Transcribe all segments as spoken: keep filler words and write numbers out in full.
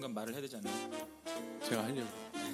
건 말을 해야 되지 않나요? 제가 하려고.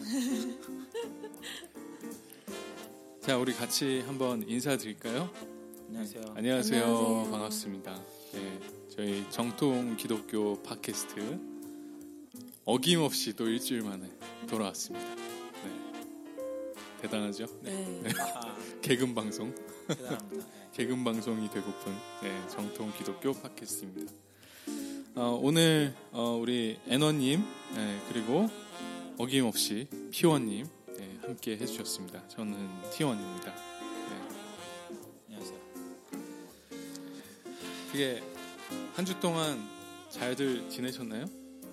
자, 우리 같이 한번 인사드릴까요? 안녕하세요. 네. 안녕하세요. 안녕하세요. 반갑습니다. 네, 저희 정통 기독교 팟캐스트 어김없이 또 일주일 만에 돌아왔습니다. 네. 대단하죠? 네. 네. 아하, 개근 방송, 대단합니다. 네. 개근 방송이 되고픈 네, 정통 기독교 팟캐스트입니다. 어, 오늘 어, 우리 애너님 네, 그리고 어김없이 피원님 네, 함께 해주셨습니다. 저는 티원입니다. 네. 안녕하세요. 그게 한 주 동안 잘들 지내셨나요?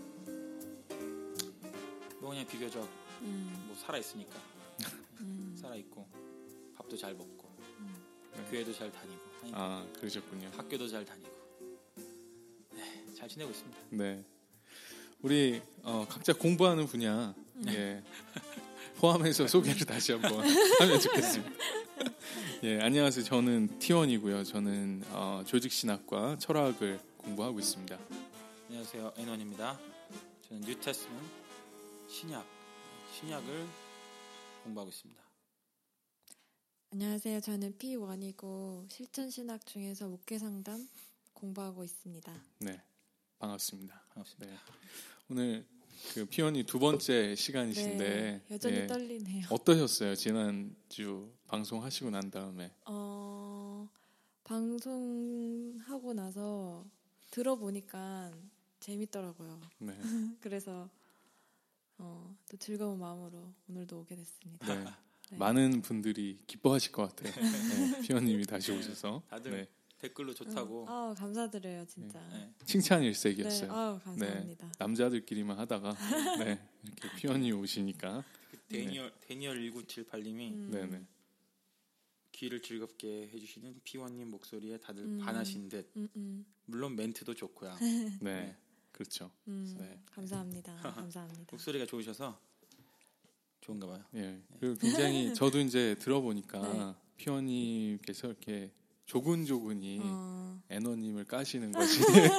뭐 그냥 비교적 음, 뭐 살아 있으니까 음, 살아 있고 밥도 잘 먹고 음. 네. 교회도 잘 다니고 하니까 아, 그러셨군요. 학교도 잘 다니고 네, 잘 지내고 있습니다. 네, 우리 어, 각자 공부하는 분야 예, 포함해서 소개를 다시 한번 하면 좋겠습니다. 예, 안녕하세요. 저는 티원이고요. 저는 어, 조직신학과 철학을 공부하고 있습니다. 안녕하세요. 애넌입니다. 저는 뉴테스먼 신약 신약을 공부하고 있습니다. 안녕하세요. 저는 피원이고 실천신학 중에서 목회상담 공부하고 있습니다. 네, 반갑습니다. 반갑습니다. 네, 오늘 그 피원이 두 번째 시간이신데 네, 여전히 예, 떨리네요. 어떠셨어요? 지난주 방송하시고 난 다음에. 어, 방송하고 나서 들어보니까 재밌더라고요. 네, 그래서 어, 또 즐거운 마음으로 오늘도 오게 됐습니다. 네. 네. 많은 분들이 기뻐하실 것 같아요. 네, 피원님이 다시 오셔서 다들 네, 댓글로 좋다고. 음, 아, 감사드려요, 진짜. 네. 칭찬 네, 일색이었어요. 아, 감사합니다. 네, 남자들끼리만 하다가 네, 이렇게 피원이 오시니까 그 데니얼 데니얼 일구칠팔님이 음, 네네. 귀를 즐겁게 해주시는 피원님 목소리에 다들 음. 반하신 듯. 음, 음, 물론 멘트도 좋고요. 네, 네. 그렇죠. 음, 네. 감사합니다. 감사합니다. 목소리가 좋으셔서 좋은가 봐요. 예, 그리고 굉장히 저도 이제 들어보니까 네. 피원님께서 이렇게 조근조근히 어, 애너님을 까시는 것이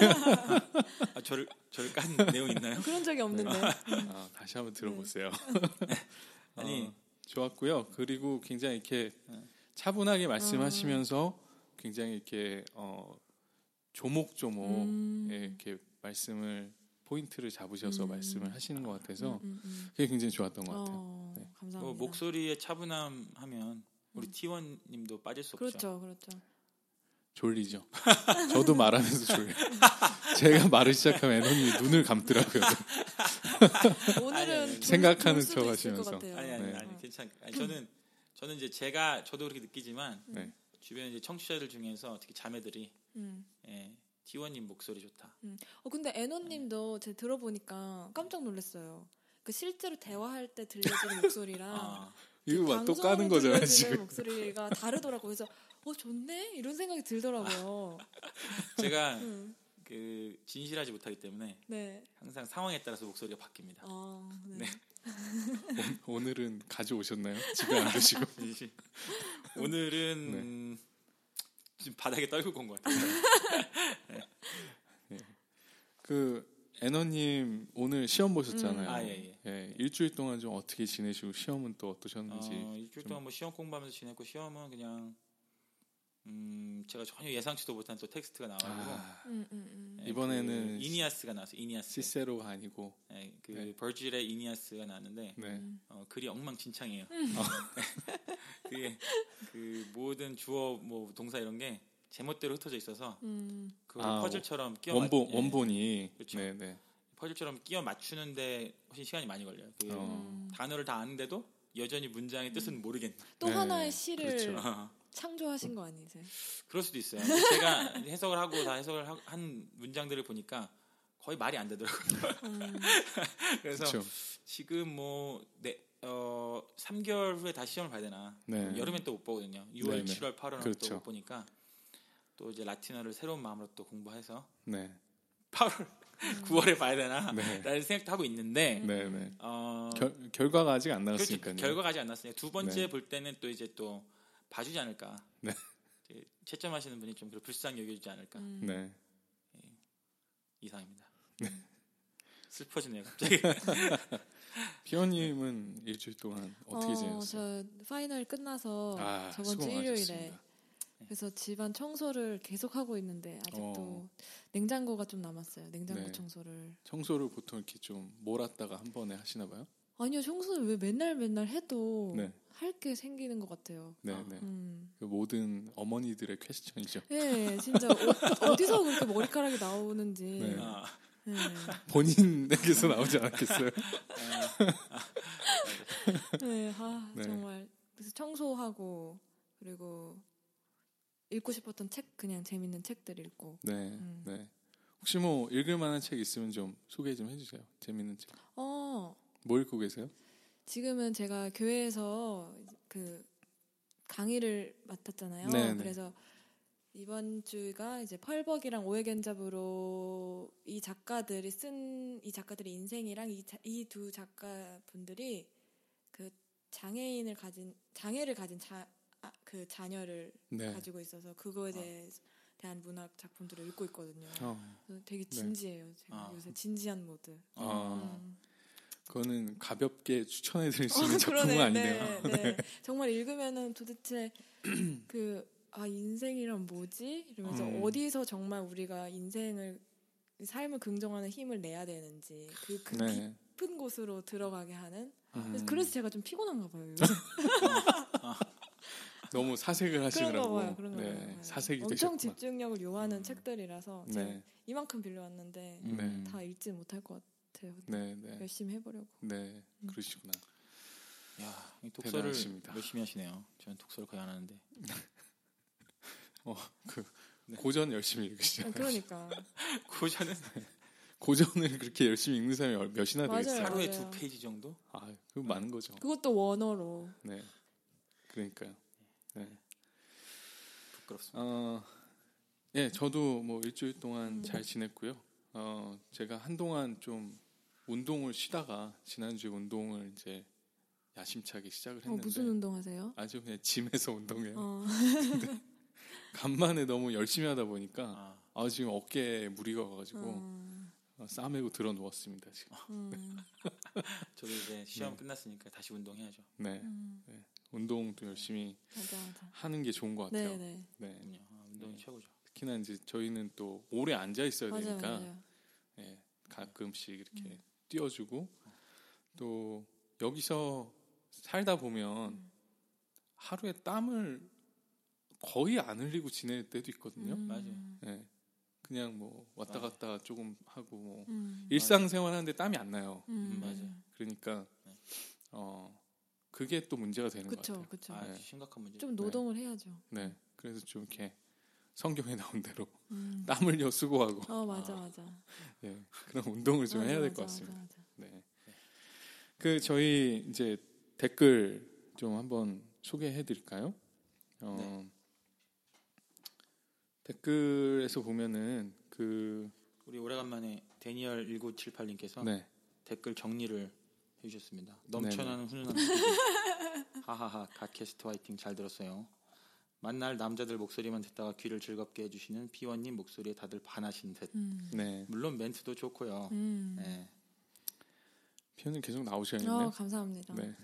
아, 저를 저를 깐 내용 있나요? 그런 적이 없는데. 아, 다시 한번 들어보세요. 아니 어, 좋았고요. 그리고 굉장히 이렇게 네. 차분하게 말씀하시면서 굉장히 이렇게 어, 조목조목 음. 예, 이렇게 말씀을 포인트를 잡으셔서 음. 말씀을 하시는 것 같아서 음, 음, 음. 그게 굉장히 좋았던 것 같아요. 어, 네. 감사합니다. 뭐 목소리의 차분함 하면 우리 티원님도 빠질 수 없죠. 그렇죠, 그렇죠. 졸리죠. 저도 말하면서 졸려요. 제가 말을 시작하면 애너님이 눈을 감더라고요. 오늘은 아니, 아니, 졸- 생각하는 졸 수도 척 있을 것 하시면서. 같아요. 아니 아니 네. 아니 괜찮. 아니 저는 저는 이제 제가 저도 그렇게 느끼지만 네. 주변 이제 청취자들 중에서 특히 자매들이 음. 예, 티원님 목소리 좋다. 어 근데 애노님도 제 들어보니까 깜짝 놀랐어요. 그 실제로 대화할 때 들려지는 목소리랑 아, 이거 봐, 또 방송으로 까는 거잖아요, 들려지는 지금. 목소리가 다르더라고요. 그래서 어 좋네 이런 생각이 들더라고요. 제가 음. 그 진실하지 못하기 때문에 네. 항상 상황에 따라서 목소리가 바뀝니다. 아, 네. 네. 오늘은 가져오셨나요? 집에 안 두시고. 오늘은 네. 음, 지금 바닥에 떨고 온 것 같아요. 그 애너님 오늘 시험 보셨잖아요. 음. 아, 예, 예. 예, 일주일 동안 좀 어떻게 지내시고 시험은 또 어떠셨는지. 어, 일주일 좀- 동안 뭐 시험 공부하면서 지냈고 시험은 그냥 음, 제가 전혀 예상치도 못한 또 텍스트가 나와가지고 아, 음, 음, 음. 예, 이번에는 그 이니아스가 나왔어요. 이니아스. 시세로가 아니고. 예, 그 네. 버질의 이니아스가 나왔는데 네. 음. 어, 글이 엉망진창이에요. 그게 그 모든 주어 뭐 동사 이런 게 제멋대로 흩어져 있어서 음. 그걸 아, 퍼즐처럼 끼워 원본 맞- 예, 원본이. 그렇죠. 네, 네. 퍼즐처럼 끼워 맞추는데 훨씬 시간이 많이 걸려요. 그 어. 음. 단어를 다 아는데도 여전히 문장의 뜻은 모르겠네. 또 네, 하나의 시를 그렇죠. 창조하신 거 아니세요? 그럴 수도 있어요. 근데 제가 해석을 하고 다 해석을 하- 한 문장들을 보니까 거의 말이 안 되더라고요. 음. 그래서 그렇죠. 지금 뭐 네, 어, 삼 개월 후에 다시 시험을 봐야 되나? 네. 여름엔 또 못 보거든요. 유월, 네네. 칠월, 팔월은 그렇죠. 또 못 보니까 또 이제 라틴어를 새로운 마음으로 또 공부해서 네. 팔월, 구월에 봐야 되나? 네. 라는 생각도 하고 있는데 네, 네. 어, 결, 결과가 아직 안 그렇죠. 나왔으니까요. 결과가 아직 안 났으니까 두 번째 네. 볼 때는 또 이제 또 봐주지 않을까. 네. 이제 채점하시는 분이 좀 불쌍히 여겨주지 않을까. 음. 네. 이상입니다. 슬퍼지네요 갑자기. 피원님은 일주일 동안 어떻게 어, 지냈어요? 저 파이널 끝나서 아, 저번 수고 주 일요일에 많으셨습니다. 그래서 집안 청소를 계속 하고 있는데 아직도 어. 냉장고가 좀 남았어요. 냉장고 네. 청소를. 청소를 보통 이렇게 좀 몰았다가 한 번에 하시나 봐요? 아니요, 청소는 왜 맨날 맨날 해도 네. 할 게 생기는 것 같아요. 네, 아. 네. 음. 그 모든 어머니들의 퀘스천이죠. 네, 진짜 어, 어디서 그렇게 머리카락이 나오는지. 네. 아, 네. 본인에게서 나오지 않았겠어요? 네, 아, 네. 정말. 그래서 청소하고, 그리고 읽고 싶었던 책, 그냥 재밌는 책들 읽고. 네, 음. 네. 혹시 뭐 읽을 만한 책 있으면 좀 소개 좀 해주세요. 재밌는 책. 어, 뭐 읽고 계세요? 지금은 제가 교회에서 그 강의를 맡았잖아요. 네네. 그래서 이번 주가 이제 펄벅이랑 오해견잡으로 이 작가들이 쓴 이 작가들의 인생이랑 이 두 작가분들이 그 장애인을 가진 장애를 가진 자, 아, 그 자녀를 네. 가지고 있어서 그거에 대해 대한 문학 작품들을 읽고 있거든요. 어. 그래서 되게 진지해요. 제가 아. 요새 진지한 모드. 아, 음. 그거는 가볍게 추천해드릴 수 어, 있는 작품은 그러네. 아니네요. 네, 네. 정말 읽으면은 도대체 그 아 인생이란 뭐지? 이러면서 음. 어디서 정말 우리가 인생을 삶을 긍정하는 힘을 내야 되는지 그, 그 네. 깊은 곳으로 들어가게 하는. 그래서, 음. 그래서 제가 좀 피곤한가 봐요. 요새. 너무 사색을 그런가 하시느라고. 봐요. 그런가 네, 봐요. 네. 사색이 엄청 되셨구나. 집중력을 요하는 책들이라서 제가 네, 이만큼 빌려왔는데 네. 다 읽지 못할 것 같아요. 네, 네, 열심히 해보려고. 네, 음. 그러시구나. 야, 이 독서를 대단하십니다. 열심히 하시네요. 저는 독서를 거의 안 하는데. 어, 그 네. 고전 열심히 읽으시죠. 아, 그러니까 고전은 고전을 그렇게 열심히 읽는 사람이 얼- 몇이나 맞아요. 되겠어요? 하루에 맞아요. 두 페이지 정도? 아, 그거 많은 거죠. 그것도 원어로. 네, 그러니까요. 네. 부끄럽습니다. 어, 예, 저도 뭐 일주일 동안 음. 잘 지냈고요. 어, 제가 한동안 좀 운동을 쉬다가 지난주에 운동을 이제 야심차게 시작을 어, 했는데 무슨 운동 하세요? 아주 그냥 짐에서 운동해요. 어. 간만에 너무 열심히 하다 보니까 아, 아, 지금 어깨에 무리가 가가지고 어. 어, 싸매고 들어 누웠습니다 지금. 음. 저도 이제 시험 네. 끝났으니까 다시 운동해야죠. 네, 음. 운동도 열심히 맞아 맞아. 하는 게 좋은 것 같아요. 네네. 네, 그럼요. 아, 운동이 네. 최고죠. 특히나 이제 저희는 또 오래 앉아 있어야 맞아요 되니까 맞아요. 예, 가끔씩 이렇게 음. 띄워주고 또 여기서 살다 보면 음. 하루에 땀을 거의 안 흘리고 지낼 때도 있거든요. 음. 맞아요. 예, 그냥 뭐 왔다 맞아요. 갔다 조금 하고 뭐 음. 일상생활 하는데 땀이 안 나요. 음. 맞아요. 그러니까 네. 어 그게 또 문제가 되는 것 그쵸 같아요. 그쵸. 아, 네. 심각한 문제. 좀 노동을 해야죠. 네, 그래서 좀 이렇게 성경에 나온 대로 음. 땀 흘려 수고하고 어 맞아 맞아. 예, 그런 운동을 좀 맞아, 해야 될 맞아, 것 같습니다. 맞아, 맞아. 네. 그 저희 이제 댓글 좀 한번 소개해 드릴까요? 어, 네. 댓글에서 보면은 그 우리 오래간만에 데니얼 일구칠팔님께서 네. 댓글 정리를 해주셨습니다. 넘쳐나는 훈훈한 하하하 갓캐스트 화이팅 잘 들었어요. 만날 남자들 목소리만 듣다가 귀를 즐겁게 해주시는 피원님 목소리에 다들 반하신 듯. 음. 네. 물론 멘트도 좋고요. 음. 네. 표현은 계속 나오셔야겠네. 어 감사합니다. 네.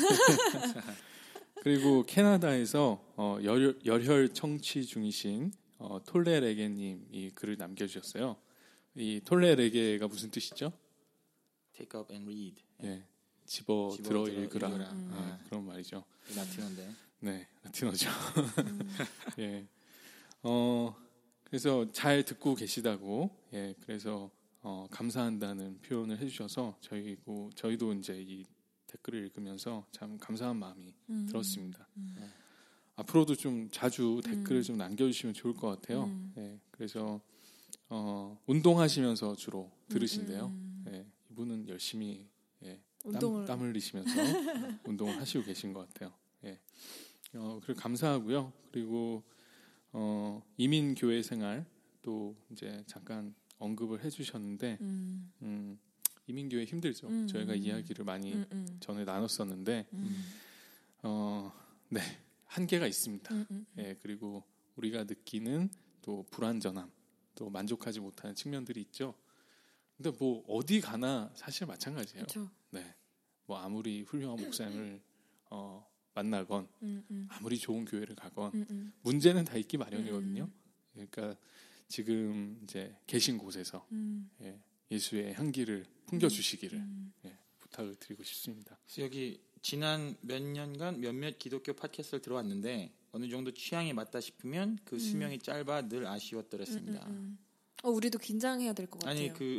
그리고 캐나다에서 어, 열, 열혈 청취 중이신 어, 톨레레게님이 글을 남겨주셨어요. 이 톨레레게가 무슨 뜻이죠? Take up and read. 예, 집어, 집어 들어 들어 읽으라. 읽으라. 음. 예, 아. 그런 말이죠. 라틴어인데. 네, 라틴어죠. 음. 예, 어, 그래서 잘 듣고 계시다고, 예, 그래서 어, 감사한다는 표현을 해주셔서 저희고 저희도 이제 이 댓글을 읽으면서 참 감사한 마음이 음. 들었습니다. 음. 네. 앞으로도 좀 자주 댓글을 음. 좀 남겨주시면 좋을 것 같아요. 음. 예, 그래서 어, 운동하시면서 주로 들으신대요. 음. 예, 이분은 열심히 예, 운동을 땀, 땀 흘리시면서 운동을 하시고 계신 것 같아요. 예. 어, 그리고 감사하고요. 그리고 어, 이민 교회 생활 또 이제 잠깐 언급을 해주셨는데 음. 음, 이민 교회 힘들죠. 음. 저희가 이야기를 많이 음. 음. 전에 나눴었는데 음. 어, 네, 한계가 있습니다. 음. 음. 예, 그리고 우리가 느끼는 또 불완전함, 또 만족하지 못하는 측면들이 있죠. 근데 뭐 어디 가나 사실 마찬가지예요. 그렇죠. 네. 뭐 아무리 훌륭한 목사님을 어, 만나건 음, 음. 아무리 좋은 교회를 가건 음, 음. 문제는 다 있기 마련이거든요. 음. 그러니까 지금 이제 계신 곳에서 음. 예, 예수의 향기를 풍겨주시기를 음. 예, 부탁을 드리고 싶습니다. 그래서 여기 지난 몇 년간 몇몇 기독교 팟캐스트를 들어왔는데 어느 정도 취향에 맞다 싶으면 그 수명이 짧아 늘 아쉬웠더랬습니다. 음, 음, 음. 어, 우리도 긴장해야 될 것 같아요. 아니 그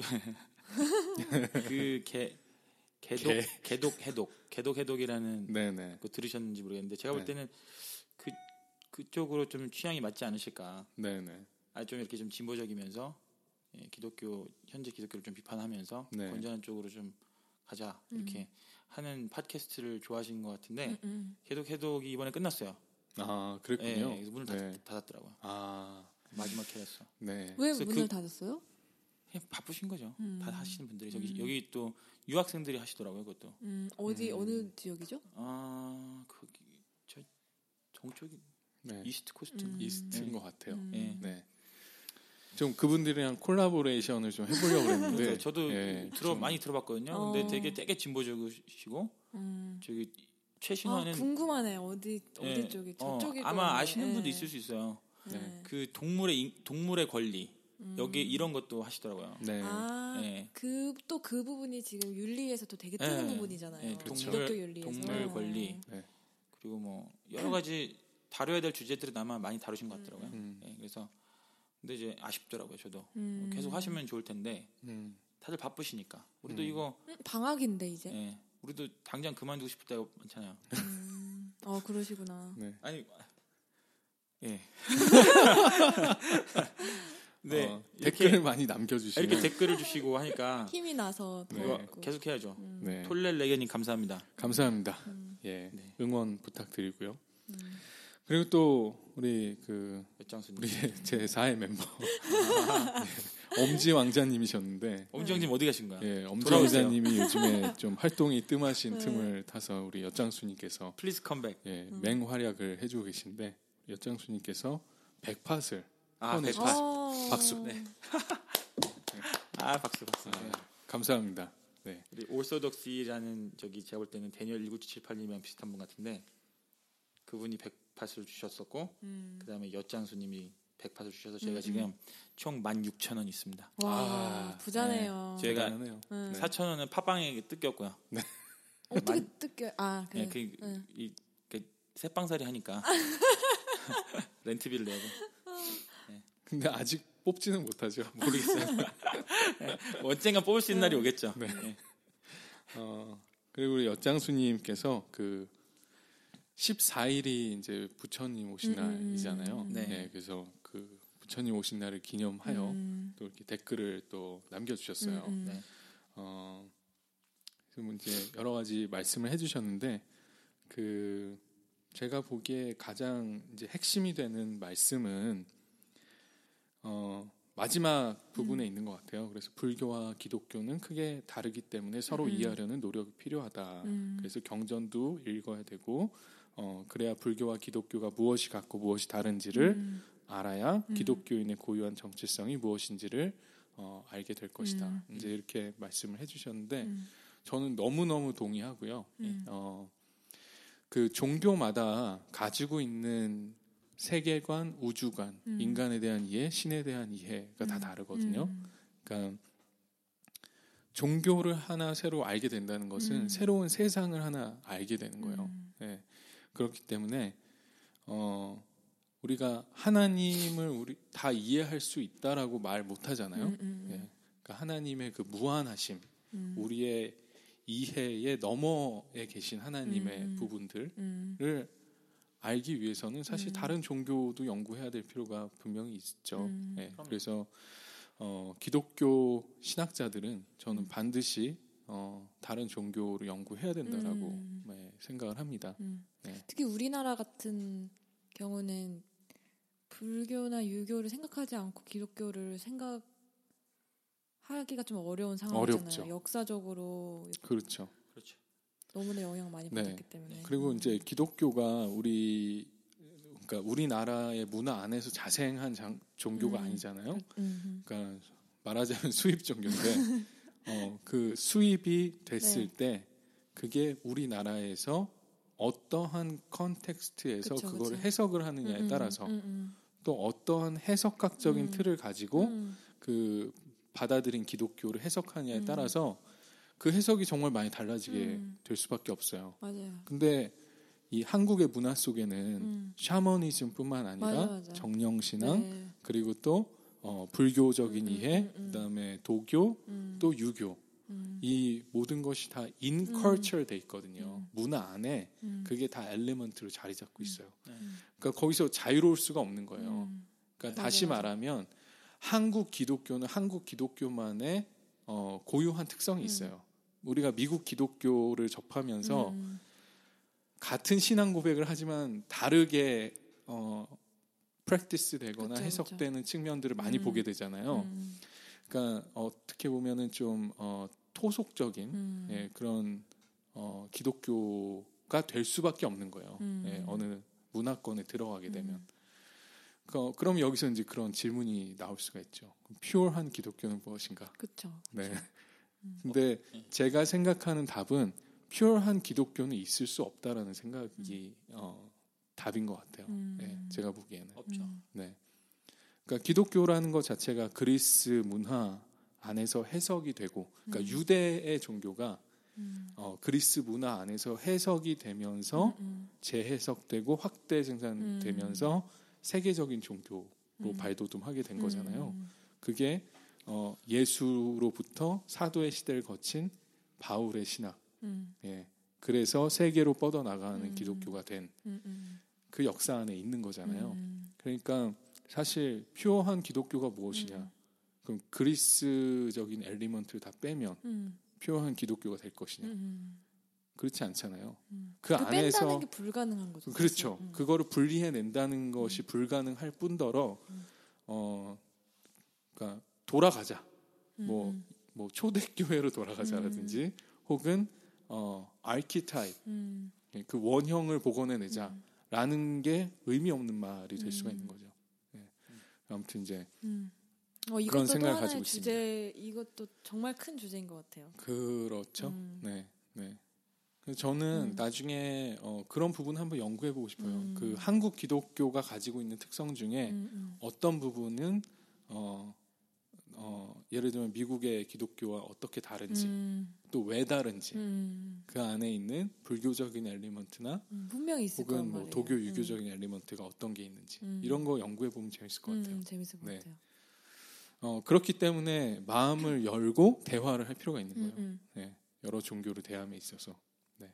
그 개 개독 개. 개독 해독 개독 해독이라는 네네. 거 들으셨는지 모르겠는데 제가 볼 네. 때는 그 그쪽으로 좀 취향이 맞지 않으실까. 네네. 아 좀 이렇게 좀 진보적이면서 예, 기독교 현재 기독교를 좀 비판하면서 네. 건전한 쪽으로 좀 가자 이렇게 음. 하는 팟캐스트를 좋아하시는 것 같은데 음, 음. 개독 해독이 이번에 끝났어요. 아 예, 그랬군요. 그래서 문을 네. 닫, 닫았더라고요. 아 마지막 회였어. 네. 왜 그래서 문을 그- 닫았어요? 그냥 바쁘신 거죠. 음. 다 하시는 분들이 저기 음. 여기 또 유학생들이 하시더라고요. 그것도. 음, 어디 음. 어느 지역이죠? 아 거기 저 동쪽이 네. 이스트 코스트. 음. 이스트인 네. 것 같아요. 음. 예. 네. 좀 그분들이랑 콜라보레이션을 좀 해보려고 했는데 그래서 저도 예, 들어 좀- 많이 들어봤거든요. 어. 근데 되게 되게 진보적이시고 음. 저기 아, 최신화는 궁금하네. 어디 어디 예, 쪽이 어, 저쪽일 것 아마 같네. 아시는 분도 예. 있을 수 있어요. 네. 그 동물의 인- 동물의 권리 음. 여기 이런 것도 하시더라고요. 네. 아, 예. 그 또 그 부분이 지금 윤리에서 또 되게 뜨는 예. 부분이잖아요. 예, 그렇죠. 기독교 윤리에서. 동물 권리 네. 그리고 뭐 여러 가지 다뤄야 될 주제들은 아마 많이 다루신 것 같더라고요. 음. 예, 그래서 근데 이제 아쉽더라고요. 저도 음. 계속 하시면 좋을 텐데 음. 다들 바쁘시니까 우리도 음. 이거 음, 방학인데 이제. 예, 우리도 당장 그만두고 싶을 때가 많잖아요. 음. 어 그러시구나. 네. 아니 예. 네 어, 이렇게 댓글을 많이 남겨주시면 이렇게 댓글을 주시고 하니까 힘이 나서 더 네. 이거 있고. 계속 해야죠. 음. 네. 톨렐 레게님 감사합니다. 감사합니다. 음. 예, 네. 응원 부탁드리고요. 음. 그리고 또 우리 그 몇장수님. 우리 제 사 회 멤버 네, 엄지 왕자님이셨는데 엄지영님 어디 가신 거야? 예, 엄지 돌아오세요. 왕자님이 요즘에 좀 활동이 뜸하신 네. 틈을 타서 우리 엿장수님께서 플리즈 컴백. 예, 음. 맹활약을 해주고 계신데 엿장수님께서 백팟을 아 네. 백파. 어. 박수. 네. 아 박수 박수. 네. 감사합니다. 네, 우리 올소덕시라는 저기 제가 볼 때는 데니얼 일구칠팔님이랑 비슷한 분 같은데 그분이 백팟을 주셨었고 음. 그다음에 엿장수님이 백팟을 주셔서 저희가 음, 지금 총 만 육천 원 있습니다. 와 아, 부자네요. 네. 저희가 대단하네요. 음. 사천 원은 팟빵에 뜯겼고요. 어떻게 만- 뜯겨? 아 그래. 네, 그, 응. 이, 그 새빵살이 하니까 렌트비를 내고 근데 아직 뽑지는 못하죠. 모르겠어요. 네, 뭐 언젠가 뽑을 수 있는 날이 오겠죠. 네. 네. 어, 그리고 우리 엿장수님께서 그 십사 일이 이제 부처님 오신 음, 음, 날이잖아요. 음. 네. 네, 그래서 그 부처님 오신 날을 기념하여 음. 또 이렇게 댓글을 또 남겨주셨어요. 음, 음. 네. 어, 그래서 이제 여러 가지 말씀을 해주셨는데 그 제가 보기에 가장 이제 핵심이 되는 말씀은 어, 마지막 부분에 음. 있는 것 같아요. 그래서 불교와 기독교는 크게 다르기 때문에 서로 음. 이해하려는 노력이 필요하다. 음. 그래서 경전도 읽어야 되고 어, 그래야 불교와 기독교가 무엇이 같고 무엇이 다른지를 음. 알아야 음. 기독교인의 고유한 정체성이 무엇인지를 어, 알게 될 것이다. 음. 이제 이렇게 말씀을 해주셨는데 음. 저는 너무 너무 동의하고요. 음. 어, 그 종교마다 가지고 있는 세계관, 우주관, 음. 인간에 대한 이해, 신에 대한 이해가 다 음. 다르거든요. 음. 그러니까 종교를 하나 새로 알게 된다는 것은 음. 새로운 세상을 하나 알게 되는 거예요. 음. 예. 그렇기 때문에 어, 우리가 하나님을 우리 다 이해할 수 있다라고 말 못하잖아요. 음, 음, 예. 그러니까 하나님의 그 무한하심, 음. 우리의 이해의 너머에 계신 하나님의 음, 음. 부분들을 음. 알기 위해서는 사실 음. 다른 종교도 연구해야 될 필요가 분명히 있죠. 음. 예. 그래서 어, 기독교 신학자들은 저는 음. 반드시 어, 다른 종교를 연구해야 된다라고 음. 네, 생각을 합니다. 음. 네. 특히 우리나라 같은 경우는 불교나 유교를 생각하지 않고 기독교를 생각하기가 좀 어려운 상황이잖아요. 어렵죠. 역사적으로 그렇죠. 그렇죠. 너무나 영향 많이 네. 받았기 때문에. 그리고 이제 기독교가 우리 그러니까 우리나라의 문화 안에서 자생한 장- 종교가 음. 아니잖아요. 음. 그러니까 말하자면 수입 종교인데 어, 그 수입이 됐을 네. 때 그게 우리나라에서 어떠한 컨텍스트에서 그쵸, 그거를 그쵸. 해석을 하느냐에 음, 따라서 음, 음, 또 어떠한 해석학적인 음. 틀을 가지고 음, 그 받아들인 기독교를 해석하느냐에 음. 따라서 그 해석이 정말 많이 달라지게 음. 될 수밖에 없어요. 맞아요. 근데 이 한국의 문화 속에는 음. 샤머니즘뿐만 아니라 맞아, 맞아. 정령신앙 네. 그리고 또 어, 불교적인 음, 이해, 음, 음, 음. 그다음에 도교, 음, 또 유교 음, 이 모든 것이 다 in 음. culture 돼 있거든요. 음. 문화 안에 음. 그게 다 엘리먼트로 자리 잡고 있어요. 네. 그러니까 거기서 자유로울 수가 없는 거예요. 음. 그러니까 맞아, 다시 맞아. 말하면 한국 기독교는 한국 기독교만의 어, 고유한 특성이 음. 있어요. 우리가 미국 기독교를 접하면서 음. 같은 신앙 고백을 하지만 다르게 어, 프랙티스 되거나 그쵸, 해석되는 측면들을 많이 음. 보게 되잖아요. 음. 그러니까 어떻게 보면은 좀 어, 토속적인 음. 예, 그런 어, 기독교가 될 수밖에 없는 거예요. 음. 예, 어느 문화권에 들어가게 되면. 음. 그, 그럼 여기서 이제 그런 질문이 나올 수가 있죠. 퓨어한 기독교는 무엇인가? 그쵸. 네. 음. 근데 제가 생각하는 답은 퓨어한 기독교는 있을 수 없다라는 생각이 어, 답인 것 같아요. 음. 네, 제가 보기에는. 없죠. 음. 네. 그러니까 기독교라는 것 자체가 그리스 문화 안에서 해석이 되고, 그러니까 음. 유대의 종교가 음. 어, 그리스 문화 안에서 해석이 되면서 음. 재해석되고 확대 생산되면서 세계적인 종교로 음. 발돋움하게 된 음. 거잖아요. 음. 그게 어, 예수로부터 사도의 시대를 거친 바울의 신학. 음. 예. 그래서 세계로 뻗어나가는 음. 기독교가 된 그 음. 음. 역사 안에 있는 거잖아요. 음. 그러니까 사실 퓨어한 기독교가 무엇이냐? 음. 그럼 그리스적인 엘리먼트를 다 빼면 음. 퓨어한 기독교가 될 것이냐? 음. 그렇지 않잖아요. 음. 그 그 안에서 뺀다는 게 불가능한 거죠. 그렇죠. 사실. 음. 그거를 분리해낸다는 것이 불가능할 뿐더러 음. 어, 그러니까 돌아가자. 음. 뭐, 뭐 초대교회로 돌아가자라든지 혹은 어, 아키타입 음. 그 원형을 복원해내자라는 게 의미 없는 말이 될 수가 음. 있는 거죠. 예. 아무튼 이제 음. 어, 그런 이것도 또 생각을 하나의 가지고 주제, 이것도 정말 큰 주제인 것 같아요. 그렇죠. 음. 네, 네. 그래서 저는 음. 나중에 어, 그런 부분 한번 연구해 보고 싶어요. 음. 그 한국 기독교가 가지고 있는 특성 중에 음. 음. 어떤 부분은 어, 어, 예를 들면 미국의 기독교와 어떻게 다른지 음. 또 왜 다른지 음. 그 안에 있는 불교적인 엘리먼트나 음. 분명히 있을 거란 혹은 뭐 말이에요. 도교 음. 유교적인 엘리먼트가 어떤 게 있는지 음. 이런 거 연구해 보면 재밌을 것 같아요. 음. 재밌을 것 네. 같아요. 어, 그렇기 때문에 마음을 열고 대화를 할 필요가 있는 음. 거예요. 음. 네, 여러 종교를 대함에 있어서. 네.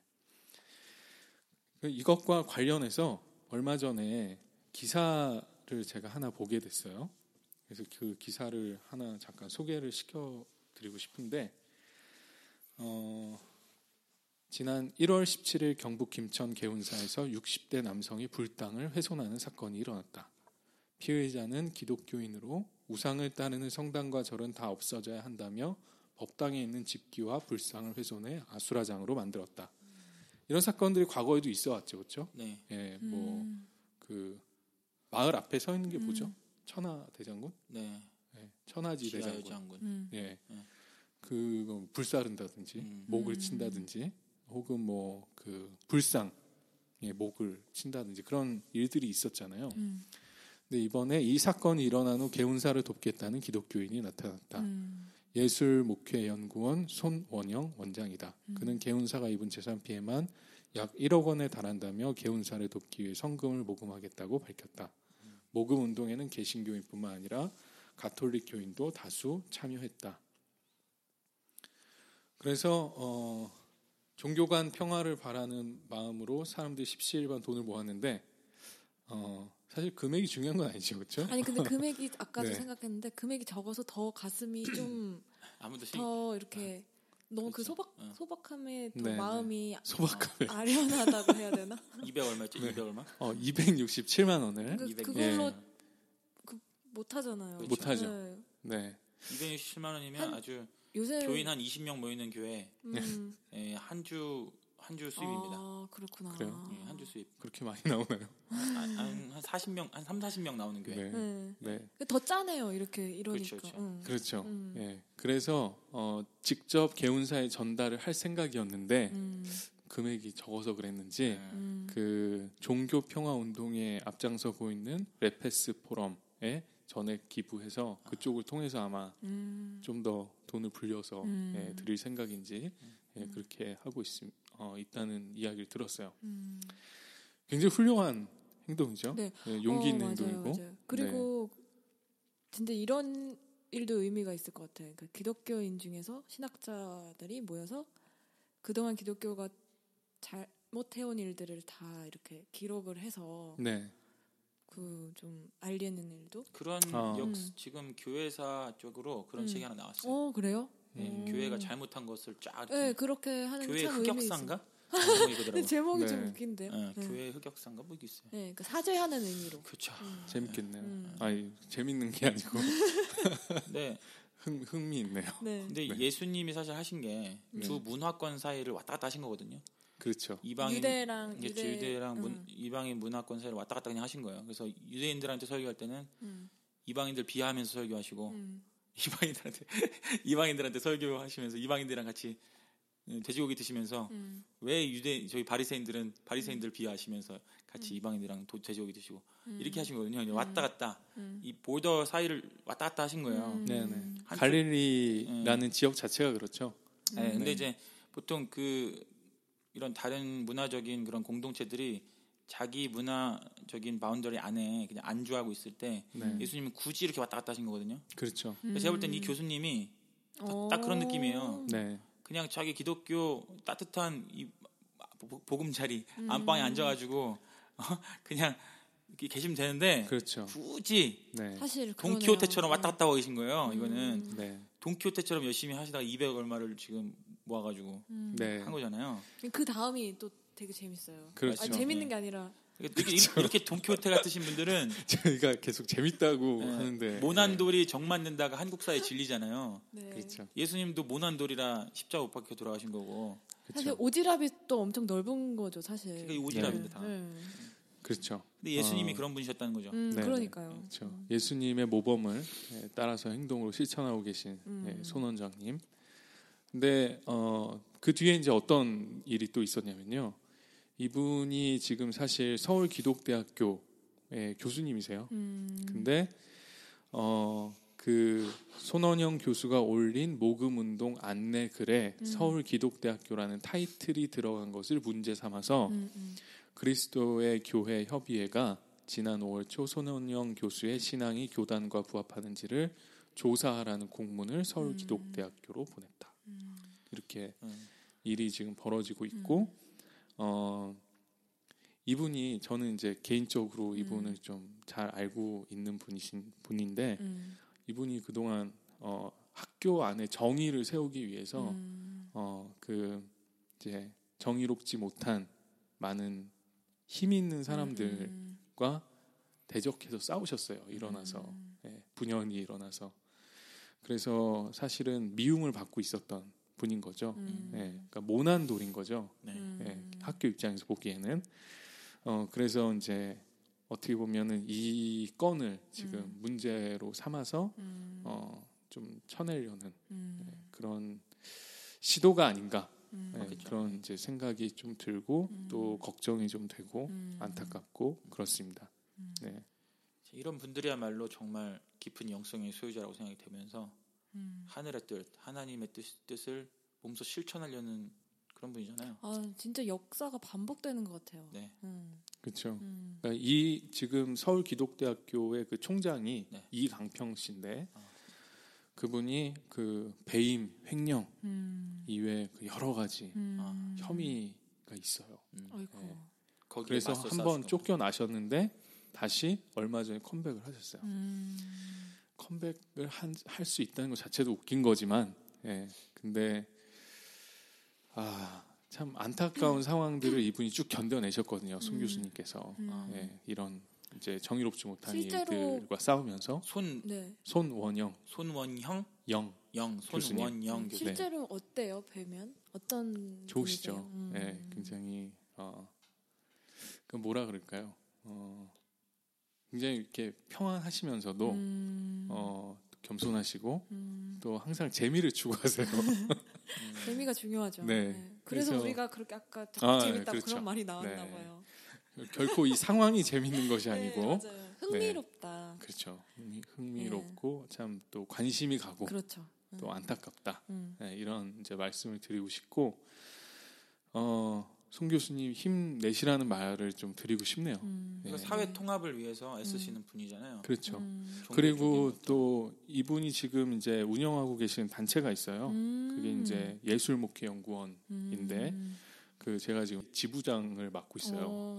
이것과 관련해서 얼마 전에 기사를 제가 하나 보게 됐어요. 그래서 그 기사를 하나 잠깐 소개를 시켜드리고 싶은데 어, 지난 일월 십칠일 경북 김천 개운사에서 육십 대 남성이 불당을 훼손하는 사건이 일어났다. 피의자는 기독교인으로 우상을 따르는 성당과 절은 다 없어져야 한다며 법당에 있는 집기와 불상을 훼손해 아수라장으로 만들었다. 이런 사건들이 과거에도 있어왔죠, 그렇죠? 네. 예, 뭐 음. 그 마을 앞에 서 있는 게 음. 뭐죠? 천하 대장군? 네. 예, 천하지 지하의 대장군. 장군. 음. 예, 네. 그 불사른다든지 음. 목을 음. 친다든지 혹은 뭐 그 불상 예, 목을 친다든지 그런 일들이 있었잖아요. 음. 근데 이번에 이 사건이 일어난 후 개운사를 돕겠다는 기독교인이 나타났다. 음. 예술목회연구원 손원영 원장이다. 음. 그는 개운사가 입은 재산 피해만 약 일억 원에 달한다며 개운사를 돕기 위해 성금을 모금하겠다고 밝혔다. 모금 운동에는 개신교인뿐만 아니라 가톨릭 교인도 다수 참여했다. 그래서 어, 종교 간 평화를 바라는 마음으로 사람들이 십시일반 돈을 모았는데 어, 사실 금액이 중요한 건 아니죠, 그렇죠? 아니 근데 금액이 아까도 네. 생각했는데 금액이 적어서 더 가슴이 좀 아무도 시... 더 이렇게 너무 그 그렇죠. 소박 어. 소박함에 더 네, 마음이 소박함에 아, 아련하다고 해야 되나? 이백 얼마였죠? 네. 이백 얼마? 어, 이백육십칠만 원을 그, 이백 그걸로 예. 그, 못 하잖아요. 그렇죠. 못 하죠. 네. 네. 이백육십칠만 원이면 한- 아주 요새 교인 한 이십 명 모이는 교회 음, 예, 한 주 한 주 수입입니다. 아, 그렇구나. 그래요? 예, 한 주 수입. 그렇게 많이 나오나요? 한, 한 사십 명, 한 삼, 사십 명 나오는 교회. 네. 네. 네. 더 짜네요. 이렇게 이러니까. 그렇죠, 그렇죠. 응. 그렇죠. 음. 예. 그래서 어, 직접 개운사에 전달을 할 생각이었는데 음. 금액이 적어서 그랬는지 네. 음. 그 종교 평화 운동에 앞장서고 있는 레페스 포럼에 전액 기부해서 그쪽을 통해서 아마 음. 좀 더 돈을 불려서 음. 예, 드릴 생각인지 예, 그렇게 하고 있, 어, 있다는 이야기를 들었어요. 음. 굉장히 훌륭한 행동이죠. 네. 예, 용기 어, 있는 맞아요, 행동이고. 맞아요. 그리고 진짜 이런 일도 의미가 있을 것 같아요. 그러니까 기독교인 중에서 신학자들이 모여서 그동안 기독교가 잘못해온 일들을 다 이렇게 기록을 해서 네. 그 좀 알리는 일도. 그런 어. 역 음. 지금 교회사 쪽으로 그런 음. 책이 하나 나왔어요. 어 그래요? 예, 음. 교회가 잘못한 것을 쫙 이렇게 네 그렇게 하는 교회 참 의미 흑역사인가? 있어요. 제목이더라고요. 제목이 네. 좀 웃긴데요. 예, 네. 교회 흑역사인가 뭐 이게 있어요. 네, 그 사죄하는 의미로. 그렇죠. 음. 재밌겠네요. 음. 아니 재밌는 게 아니고 네, 흥, 흥미있네요. 네. 근데 네. 예수님이 사실 하신 게 두 문화권 사이를 왔다 갔다 하신 거거든요. 그렇죠. 이방인 유대랑 이제 유대, 유대랑 문, 음. 이방인 문화권 사이를 왔다 갔다 그냥 하신 거예요. 그래서 유대인들한테 설교할 때는 음. 이방인들 비하하면서 설교하시고 음. 이방인들한테 이방인들한테 설교하시면서 이방인들이랑 같이 돼지고기 드시면서 음. 왜 유대 저희 바리새인들은 바리새인들 비하하시면서 같이 이방인들이랑 도, 돼지고기 드시고 음. 이렇게 하신 거거든요. 이제 왔다 갔다 음. 이 보더 사이를 왔다 갔다 하신 거예요. 음. 네네. 한쪽- 갈릴리라는 지역 자체가 그렇죠. 네, 근데 네. 이제 보통 그 이런 다른 문화적인 그런 공동체들이 자기 문화적인 바운더리 안에 그냥 안주하고 있을 때 네. 예수님은 굳이 이렇게 왔다 갔다 하신 거거든요. 그렇죠. 그래서 제가 볼 땐 이 교수님이 딱, 딱 그런 느낌이에요. 네. 그냥 자기 기독교 따뜻한 이 보- 보금자리 음. 안방에 앉아가지고 어, 그냥 이렇게 계시면 되는데 그렇죠. 굳이 네. 사실 돈키호테처럼 그러네요. 왔다 갔다 하고 계신 거예요. 음. 이거는 네. 돈키호테처럼 열심히 하시다가 이백 얼마를 지금 모아가지고 음. 네. 한 거잖아요. 그 다음이 또 되게 재밌어요. 그렇죠. 아니, 재밌는 네. 게 아니라 이렇게, 이렇게 돈키호테 같으신 분들은 저희가 계속 재밌다고 네, 하는데 모난돌이 정 맞는다가 한국 사회 진리잖아요. 네. 그렇죠. 예수님도 모난돌이라 십자가 못 박혀 돌아가신 거고. 사실 그렇죠. 오지랖이 또 엄청 넓은 거죠, 사실. 그게 오지랖인데 다. 네. 그렇죠. 근데 예수님이 어. 그런 분이셨다는 거죠. 음, 네, 그러니까요. 그렇죠. 예수님의 모범을 예, 따라서 행동으로 실천하고 계신 음. 예, 손원장님. 근데 어, 그 뒤에 이제 어떤 일이 또 있었냐면요. 이분이 지금 사실 서울 기독대학교의 교수님이세요. 음. 근데 어, 그 손원영 교수가 올린 모금운동 안내 글에 음. 서울 기독대학교라는 타이틀이 들어간 것을 문제 삼아서 음, 음. 그리스도의 교회 협의회가 지난 오월 초 손원영 교수의 신앙이 교단과 부합하는지를 조사하라는 공문을 서울 기독대학교로 보냈다. 음. 이렇게 음. 일이 지금 벌어지고 있고 어, 이분이 저는 이제 개인적으로 이분을 좀 잘 알고 있는 분이신 분인데 음. 이분이 그동안 어, 학교 안에 정의를 세우기 위해서 음. 어, 그 이제 정의롭지 못한 많은 힘 있는 사람들과 음. 대적해서 싸우셨어요. 일어나서 음. 예, 분연이 일어나서 그래서 사실은 미움을 받고 있었던 분인 거죠. 음. 예, 그러니까 모난돌인 거죠. 네. 음. 예, 학교 입장에서 보기에는 어, 그래서 이제 어떻게 보면은 이 건을 지금 음. 문제로 삼아서 음. 어, 좀 쳐내려는 음. 예, 그런 시도가 아닌가 음. 예, 그렇겠죠. 그런 이제 생각이 좀 들고 음. 또 걱정이 좀 되고 음. 안타깝고 그렇습니다. 음. 네, 이런 분들이야말로 정말 깊은 영성의 소유자라고 생각이 되면서 음. 하늘의 뜻, 하나님의 뜻, 뜻을 몸소 실천하려는 그런 분이잖아요. 아 진짜 역사가 반복되는 것 같아요. 네. 음. 그렇죠. 음. 그러니까 이 지금 서울 기독대학교의 그 총장이 네. 이강평 씨인데 어. 그분이 그 배임, 횡령 음. 이외에 그 여러 가지 음. 아, 혐의가 있어요. 음. 아이고. 네. 거기에 그래서 맞서 한번 싸우시는 쫓겨나셨는데 다시 얼마 전에 컴백을 하셨어요. 음. 컴백을 할 수 있다는 것 자체도 웃긴 거지만, 예. 근데 아, 참 안타까운 상황들을 이분이 쭉 견뎌내셨거든요. 손 음. 교수님께서 음. 예, 이런 이제 정의롭지 못한 실제로- 일들과 싸우면서 손 네. 손원영 손원형 영 영, 교수님. 손원영 음, 교수님. 실제로 어때요? 뵈면 어떤 좋으시죠. 분이세요? 음. 네, 굉장히 어, 그 뭐라 그럴까요? 어, 굉장히 이렇게 평안하시면서도 음. 어, 겸손하시고 음. 또 항상 재미를 추구하세요. 재미가 중요하죠. 네. 네. 그래서, 그래서- 우리가 그렇게 아까 자꾸 아, 재밌다고 그렇죠. 그런 말이 나왔나 네. 봐요. 결코 이 상황이 재밌는 것이 네, 아니고 맞아요. 흥미롭다. 그렇죠. 흥미, 흥미롭고 참 또 관심이 가고 그렇죠. 또 안타깝다. 음. 네, 이런 이제 말씀을 드리고 싶고 어, 송 교수님 힘내시라는 말을 좀 드리고 싶네요. 음. 네. 그러니까 사회 통합을 위해서 애쓰시는 분이잖아요. 그렇죠. 음. 그리고 또 이분이 지금 이제 운영하고 계신 단체가 있어요. 음. 그게 이제 예술목회연구원인데 음. 그 제가 지금 지부장을 맡고 있어요. 어,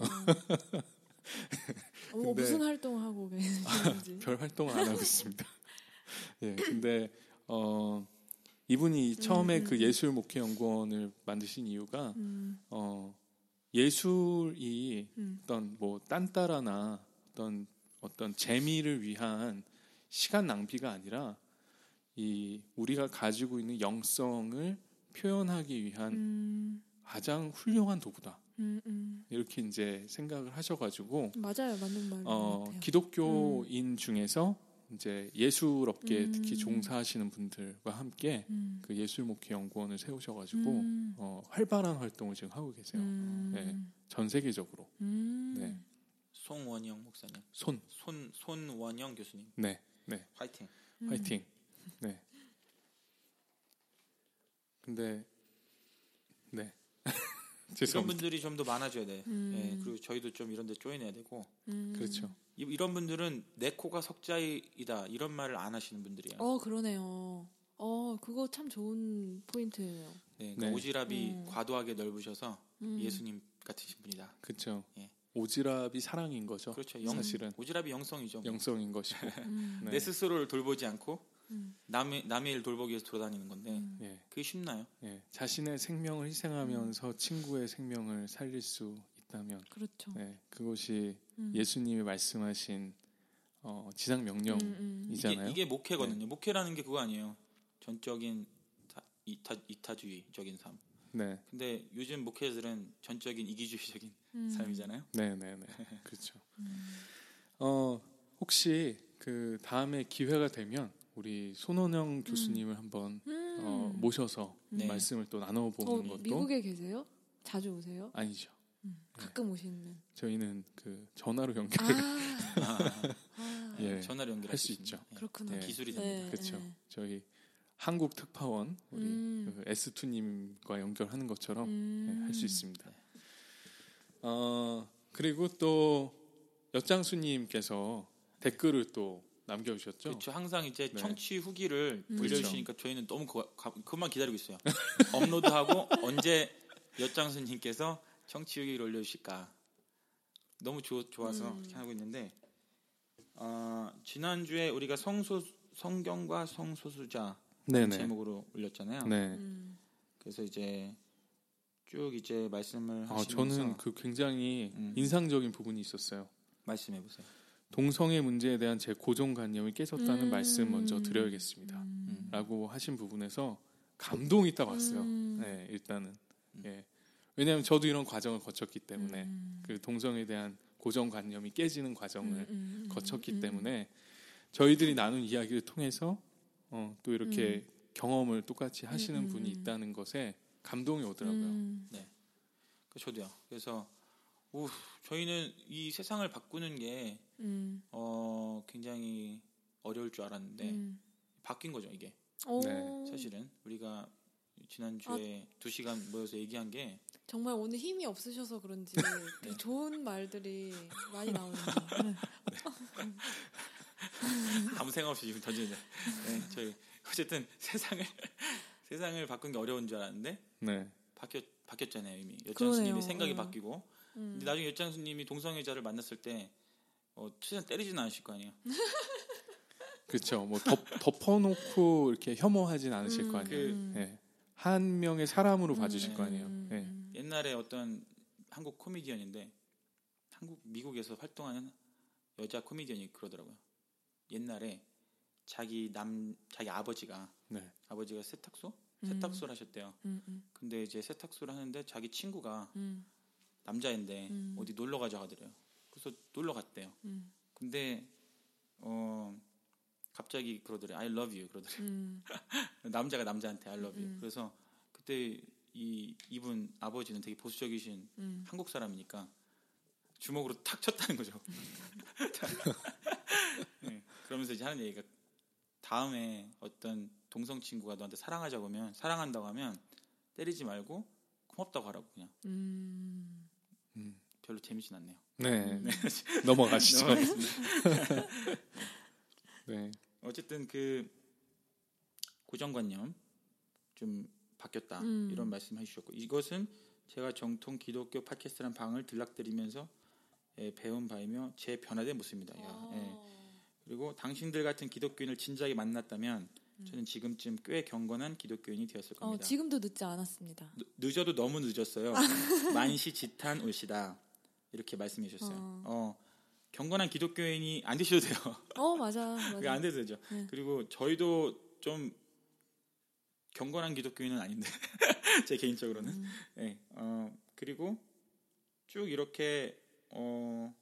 어, 근데- 무슨 활동하고 계신지. 별 활동을 안 하고 있습니다. 예, 근데 어 이분이 처음에 음, 그 음. 예술목회연구원을 만드신 이유가 음. 어 예술이 음. 어떤 뭐 딴따라나 어떤 어떤 재미를 위한 시간 낭비가 아니라 이 우리가 가지고 있는 영성을 표현하기 위한 음. 가장 훌륭한 도구다. 음. 음. 이렇게 이제 생각을 하셔가지고 맞아요, 맞는 말인 어, 것 같아요. 기독교인 중에서 이제 예술업계에 음. 특히 종사하시는 분들과 함께 음. 그 예술목회연구원을 세우셔가지고 음. 어, 활발한 활동을 지금 하고 계세요. 음. 네, 전 세계적으로. 음. 네. 송원영 목사님, 손, 손 손원영 교수님, 네, 네, 화이팅. 음. 화이팅. 네. 근데 네. 이런 죄송합니다. 분들이 좀 더 많아져야 돼. 음. 예, 그리고 저희도 좀 이런 데 조인해야 되고. 음. 그렇죠. 이- 이런 분들은 내 코가 석자이다 이런 말을 안 하시는 분들이에요. 어, 그러네요. 어, 그거 참 좋은 포인트예요. 네, 그러니까 네. 오지랖이 음. 과도하게 넓으셔서 음. 예수님 같으신 분이다. 그렇죠. 예. 오지랖이 사랑인 거죠. 그렇죠. 영, 사실은 오지랖이 영성이죠. 영성인 것이고. 음. 네. 내 스스로를 돌보지 않고 음. 남의 남의 일 돌보기 위해서 돌아다니는 건데 음. 예. 그게 쉽나요? 예, 자신의 생명을 희생하면서 친구의 생명을 살릴 수 있다면, 그렇죠. 네, 그것이 음. 예수님이 말씀하신 어, 지상 명령이잖아요. 음, 음. 이게, 이게 목회거든요. 목회라는 게 그거 아니에요. 전적인 다- 이타, 이타주의적인 삶. 네, 근데 요즘 목회자들은 전적인 이기주의적인 음. 삶이잖아요. 네, 네, 네, 그렇죠. 음. 어, 혹시 그 다음에 기회가 되면 우리 손원영 교수님을 한번 음. 어, 모셔서 네. 말씀을 또 나눠보는 어, 것도 미국에 계세요? 자주 오세요? 아니죠. 음. 가끔 오시는. 저희는 그 전화로 아, 연결을 아, 아. 예, 전화로 연결할 할 수 수 있죠. 있습니다. 예. 그렇구나. 네. 기술이 됩니다. 네, 그렇죠. 네. 저희 한국 특파원 우리 음. 그 에스투님과 연결하는 것처럼 음. 할 수 있습니다. 어, 그리고 또 엿장수님께서 댓글을 또 남겨주셨죠. 그렇죠. 항상 이제 네. 청취 후기를 음. 올려주시니까 저희는 너무 그거, 가- 그것만 기다리고 있어요. 업로드하고 언제 엿장수님께서 청취 후기를 올려주실까. 너무 좋, 좋아서 음. 그렇게 하고 있는데 어, 지난주에 우리가 성소, 성경과 성소수자 네네. 제목으로 올렸잖아요. 네. 음. 그래서 이제 쭉 이제 말씀을 아, 하시면서 저는 그 굉장히 음. 인상적인 부분이 있었어요. 말씀해 보세요. 동성애 문제에 대한 제 고정관념이 깨졌다는 음. 말씀 먼저 드려야겠습니다. 음. 라고 하신 부분에서 감동이 딱 왔어요. 음. 네, 일단은. 예. 왜냐하면 저도 이런 과정을 거쳤기 때문에 음. 그 동성애에 대한 고정관념이 깨지는 과정을 음, 음, 음, 거쳤기 음. 때문에 저희들이 나눈 이야기를 통해서 어, 또 이렇게 경험을 똑같이 하시는 음, 음, 분이 음. 있다는 것에 감동이 오더라고요. 음. 그 저도요. 그래서 우, 저희는 이 세상을 바꾸는 게 음. 어, 굉장히 어려울 줄 알았는데 음. 바뀐 거죠 이게. 오. 네, 사실은 우리가 지난주에 두 시간 모여서 얘기한 게 정말 오늘 힘이 없으셔서 그런지 되게 좋은 말들이 많이 나오네요. 아무 생각 없이 지금 던지는. 네, 저희 어쨌든 세상을 세상을 바꾼 게 어려운 줄 알았는데 네, 바뀌었 바뀌었잖아요 이미. 그러네요. 엿장수님이 생각이 음. 바뀌고. 음. 근데 나중에 엿장수님이 동성애자를 만났을 때 어, 최대한 때리지는 않으실 거 아니에요. 그렇죠. 뭐 덮, 덮어놓고 이렇게 혐오하진 않으실 거 아니에요. 음. 예. 한 명의 사람으로 봐주실 음. 거 아니에요. 음. 예. 옛날에 어떤 한국 코미디언인데 한국 미국에서 활동하는 여자 코미디언이 그러더라고요. 옛날에 자기 남 자기 아버지가 네. 아버지가 세탁소 음. 세탁소를 하셨대요. 음, 음, 근데 이제 세탁소를 하는데 자기 친구가 음, 남자인데 음. 어디 놀러 가자고 하더래요. 그래서 놀러 갔대요. 음, 근데 어 갑자기 그러더래. I love you 그러더래. 음, 남자가 남자한테 I love you. 음. 그래서 그때 이 이분 아버지는 되게 보수적이신 음. 한국 사람이니까 주먹으로 탁 쳤다는 거죠. 네, 그러면서 이제 하는 얘기가 다음에 어떤 동성 친구가 너한테 사랑하자고 하면 사랑한다고 하면 때리지 말고 고맙다고 하라고 그냥. 음. 음. 별로 재밌진 않네요. 네. 네. 넘어가시죠. 네. 어쨌든 그 고정관념 좀 바뀌었다 음. 이런 말씀해 주셨고 이것은 제가 정통 기독교 팟캐스트라는 방을 들락거리면서 예, 배운 바이며 제 변화된 모습입니다. 야, 예. 그리고 당신들 같은 기독교인을 진작에 만났다면 저는 지금쯤 꽤 경건한 기독교인이 되었을 어, 겁니다. 지금도 늦지 않았습니다. 늦, 늦어도 너무 늦었어요. 만시지탄 올시다 이렇게 말씀해 주셨어요. 어. 어, 경건한 기독교인이 안 되셔도 돼요. 어, 맞아. 맞아. 안 돼도 되죠. 네. 그리고 저희도 좀 경건한 기독교인은 아닌데 제 개인적으로는. 음. 네, 어, 그리고 쭉 이렇게 어,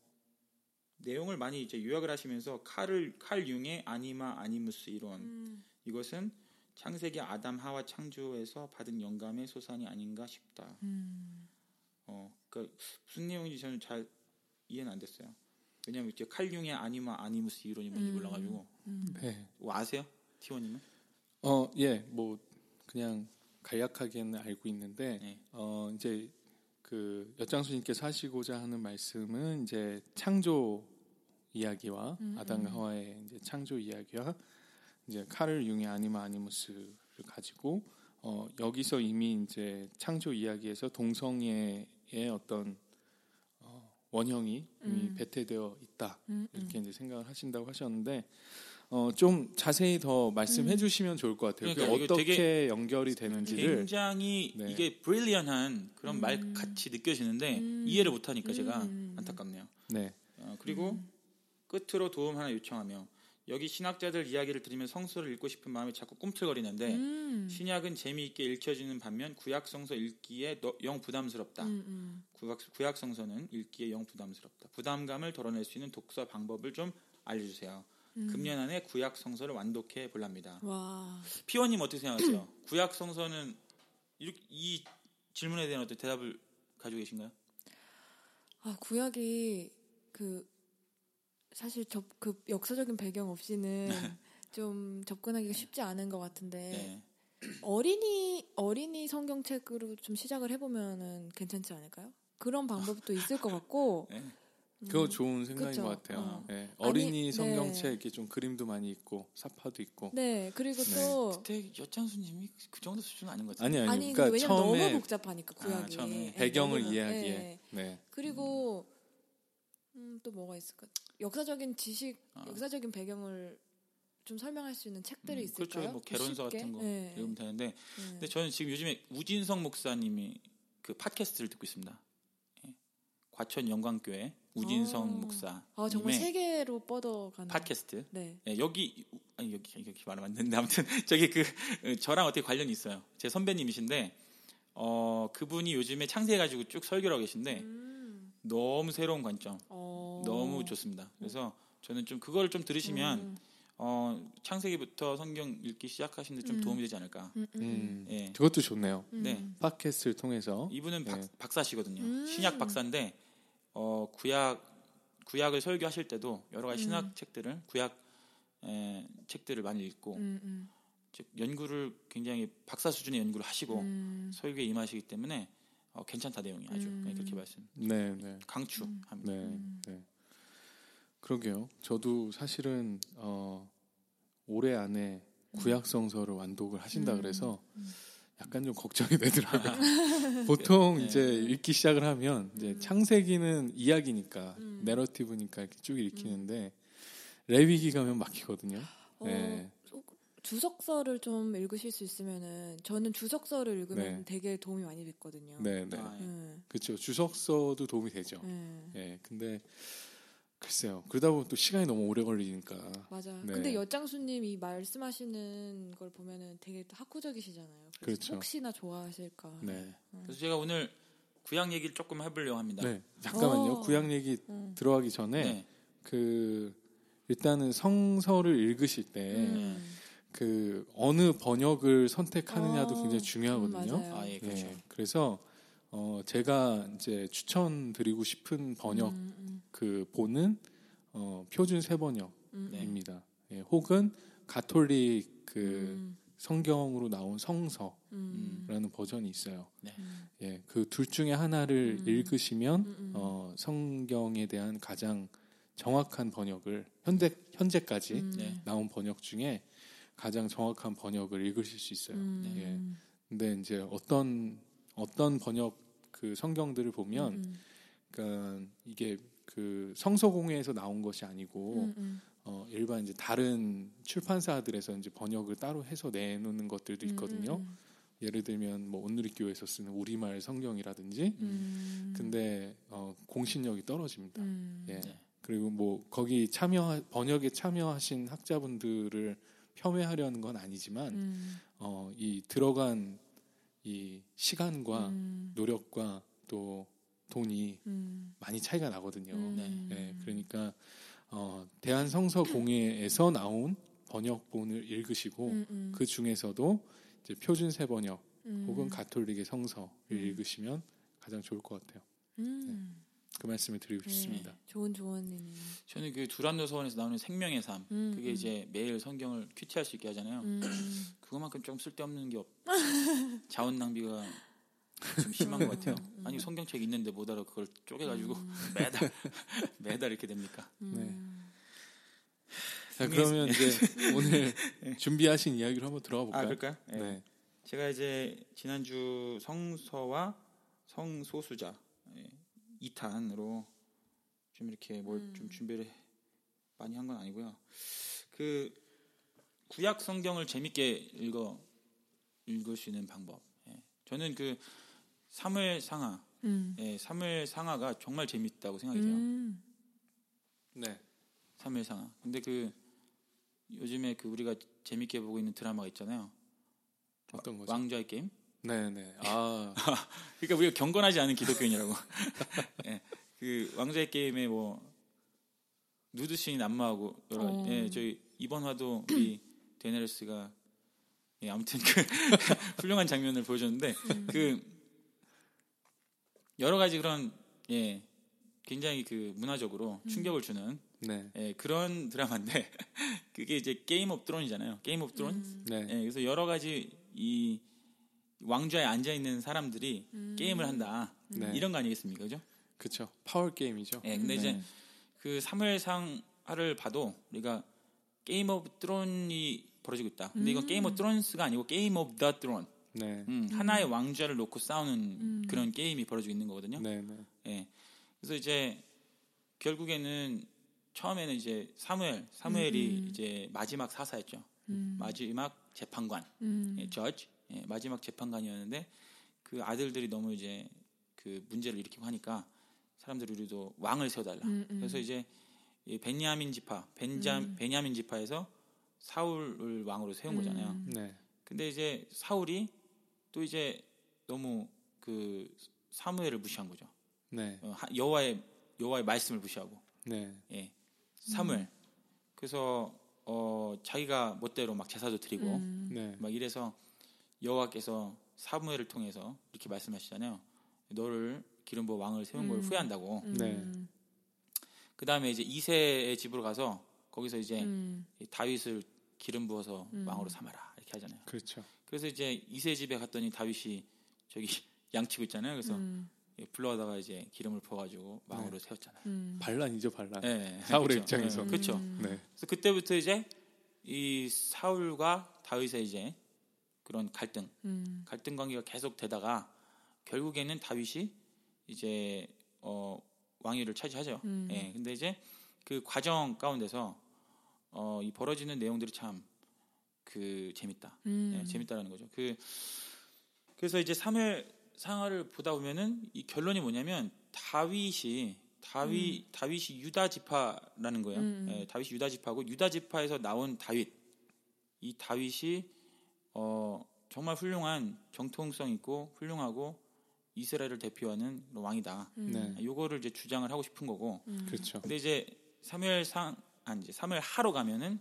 내용을 많이 이제 요약을 하시면서 칼을 칼 융의 아니마 아니무스 이론 음. 이것은 창세기 아담 하와 창조에서 받은 영감의 소산이 아닌가 싶다. 음. 어, 그러니까 무슨 내용인지 저는 잘 이해는 안 됐어요. 왜냐하면 이제 칼 융의 아니마 아니무스 이론이 뭔지 음. 몰라가지고 음. 네. 뭐 아세요, 티원님은? 어, 예, 뭐 그냥 간략하게는 알고 있는데 네. 어, 이제 그 엿장수님께서 하시고자 하는 말씀은 이제 창조 이야기와 음, 아담과 음. 하와의 이제 창조 이야기와 이제 카를 융의 아니마 아니무스를 가지고 어, 여기서 이미 이제 창조 이야기에서 동성애의 어떤 어, 원형이 이미 음. 배태되어 있다 음. 이렇게 이제 생각을 하신다고 하셨는데 어, 좀 자세히 더 말씀해 음. 주시면 좋을 것 같아요. 그러니까 그게 이거 어떻게 되게 연결이 되는지를 굉장히 네. 이게 브릴리언한 그런 음. 말 같이 느껴지는데 음. 이해를 못하니까 제가 음. 안타깝네요. 네. 어, 그리고 음. 끝으로 도움 하나 요청하며 여기 신학자들 이야기를 들으면 성서를 읽고 싶은 마음이 자꾸 꿈틀거리는데 음. 신약은 재미있게 읽혀지는 반면 구약성서 읽기에 너, 영 부담스럽다. 음. 음. 구약, 구약성서는 읽기에 영 부담스럽다. 부담감을 덜어낼 수 있는 독서 방법을 좀 알려주세요. 음. 금년 안에 구약성서를 완독해 볼랍니다. 와. 피원님 어떻게 생각하세요? 구약성서는 이, 이 질문에 대한 어떤 대답을 가지고 계신가요? 아, 구약이 그 사실 접, 그 역사적인 배경 없이는 좀 접근하기가 쉽지 않은 것 같은데 네. 어린이 어린이 성경책으로 좀 시작을 해보면은 괜찮지 않을까요? 그런 방법도 있을 것 같고. 네. 그거 음, 좋은 생각인 그쵸. 것 같아요. 어. 네. 어린이 아니, 성경책 네. 이렇게 좀 그림도 많이 있고 사파도 있고. 네, 그리고 네. 또 그때 엿장수님이 그 정도 수준은 아닌 것 같아요. 아니 아니. 아니 그러니까 왜냐면 처음에 너무 복잡하니까 구약이. 아, 처음에 네, 배경을 너무, 이해하기에. 네. 네. 그리고 음, 또 뭐가 있을까? 역사적인 지식, 아. 역사적인 배경을 좀 설명할 수 있는 책들이 음, 있을까요? 그렇죠. 뭐 개론서 쉽게? 같은 거 네. 읽으면 되는데, 네. 근데 저는 지금 요즘에 우진성 목사님이 그 팟캐스트를 듣고 있습니다. 예. 과천 영광교회 우진성 아. 목사. 아, 정말 세계로 뻗어가는 팟캐스트. 네. 예, 여기 아니 여기 여기 말하면 안 되는데 아무튼 저기 그 저랑 어떻게 관련이 있어요. 제 선배님이신데 어 그분이 요즘에 창세해 가지고 쭉 설교를 하고 계신데 음. 너무 새로운 관점, 어. 너무 좋습니다. 그래서 저는 좀 그걸 좀 들으시면 음. 어 창세기부터 성경 읽기 시작하시는데 좀 음. 도움이 되지 않을까. 음, 음, 음. 예. 그것도 좋네요. 음. 네. 팟캐스트를 통해서. 이분은 박, 네. 박사시거든요. 음. 신약 박사인데 어, 구약 구약을 설교하실 때도 여러 가지 신학 음. 책들을 구약 에, 책들을 많이 읽고 음, 음. 즉 연구를 굉장히 박사 수준의 연구를 하시고 음. 설교에 임하시기 때문에 어, 괜찮다 내용이 아주 음. 네, 그렇게 말씀 네, 네. 강추합니다. 네. 음. 네. 그러게요. 저도 사실은 어, 올해 안에 구약 성서를 완독을 하신다 음. 그래서 음. 약간 좀 걱정이 되더라고요. 보통 네. 이제 읽기 시작을 하면 이제 음. 창세기는 이야기니까 음. 내러티브니까 이렇게 쭉 읽히는데 레위기 가면 막히거든요. 어, 네. 주석서를 좀 읽으실 수 있으면은 저는 주석서를 읽으면 네. 되게 도움이 많이 됐거든요. 네, 네. 아, 예. 네. 그렇죠. 주석서도 도움이 되죠. 네. 예. 근데 글쎄요. 그러다 보면 또 시간이 너무 오래 걸리니까. 맞아. 네. 근데 여장수님 이 말씀하시는 걸 보면은 되게 학구적이시잖아요. 그래서 그렇죠. 혹시나 좋아하실까. 네. 그래서 제가 오늘 구약 얘기를 조금 해보려고 합니다. 네. 잠깐만요. 어. 구약 얘기 음. 들어가기 전에 네. 그 일단은 성서를 읽으실 때 음. 그 어느 번역을 선택하느냐도 어. 굉장히 중요하거든요. 음, 맞아요. 아, 예, 그렇죠. 예, 그래서 어, 제가 이제 추천드리고 싶은 번역 음, 음, 그 본은 어, 표준 세 음, 번역입니다. 예, 혹은 가톨릭 그 음, 성경으로 나온 성서라는 음, 버전이 있어요. 네. 음, 예, 그 둘 중에 하나를 음. 읽으시면 음, 음. 어, 성경에 대한 가장 정확한 번역을 현재 현재까지 음, 네. 나온 번역 중에 가장 정확한 번역을 읽으실 수 있어요. 음, 예. 근데 이제 어떤 어떤 번역 그 성경들을 보면, 음, 그러니까 이게 그 성서공회에서 나온 것이 아니고 음, 음, 어, 일반 이제 다른 출판사들에서 이제 번역을 따로 해서 내놓는 것들도 있거든요. 음, 예를 들면 뭐 온누리교회에서 쓰는 우리말 성경이라든지. 음, 근데 어, 공신력이 떨어집니다. 음, 예. 네. 그리고 뭐 거기 참여 번역에 참여하신 학자분들을 폄훼하려는 건 아니지만 음, 어, 이 들어간 이 시간과 음, 노력과 또 돈이 음, 많이 차이가 나거든요. 음, 예, 그러니까 어, 대한성서공회에서 나온 번역본을 읽으시고 음, 음, 그 중에서도 이제 표준 세 번역 음, 혹은 가톨릭의 성서를 음. 읽으시면 가장 좋을 것 같아요. 음. 그 말씀을 드리고 네, 싶습니다. 좋은 조언이네요. 저는 그 두란노 서원에서 나오는 생명의 삶, 음, 그게 음. 이제 매일 성경을 큐티할 수 있게 하잖아요. 음, 그거만큼 좀 쓸데없는 게 없. 자원 낭비가 좀 심한 것 같아요. 아니 성경책 있는데 못 알아 그걸 쪼개가지고 매달 매달 이렇게 됩니까? 음. 자, 그러면 이제 오늘 준비하신 이야기로 한번 들어가 볼까요? 아 그럴까요? 네. 네. 제가 이제 지난주 성서와 성소수자 이 탄으로 좀 이렇게 뭘 좀 준비를 많이 한 건 아니고요. 그 구약 성경을 재밌게 읽어 읽을 수 있는 방법. 예. 저는 그 사무엘 상하, 음. 예, 사무엘 상하가 정말 재밌다고 생각이 돼요. 음. 네. 사무엘 상하. 근데 그 요즘에 그 우리가 재밌게 보고 있는 드라마가 있잖아요. 어떤 거죠? 왕좌의 게임. 네, 네. 아, 그러니까 우리가 경건하지 않은 기독교인이라고. 예, 그 왕좌의 게임에 뭐 누드신이 난무하고 여러 어. 예, 저희 이번 화도 우리 데네리스가 예, 아무튼 그 훌륭한 장면을 보여줬는데 음. 그 여러 가지 그런 예, 굉장히 그 문화적으로 충격을 주는 네. 예, 그런 드라마인데 그게 이제 게임 오브 드론이잖아요. 게임 오브 드론. 음. 네. 예, 그래서 여러 가지 이 왕좌에 앉아 있는 사람들이 음. 게임을 한다. 네. 이런 거 아니겠습니까, 그죠? 그렇죠. 파워 게임이죠. 예, 근데 네. 이제 그 사무엘상하를 봐도 우리가 게임 오브 드론이 벌어지고 있다. 근데 이건 음. 게임 오브 드론스가 아니고 게임 오브 더 드론. 네. 음, 하나의 왕좌를 놓고 싸우는 음. 그런 게임이 벌어지고 있는 거거든요. 네, 네. 예. 그래서 이제 결국에는 처음에는 이제 사무엘, 사무엘이 음. 이제 마지막 사사였죠. 음. 마지막 재판관, 음. 예, 저지, 예, 마지막 재판관이었는데 그 아들들이 너무 이제 그 문제를 일으키고 하니까 사람들이 우리도 왕을 세워달라. 음, 음. 그래서 이제 이 베냐민 지파, 벤자, 음. 베냐민 지파에서 사울을 왕으로 세운 거잖아요. 음. 네. 근데 이제 사울이 또 이제 너무 그 사무엘을 무시한 거죠. 네. 어, 하- 여호와의 여호와의 말씀을 무시하고, 네. 예, 사무엘. 그래서 어, 자기가 멋대로 막 제사도 드리고 음. 네. 막 이래서 여호와께서 사무엘을 통해서 이렇게 말씀하시잖아요. 너를 기름 부어 왕을 세운 걸 음. 후회한다고. 음. 네. 그 다음에 이제 이세의 집으로 가서 거기서 이제 음. 이 다윗을 기름 부어서 음. 왕으로 삼아라 이렇게 하잖아요. 그렇죠. 그래서 이제 이세 집에 갔더니 다윗이 저기 양치고 있잖아요. 그래서 음. 불러다가 이제 기름을 부어가지고 왕으로 세웠잖아요. 음. 반란이죠, 반란. 네, 사울의 그쵸. 입장에서. 네, 그렇죠. 음. 네. 그래서 그때부터 이제 이 사울과 다윗의 이제 그런 갈등, 음. 갈등 관계가 계속 되다가 결국에는 다윗이 이제 어, 왕위를 차지하죠. 음. 예, 근데 이제 그 과정 가운데서 어, 이 벌어지는 내용들이 참 그 재밌다. 음. 예, 재밌다라는 거죠. 그 그래서 이제 사무엘 상하를 보다 보면은 이 결론이 뭐냐면 다윗이 다윗 음. 다윗이 유다 지파라는 거예요. 음. 예, 다윗이 유다 지파고 유다 지파에서 나온 다윗. 이 다윗이 어, 정말 훌륭한 정통성 있고 훌륭하고 이스라엘을 대표하는 왕이다. 음. 네. 요거를 이제 주장을 하고 싶은 거고. 음. 그렇죠. 근데 이제 사무엘상 아니 이제 사무엘하로 가면은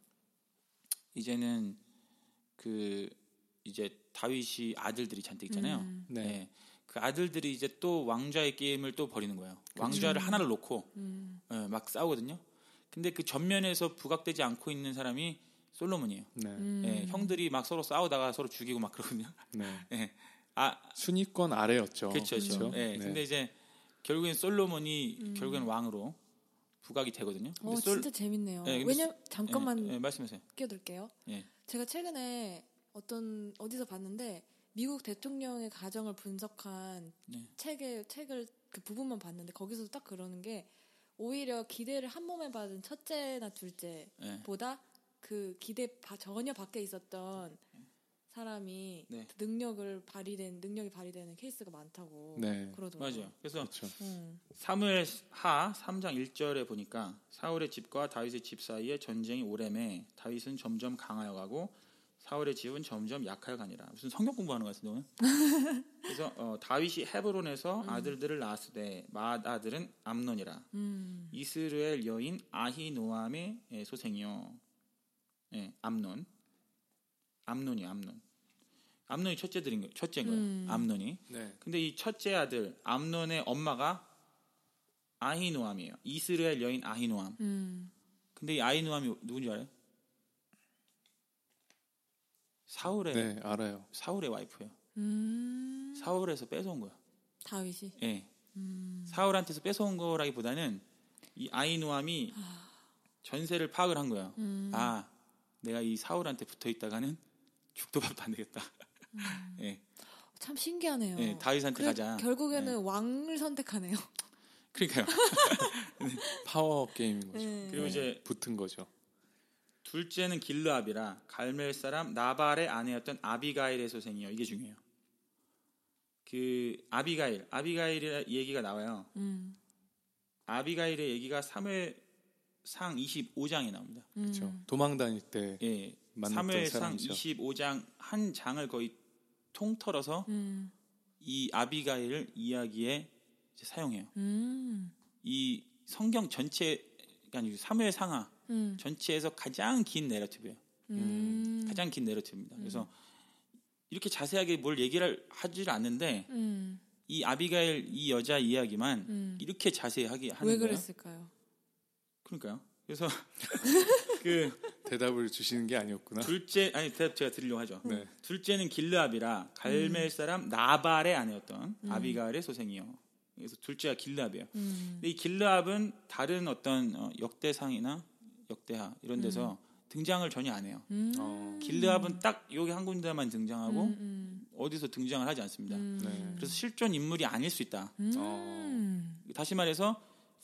이제는 그 이제 다윗이 아들들이 잔뜩 있잖아요. 음. 네. 예, 그 아들들이 이제 또 왕좌의 게임을 또 벌이는 거예요. 왕좌를 하나를 놓고 음. 예, 막 싸우거든요. 근데 그 전면에서 부각되지 않고 있는 사람이 솔로몬이에요. 네. 음. 예, 형들이 막 서로 싸우다가 서로 죽이고 막 그러거든요. 네. 예, 아, 순위권 아래였죠. 그렇죠, 그렇죠. 그렇죠? 예, 네. 근데 이제 결국엔 솔로몬이 음. 결국엔 왕으로 부각이 되거든요. 근데 어, 솔- 진짜 재밌네요. 예, 근데 왜냐 잠깐만 예, 예, 말씀하세요. 끼어들게요. 예. 제가 최근에 어떤 어디서 봤는데 미국 대통령의 가정을 분석한 네. 책의 책을 그 부분만 봤는데 거기서도 딱 그러는 게 오히려 기대를 한 몸에 받은 첫째나 둘째보다 예. 그 기대 바- 전혀 밖에 있었던 사람이 네. 능력을 발휘된 능력이 발휘되는 케이스가 많다고 네. 그러더라고요. 맞아요. 그래서 그렇죠. 음. 사무엘하 삼 장 일 절에 보니까 사울의 집과 다윗의 집 사이에 전쟁이 오래매 다윗은 점점 강하여 가고 사울의 집은 점점 약하여 가니라. 무슨 성경 공부하는 것 같은데 오늘? 그래서 어, 다윗이 헤브론에서 음. 아들들을 낳았으되 맏 아들은 암논이라. 음. 이스라엘 여인 아히노암의 예, 소생이요. 예, 암논. 암논이 암논. 암논이 첫째들인 거, 첫째인 거예요. 음. 암논이. 네. 근데 이 첫째 아들 암논의 엄마가 아히노암이에요. 이스라엘 여인 아히노암. 음. 근데 이 아히노암이 누군지 알아요? 사울의 네, 알아요. 사울의 와이프예요. 음. 사울에서 뺏어온 거야. 다윗이. 예. 음. 사울한테서 뺏어온 거라기보다는 이 아히노암이 전세를 파악을 한 거예요. 음. 아, 내가 이 사울한테 붙어 있다가는 죽도 밥도 안 되겠다. 음. 예. 참 신기하네요. 예, 다윗한테 그래, 가자. 결국에는 예. 왕을 선택하네요. 그러니까요. 파워 게임인 거죠. 네. 그리고 이제 붙은 거죠. 둘째는 길르압이라 갈멜 사람 나발의 아내였던 아비가일의 소생이요. 이게 중요해요. 그 아비가일, 아비가일의 얘기가 나와요. 음. 아비가일의 얘기가 사무엘상 이십오 장에 나옵니다. 그렇죠. 음. 도망 다닐 때 예, 만났던 사무엘상 사람이죠. 이십오 장 한 장을 거의 통틀어서 음. 이 아비가일을 이야기에 이제 사용해요. 음. 이 성경 전체, 그러니까 사무엘상하 음. 전체에서 가장 긴 내러티브예요. 음. 가장 긴 내러티브입니다. 그래서 이렇게 자세하게 뭘 얘기를 하지를 않는데 음. 이 아비가일 이 여자 이야기만 음. 이렇게 자세하게 하는 왜 거예요. 그랬을까요? 그러니까요. 그래서 그 대답을 주시는 게 아니었구나. 둘째 아니 대답 제가 드리려고 하죠. 네. 둘째는 길르압이라 갈멜 사람 나발의 아내였던 음. 아비가일의 소생이요. 그래서 둘째가 길르압이에요. 음. 근데 이 길르압은 다른 어떤 어, 역대상이나 역대하 이런 데서 등장을 전혀 안 해요. 음. 어. 길르압은 딱 여기 한 군데만 등장하고 음. 음. 어디서 등장을 하지 않습니다. 음. 네. 그래서 실존 인물이 아닐 수 있다. 음. 어. 다시 말해서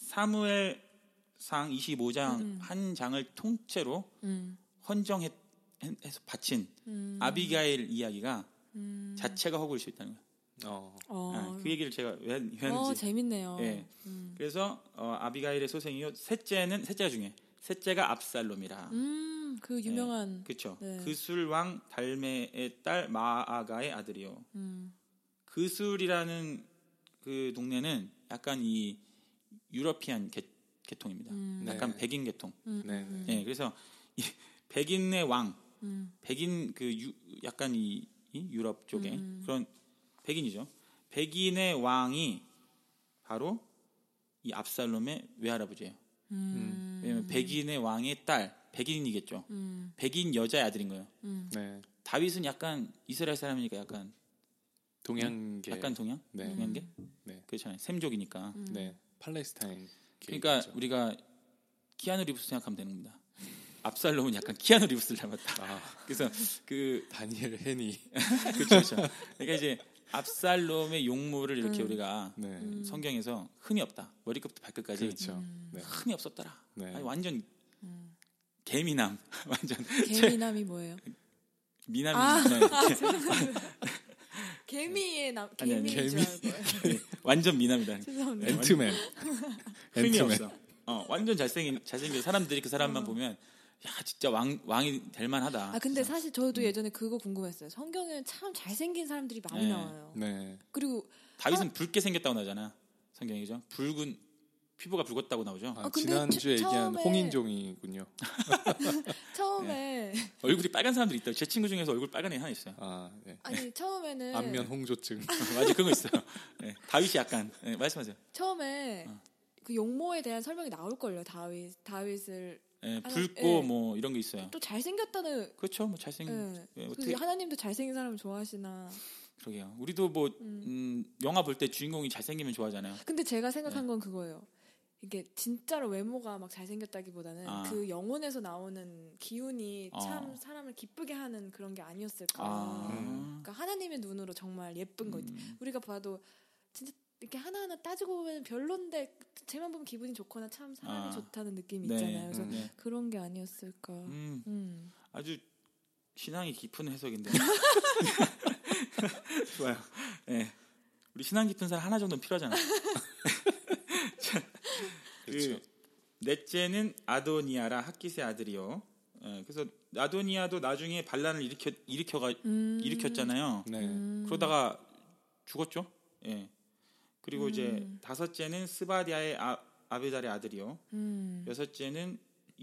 사무엘상 이십오 장 음. 한 장을 통째로 음. 헌정해서 바친 음. 아비가일 이야기가 음. 자체가 허구일 수 있다는 거예요. 어. 어. 아, 그 얘기를 제가 왜, 왜 어, 하는지. 재밌네요. 예. 음. 그래서 어, 아비가일의 소생이요. 셋째는 셋째가 중에 셋째가 압살롬이라. 음, 그 유명한. 그렇죠. 네. 그술 왕 달메의 딸 마아가의 아들이요. 음. 그술이라는 그 동네는 약간 이 유러피안 계, 계통입니다. 음. 약간 네. 백인 계통. 음. 네. 음. 예, 그래서 이 백인의 왕, 음. 백인 그 유, 약간 이, 이 유럽 쪽에 음. 그런 백인이죠. 백인의 왕이 바로 이 압살롬의 외할아버지예요. 음. 왜냐면 백인의 왕의 딸, 백인이겠죠. 음. 백인 여자의 아들인 거예요. 음. 네. 다윗은 약간 이스라엘 사람이니까 약간 동양계. 약간 동양, 네. 동양계, 네. 그렇잖아요. 셈족이니까. 음. 네. 팔레스타인. 그러니까 우리가 키아누 리브스 생각하면 되는 겁니다. 압살롬은 약간 키아누 리브스를 닮았다. 아, 그래서 그 다니엘 헤니. 그렇죠, 그렇죠. 그러니까 이제 압살롬의 용모를 이렇게 음. 우리가 네. 음. 성경에서 흠이 없다. 머리끝부터 발끝까지 그렇죠. 음. 네. 흠이 없었더라. 네. 아니, 완전 음. 개미남, 완전 개미남이 뭐예요? 미남이. 아. 네. 개미의 남 아니, 아니, 개미인 줄 개미. 알고요. 완전 미남이다. 죄송합니다. 앤트맨. 흠이 앤트맨. 없어. 어, 완전 잘생긴 잘생긴 사람들이 그 사람만 어. 보면 야 진짜 왕 왕이 될 만하다. 아 근데 그래서, 사실 저도 음. 예전에 그거 궁금했어요. 성경에는 참 잘생긴 사람들이 많이 네. 나와요. 네. 그리고 다윗은 붉게 생겼다고 나오잖아. 성경이 그죠? 붉은 피부가 붉었다고 나오죠. 아, 아, 근데 지난주에 처- 얘기한 처음에- 홍인종이군요. 처음에 얼굴이 빨간 사람들 있다. 제 친구 중에서 얼굴 빨간 애 하나 있어요. 아, 네. 아니 처음에는 안면 홍조증. 맞아 그런 거 있어요. 네, 다윗이 약간 네, 말씀하세요. 처음에 어. 그 용모에 대한 설명이 나올 걸요. 다윗 다윗을 네, 하나- 붉고 예. 뭐 이런 게 있어요. 또 잘생겼다는 그렇죠. 뭐 잘생긴 예. 예, 그 어떻게 하나님도 잘생긴 사람을 좋아하시나. 그러게요. 우리도 뭐 음. 음, 영화 볼 때 주인공이 잘생기면 좋아하잖아요. 근데 제가 생각한 네. 건 그거예요. 이게 진짜로 외모가 막 잘생겼다기보다는 아. 그 영혼에서 나오는 기운이 어. 참 사람을 기쁘게 하는 그런 게 아니었을까. 아, 그러니까 하나님의 눈으로 정말 예쁜 거 있죠. 음. 우리가 봐도 진짜 이렇게 하나하나 따지고 보면 별론데 쟤만 보면 기분이 좋거나 참 사람이 아. 좋다는 느낌이 네. 있잖아요. 그래서 네. 그런 게 아니었을까. 음, 음. 아주 신앙이 깊은 해석인데. 좋아요. 예. 우리 신앙 깊은 사람 하나 정도는 필요하잖아. 자, 그렇죠. 그 넷째는 아도니아라 핫깃의 아들이요. 예, 그래서 아도니아도 나중에 반란을 일으켜 일으켜가 음. 일으켰잖아요. 네. 음. 그러다가 죽었죠. 예. 그리고 음. 이제 다섯째는 스바디아의 아, 아베달의 아들이요. 음. 여섯째는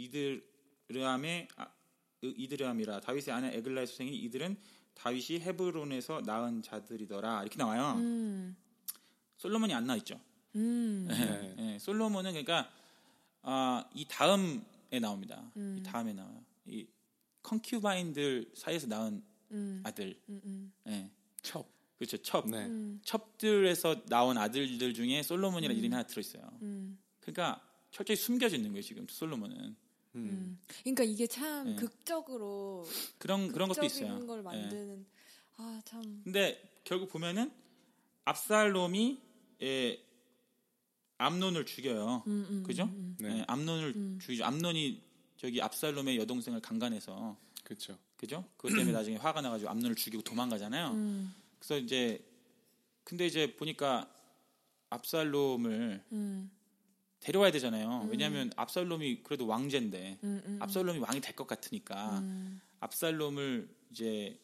이드르암의 아, 이드르암이라 다윗의 아내 에글라의 수생이 이들은 다윗이 헤브론에서 낳은 자들이더라 이렇게 나와요. 음. 솔로몬이 안 나와 있죠. 음. 네. 예, 예, 솔로몬은 그러니까 아, 이 다음에 나옵니다. 음. 이 다음에 나와요. 이 컨큐바인들 사이에서 낳은 음. 아들. 음. 음. 예. 첩. 그렇죠. 첩. 네. 음. 첩들에서 나온 아들들 중에 솔로몬이라는 음. 이름이 하나 들어 있어요. 음. 그러니까 철저히 숨겨져 있는 거예요, 지금 솔로몬은. 음. 음. 그러니까 이게 참 네. 극적으로 그런 그런 것도 극적인 있어요. 걸 예. 만드는 아 참. 근데 결국 보면은 압살롬이 예, 암논을 죽여요. 음, 음, 그죠? 음, 네. 예, 암논을 음. 죽이죠. 암논이 저기 압살롬의 여동생을 강간해서 그렇죠. 그죠? 그것 때문에 나중에 화가 나가지고 암논을 죽이고 도망가잖아요. 음, 그래서 이제 근데 이제 보니까 압살롬을 음, 데려와야 되잖아요. 음. 왜냐하면 압살롬이 그래도 왕제인데 음, 음, 압살롬이 왕이 될 것 같으니까 음, 압살롬을 이제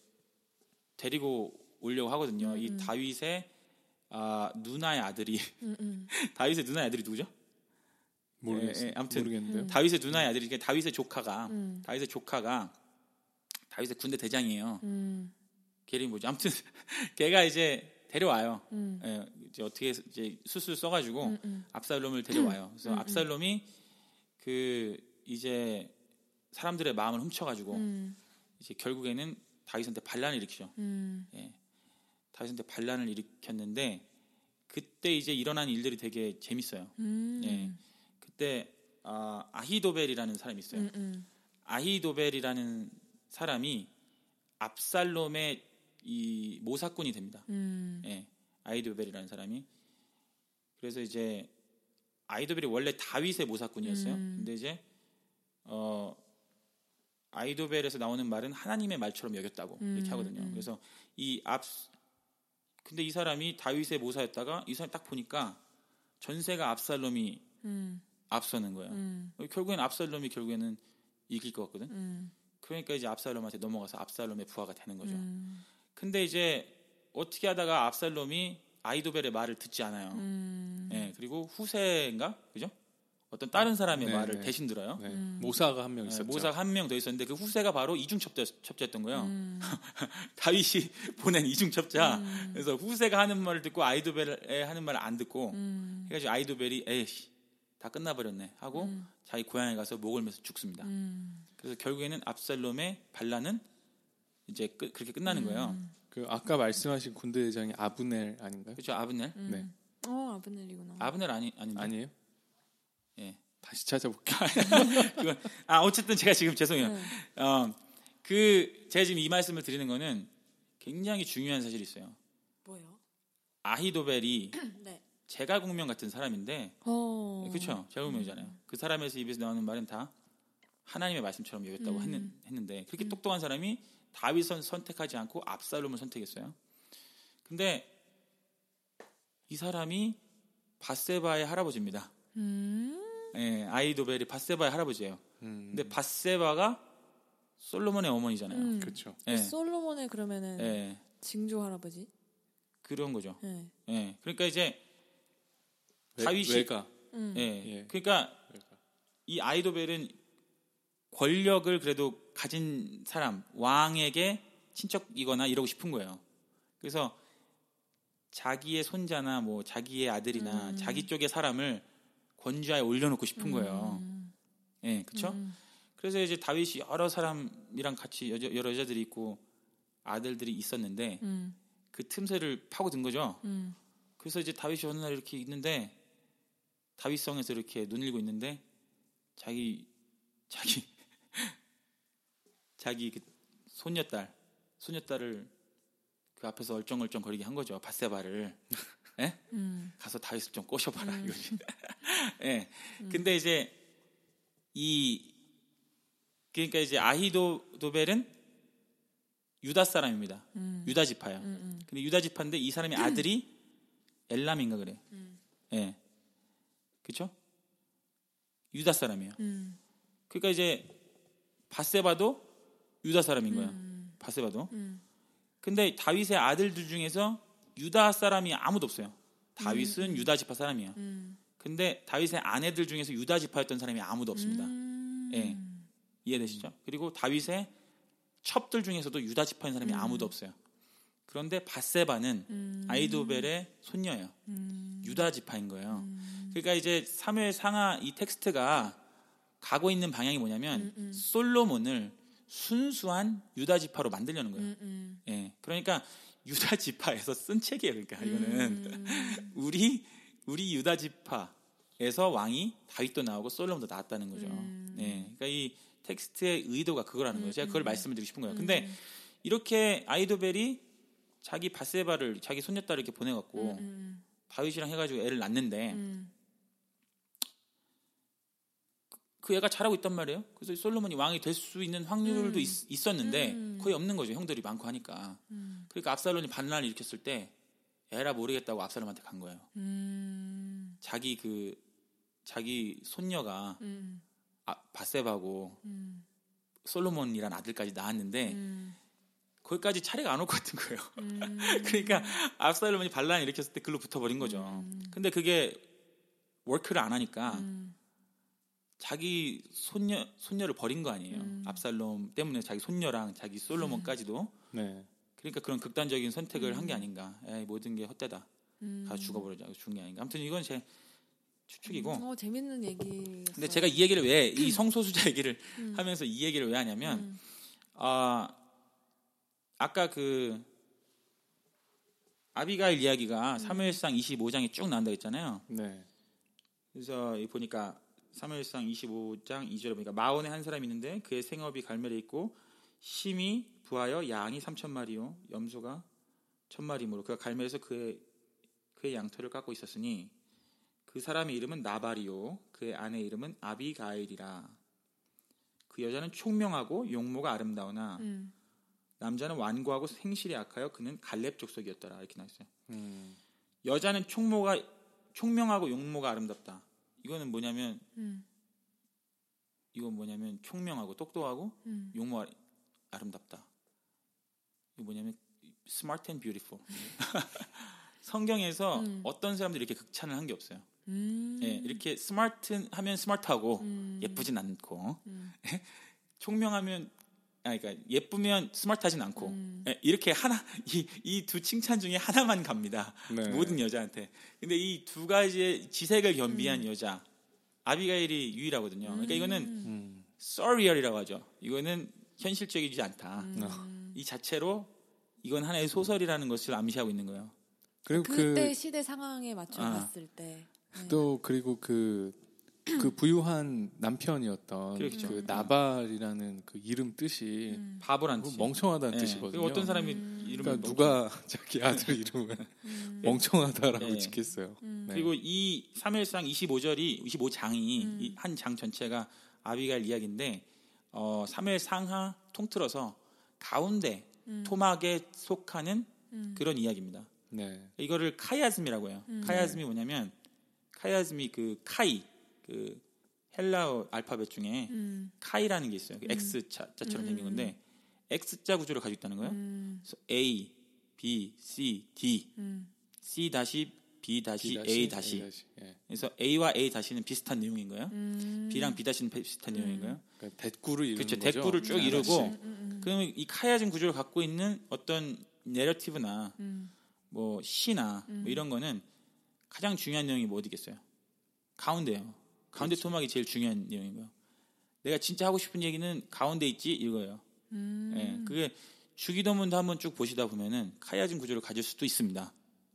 데리고 오려고 하거든요. 음, 이 음. 다윗의 아, 누나의 아들이 음, 음. 다윗의 누나의 아들이 누구죠? 모르겠어요. 예, 예, 아무튼 모르겠는데요. 음. 다윗의 누나의 아들이 그러니까 다윗의 조카가 음. 다윗의 조카가 다윗의 군대 대장이에요. 음, 걔이 뭐지? 아무튼 걔가 이제 데려와요. 음, 예, 이제 어떻게 해서 이제 수술 써가지고 음, 음. 압살롬을 데려와요. 그래서 음, 음. 압살롬이 그 이제 사람들의 마음을 훔쳐가지고 음, 이제 결국에는 다윗한테 반란을 일으키죠. 음, 예, 다윗한테 반란을 일으켰는데 그때 이제 일어난 일들이 되게 재밌어요. 음, 예, 그때 아, 아히도벨이라는 사람이 있어요. 음, 음. 아히도벨이라는 사람이 압살롬의 이 모사꾼이 됩니다. 음, 예, 아히도벨이라는 사람이 그래서 이제 아히도벨이 원래 다윗의 모사꾼이었어요. 음. 근데 이제 어 아히도벨에서 나오는 말은 하나님의 말처럼 여겼다고 음, 이렇게 하거든요. 음. 그래서 이 앞 근데 이 사람이 다윗의 모사였다가 이 사람 딱 보니까 전세가 압살롬이 음, 앞서는 거예요. 음, 결국엔 압살롬이 결국에는 이길 것 같거든. 음, 그러니까 이제 압살롬한테 넘어가서 압살롬의 부하가 되는 거죠. 음, 근데 이제 어떻게 하다가 압살롬이 아히도벨의 말을 듣지 않아요. 음. 예, 그리고 후세인가 그죠? 어떤 다른 사람의 네, 말을 네. 대신 들어요. 네. 음. 모사가 한 명 예, 있었죠. 모사가 한 명 더 있었는데 그 후세가 바로 이중 첩자, 첩자였던 거예요. 음, 다윗이 보낸 이중 첩자. 음. 그래서 후세가 하는 말을 듣고 아히도벨의 하는 말을 안 듣고 음, 해가지고 아히도벨이 에이씨 다 끝나버렸네 하고 음. 자기 고향에 가서 목을 매서 죽습니다. 음, 그래서 결국에는 압살롬의 반란은 이제 끝- 그렇게 끝나는 거예요. 음. 그 아까 말씀하신 군대 대장이 아브넬 아닌가요? 그렇죠. 아브넬. 음. 네. 어, 아브넬이구나. 아브넬 아니 아닌데. 아니에요? 예. 다시 찾아볼게요. 그건- 아 어쨌든 제가 지금 죄송해요. 네. 어, 그 제가 지금 이 말씀을 드리는 거는 굉장히 중요한 사실이 있어요. 뭐요? 아히도벨이 네. 제갈공명 같은 사람인데, 어. 그렇죠? 제갈공명이잖아요. 그 사람에서 입에서 나오는 말은 다 하나님의 말씀처럼 여겼다고 음. 했는, 했는데 그렇게 똑똑한 사람이 다윗을 선택하지 않고 압살롬을 선택했어요. 근데 이 사람이 바세바의 할아버지입니다. 음. 예, 아히도벨이 밧세바의 할아버지예요. 음. 근데 밧세바가 솔로몬의 어머니잖아요. 음. 그렇죠. 예, 솔로몬의 그러면은 예, 징조 할아버지. 그런 거죠. 네. 예, 그러니까 이제 외, 다윗이 외가. 음. 예, 예. 그러니까 외가. 이 아히도벨은 권력을 그래도 가진 사람, 왕에게 친척이거나 이러고 싶은 거예요. 그래서 자기의 손자나 뭐 자기의 아들이나 음. 자기 쪽의 사람을 권좌에 올려놓고 싶은 거예요. 음. 예, 그렇죠? 음. 그래서 이제 다윗이 여러 사람이랑 같이 여자, 여러 여자들이 있고 아들들이 있었는데 음. 그 틈새를 파고든 거죠. 음. 그래서 이제 다윗이 어느 날 이렇게 있는데 다윗성에서 이렇게 눈 일고 있는데 자기 자기 자기 그 손녀딸 손녀딸을 그 앞에서 얼쩡얼쩡 거리게 한 거죠. 밧세바를. 예? 음. 가서 다윗을 좀 꼬셔봐라 음. 이거지. 예. 근데 이제 이 그러니까 이제 아히도벨은 유다 사람입니다. 음. 유다 지파예요. 음. 음. 근데 유다 지파인데 이 사람의 아들이 엘람인가 그래. 음. 예. 그렇죠? 유다 사람이에요. 음. 그러니까 이제 밧세바도 유다 사람인 거예요. 음. 밧세바도. 음. 근데 다윗의 아들들 중에서 유다 사람이 아무도 없어요. 다윗은 음. 유다 지파 사람이에요. 음. 근데 다윗의 아내들 중에서 유다 지파였던 사람이 아무도 없습니다. 음. 예. 이해되시죠? 그리고 다윗의 첩들 중에서도 유다 지파인 사람이 음. 아무도 없어요. 그런데 밧세바는 음. 아히도벨의 손녀예요. 음. 유다 지파인 거예요. 음. 그러니까 이제 사무엘 상하 이 텍스트가 가고 있는 방향이 뭐냐면 음, 음. 솔로몬을 순수한 유다 지파로 만들려는 거예요. 음. 음. 예. 그러니까 유다 지파에서 쓴 책이에요. 그러니까 이거는 음. 우리 우리 유다 지파에서 왕이 다윗도 나오고 솔로몬도 나왔다는 거죠. 음. 예. 그러니까 이 텍스트의 의도가 그거라는 거예요. 제가 그걸 음. 말씀을 드리고 싶은 거예요. 근데 이렇게 아히도벨이 자기 밧세바를 자기 손녀딸을 이렇게 보내갖고 음. 다윗이랑 해가지고 애를 낳는데 음. 그 애가 잘하고 있단 말이에요. 그래서 솔로몬이 왕이 될 수 있는 확률도 음. 있, 었는데 음. 거의 없는 거죠. 형들이 많고 하니까. 음. 그러니까 압살롬이 반란을 일으켰을 때 에라 모르겠다고 압살롬한테 간 거예요. 음. 자기 그 자기 손녀가 음. 아, 밧세바고 음. 솔로몬이란 아들까지 낳았는데 음. 거기까지 차례가 안 올 것 같은 거예요. 음. 그러니까 압살롬이 반란을 일으켰을 때 글로 붙어버린 거죠. 음. 근데 그게 워크를 안 하니까 음. 자기 손녀 손녀를 버린 거 아니에요. 음. 압살롬 때문에 자기 손녀랑 자기 솔로몬까지도. 네. 그러니까 그런 극단적인 선택을 음. 한 게 아닌가. 에이, 모든 게 헛되다. 음. 가 죽어버리자. 죽은 게 아닌가. 아무튼 이건 제 추측이고. 어, 재밌는 얘기. 근데 제가 이 얘기를 왜 이 성소수자 얘기를 음. 하면서 이 얘기를 왜 하냐면 음. 아 아까 그 아비가일 이야기가 사무엘상 이십오 장에 쭉 나온다고 했잖아요. 네. 그래서 이 보니까 사무엘상 이십오 장 이 절에 보니까 마온에 한 사람이 있는데 그의 생업이 갈멜에 있고 심이 부하여 양이 삼천 마리요 염소가 천 마리므로 그가 갈멜에서 그의 그의 양털을 깎고 있었으니 그 사람의 이름은 나발이요 그의 아내 이름은 아비가일이라. 그 여자는 총명하고 용모가 아름다우나 음. 남자는 완고하고 생실이 악하여 그는 갈렙 족속이었더라. 이렇게 나왔어요. 음. 여자는 총모가 총명하고 용모가 아름답다. 이거는 뭐냐면 음. 이건 뭐냐면 총명하고 똑똑하고 음. 용모 아- 아름답다. 이거 뭐냐면 smart and beautiful. 성경에서 음. 어떤 사람들이 이렇게 극찬을 한 게 없어요. 음. 예, 이렇게 스마트 하면 스마트하고 음. 예쁘진 않고 음. 총명하면 아 그러니까 예쁘면 스마트하진 않고 음. 예, 이렇게 하나 이 이 두 칭찬 중에 하나만 갑니다. 네. 모든 여자한테. 근데 이 두 가지의 지색을 겸비한 음. 여자 아비가일이 유일하거든요. 그러니까 이거는 음. surreal이라고 하죠. 이거는 현실적이지 않다. 음. 이 자체로 이건 하나의 소설이라는 것을 암시하고 있는 거예요. 그리고 그때 그 시대 상황에 맞춰 아. 봤을 때. 네. 또 그리고 그, 그 부유한 남편이었던 그렇죠. 그 나발이라는 그 이름 뜻이 음. 바보란 그거 뜻이. 멍청하다는 예, 뜻이거든요. 그리고 어떤 사람이 음. 이름을 그러니까 멍청- 누가 자기 아들 이름을 음. 멍청하다라고 네. 짓겠어요. 음. 네. 그리고 이 사무엘상 이십오 절이 이십오 장이 음. 한 장 전체가 아비가일 이야기인데 어, 사무엘 상하 통틀어서 가운데 음. 토막에 속하는 음. 그런 이야기입니다. 네. 이거를 카야즘이라고 해요. 음. 카야즘이 뭐냐면 카이아즘이 그 카이 그 헬라어 알파벳 중에 음. 카이라는 게 있어요. 그 음. X 자처럼 음. 생긴 건데 X자 구조를 가지고 있다는 거예요. 음. 그래서 A, B, C, D, 음. C 다시 B 다시 B A 다시. 예. 그래서 A와 A 다시는 비슷한 내용인 거예요. 음. B랑 B 다시는 비슷한 음. 내용인 거예요. 그러니까 대꾸를 이루는 그렇죠. 거죠. 대꾸를 쭉 음. 이루고 음. 음. 그러면 이 카이아즘 구조를 갖고 있는 어떤 내러티브나 음. 뭐 시나 음. 뭐 이런 거는 가장 중요한 내용이 뭐 어디겠어요? 가운데요. 가운데 그렇죠. 토막이 제일 중요한 내용인 거예요. 내가 진짜 하고 싶은 얘기는 가운데 있지 이거예요. 음. 예, 그게 주기도문도 한번 쭉 보시다 보면은 카이아즘 구조를 가질 수도 있습니다.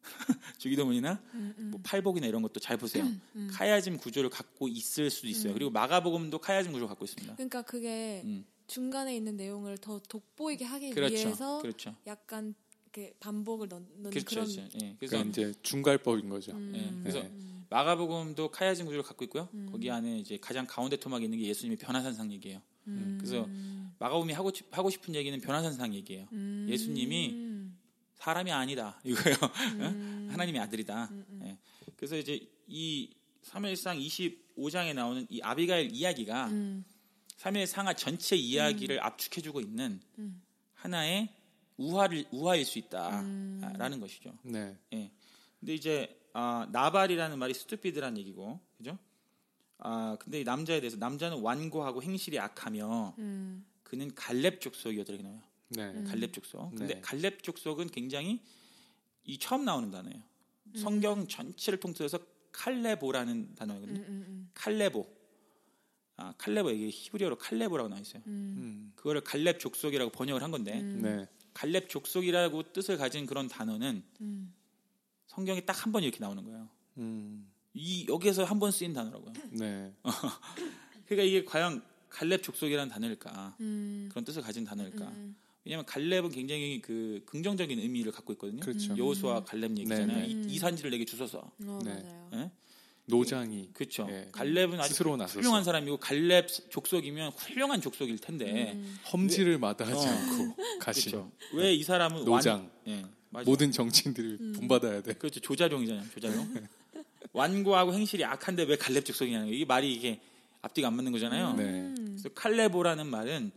주기도문이나 음. 음. 뭐 팔복이나 이런 것도 잘 보세요. 음. 카이아즘 구조를 갖고 있을 수도 있어요. 음. 그리고 마가복음도 카이아즘 구조를 갖고 있습니다. 그러니까 그게 음. 중간에 있는 내용을 더 돋보이게 하기 그렇죠. 위해서 그렇죠. 약간 이렇게 반복을 넣는 그렇죠. 그런 그렇죠. 예, 그래서 그러니까 이제 중갈법인 거죠. 음. 예, 그래서 네. 음. 마가복음도 카이아즘 구조를 갖고 있고요. 음. 거기 안에 이제 가장 가운데 토막에 있는 게 예수님의 변화산상 얘기예요. 음. 그래서 마가복음이 하고 싶- 하고 싶은 얘기는 변화산상 얘기예요. 음. 예수님이 사람이 아니다 이거예요. 음. 하나님의 아들이다. 음. 음. 예. 그래서 이제 이 사무엘상 이십오 장에 나오는 이 아비가일 이야기가 음. 사무엘상하 전체 이야기를 압축해주고 있는 음. 하나의 우화를 우화일 수 음. 있다라는 것이죠. 네. 예. 근데 이제 아, 나발이라는 말이 스투피드라는 얘기고, 그죠? 아, 근데 이 남자에 대해서 남자는 완고하고 행실이 악하며 음. 그는 갈렙 족속이었다 이렇게 나와요. 네. 음. 갈렙 족속. 근데 네. 갈렙 족속은 굉장히 이 처음 나오는 단어예요. 성경 전체를 통틀어서 칼레보라는 단어거든요. 음. 음. 칼레보. 아, 칼레보 이게 히브리어로 칼레보라고 나와 있어요. 음. 음. 그거를 갈렙 족속이라고 번역을 한 건데 음. 네. 갈렙 족속이라고 뜻을 가진 그런 단어는 음. 성경에 딱 한 번 이렇게 나오는 거예요. 음. 이 여기에서 한 번 쓰인 단어라고요. 네. 그러니까 이게 과연 갈렙 족속이라는 단어일까? 음. 그런 뜻을 가진 단어일까? 음. 왜냐하면 갈렙은 굉장히 그 긍정적인 의미를 갖고 있거든요. 그렇죠. 여호수아 갈렙 얘기잖아요. 네, 이, 네. 이 산지를 내게 주소서. 어, 네. 맞아요. 예? 노장이 그렇죠. 예. 갈렙은 아주 스스로 나서서 훌륭한 사람이고 갈렙 족속이면 훌륭한 족속일 텐데 음. 험지를 마다하지 어. 않고 가시는 그렇죠. 왜 이 사람은 노장. 완, 예, 맞아요. 모든 정치인들이 음. 본받아야 돼. 그렇죠. 조자룡이잖아요. 조자룡. 완고하고 행실이 악한데 왜 갈렙 족속이냐는 거예요. 이 말이 이게 앞뒤가 안 맞는 거잖아요. 네. 음. 그래서 칼레보라는 말은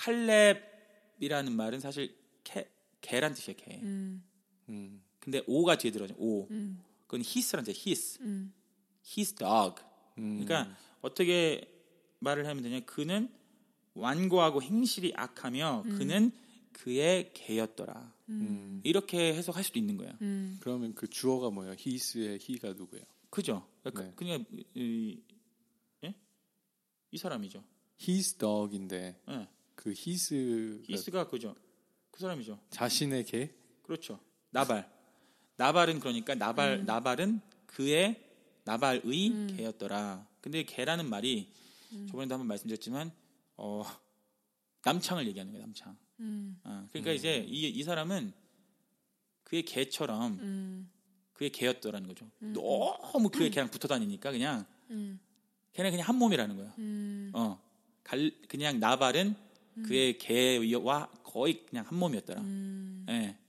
칼렙이라는 말은 사실 개, 개란 뜻이에요. 개. 음. 음. 근데 오가 뒤에 들어가죠. 오. 음. 그건 his란 뜻이에요. his. 음. his dog. 음. 그러니까 어떻게 말을 하면 되냐? 그는 완고하고 행실이 악하며 음. 그는 그의 개였더라. 음. 이렇게 해석할 수도 있는 거예요. 음. 그러면 그 주어가 뭐예요? his의 he가 누구예요? 그죠? 그러니까 네. 그냥 이, 예? 이 사람이죠. his dog인데 예. 그 his가 히스가 그죠? 그 사람이죠. 자신의 개? 그렇죠. 나발. 나발은 그러니까 나발 음. 나발은 그의 나발의 음. 개였더라. 근데 개라는 말이 음. 저번에도 한번 말씀드렸지만 어, 남창을 얘기하는 거예요. 남창. 음. 어, 그러니까 음. 이제 이, 이 사람은 그의 개처럼 음. 그의 개였더라는 거죠. 음. 너무 그의 개랑 붙어 다니니까 그냥 음. 걔는 그냥 한 몸이라는 거예요. 음. 어, 갈, 그냥 나발은 그의 개와 거의 그냥 한 몸이었더라. 음. 예.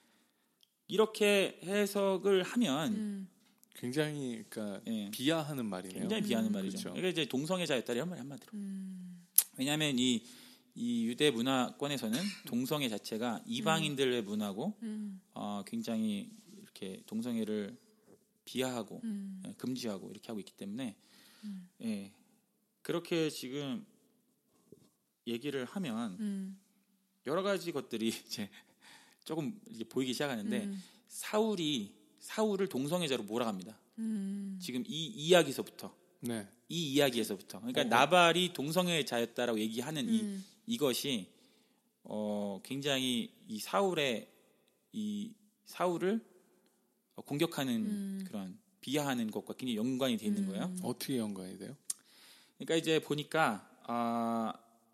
이렇게 해석을 하면 음. 굉장히 그러니까 예, 비하하는 말이네요. 굉장히 비하는 음. 말이죠. 그렇죠. 그러니까 이제 동성애자였다 이런 말이 한마디로. 음. 왜냐하면 이, 이 유대 문화권에서는 동성애 자체가 이방인들의 문화고 음. 어, 굉장히 이렇게 동성애를 비하하고 음. 예, 금지하고 이렇게 하고 있기 때문에 음. 예, 그렇게 지금 얘기를 하면 음. 여러 가지 것들이 이제 조금 이제 보이기 시작하는데 음. 사울이 사울을 동성애자로 몰아갑니다. 음. 지금 이 이야기서부터 네. 이 이야기에서부터 그러니까 어. 나발이 동성애자였다라고 얘기하는 이 음. 이것이 어, 굉장히 이 사울의 이 사울을 공격하는 음. 그런 비하하는 것과 굉장히 연관이 돼 있는 음. 거예요. 어떻게 연관이 돼요? 그러니까 이제 보니까 아,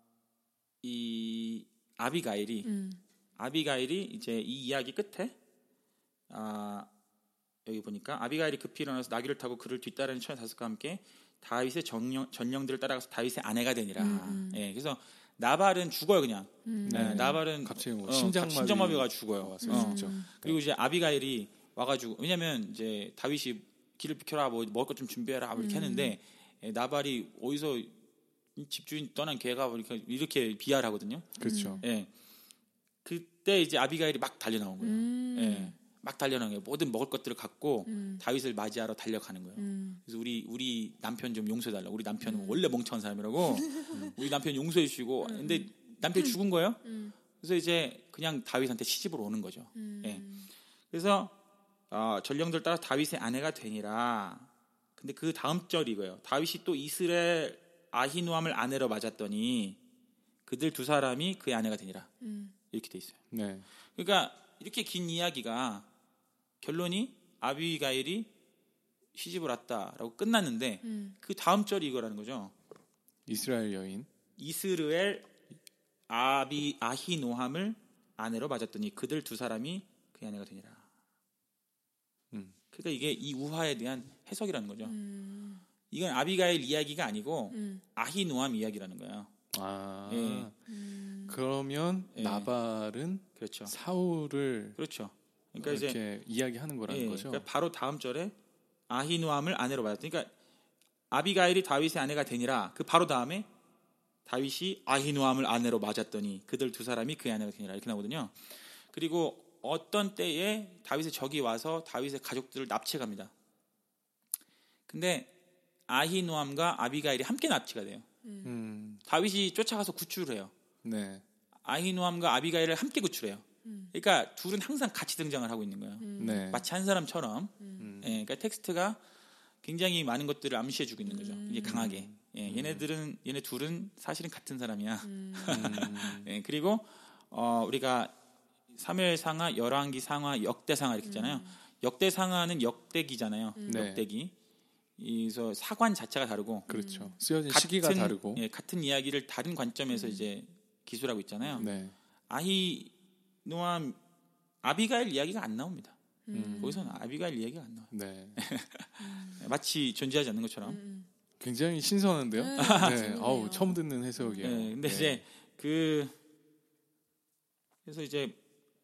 이 아비가일이 음. 아비가일이 이제 이 이야기 끝에 아, 여기 보니까 아비가일이 급히 일어나서 나귀를 타고 그를 뒤따르는 천의 다섯과 함께 다윗의 전령, 전령들을 따라가서 다윗의 아내가 되니라. 음, 음. 예, 그래서 나발은 죽어요 그냥. 음. 예, 네. 나발은 갑자기 뭐 어, 심장마비 심장마비가 죽어요. 와서 어. 진짜. 음. 그리고 이제 아비가일이 와가지고 왜냐면 이제 다윗이 길을 비켜라, 뭐 먹을 것 좀 준비해라, 뭐 이렇게 음. 했는데 예, 나발이 어디서 집주인 떠난 개가 이렇게, 이렇게 비하를 하거든요. 그렇죠. 예. 그때 이제 아비가일이 막 달려나온 거예요. 음. 예. 막 달려나온 거예요. 모든 먹을 것들을 갖고 음. 다윗을 맞이하러 달려가는 거예요. 음. 그래서 우리 우리 남편 좀 용서해 달라. 우리 남편은 음. 원래 멍청한 사람이라고. 우리 남편 용서해 주시고. 음. 근데 남편이 죽은 거예요. 음. 그래서 이제 그냥 다윗한테 시집으로 오는 거죠. 음. 예. 그래서 어, 전령들 따라 다윗의 아내가 되니라. 근데 그 다음 절이 이거예요. 다윗이 또 이스라엘 아히노함을 아내로 맞았더니 그들 두 사람이 그의 아내가 되니라. 음. 이렇게 돼 있어요. 네. 그러니까 이렇게 긴 이야기가 결론이 아비가일이 시집을 왔다라고 끝났는데 음. 그 다음 절이 이거라는 거죠. 이스라엘 여인. 이스라엘 아비 아히노함을 아내로 맞았더니 그들 두 사람이 그의 아내가 되니라. 음. 그러니까 이게 이 우화에 대한 해석이라는 거죠. 음. 이건 아비가일 이야기가 아니고 음. 아히노함 이야기라는 거예요. 아. 예. 음. 그러면 예. 나발은 그렇죠. 사울을 그렇죠. 그러니까 이렇게 이제 이야기하는 거라는 예, 거죠. 그러니까 바로 다음 절에 아히노함을 아내로 받았다. 그러니까 아비가일이 다윗의 아내가 되니라. 그 바로 다음에 다윗이 아히노함을 아내로 맞았더니 그들 두 사람이 그의 아내가 되니라 이렇게 나오거든요. 그리고 어떤 때에 다윗의 적이 와서 다윗의 가족들을 납치해갑니다. 근데 아히노함과 아비가일이 함께 납치가 돼요. 음. 다윗이 쫓아가서 구출을 해요. 네. 아히노함과 아비가일을 함께 구출해요. 음. 그러니까 둘은 항상 같이 등장을 하고 있는 거예요. 음. 네. 마치 한 사람처럼. 음. 예, 그러니까 텍스트가 굉장히 많은 것들을 암시해주고 있는 거죠. 음. 이게 강하게. 예, 얘네들은 얘네 둘은 사실은 같은 사람이야. 음. 음. 예, 그리고 어, 우리가 사무엘상하, 열왕기상하, 역대상하 이렇게 있잖아요. 음. 역대상하는 역대기잖아요. 음. 네. 역대기. 그래서 사관 자체가 다르고 그렇죠. 쓰여진 시기가 같은, 다르고. 예, 같은 이야기를 다른 관점에서 이제 기술하고 있잖아요. 네. 아히노함 아비가일 이야기가 안 나옵니다. 음. 거기서는 아비가일 이야기가 안 나와요. 네. 마치 존재하지 않는 것처럼. 음. 굉장히 신선한데요. 네, 네. 재밌네요. 아우, 처음 듣는 해석이에요. 네, 근데 네. 이제 그 그래서 이제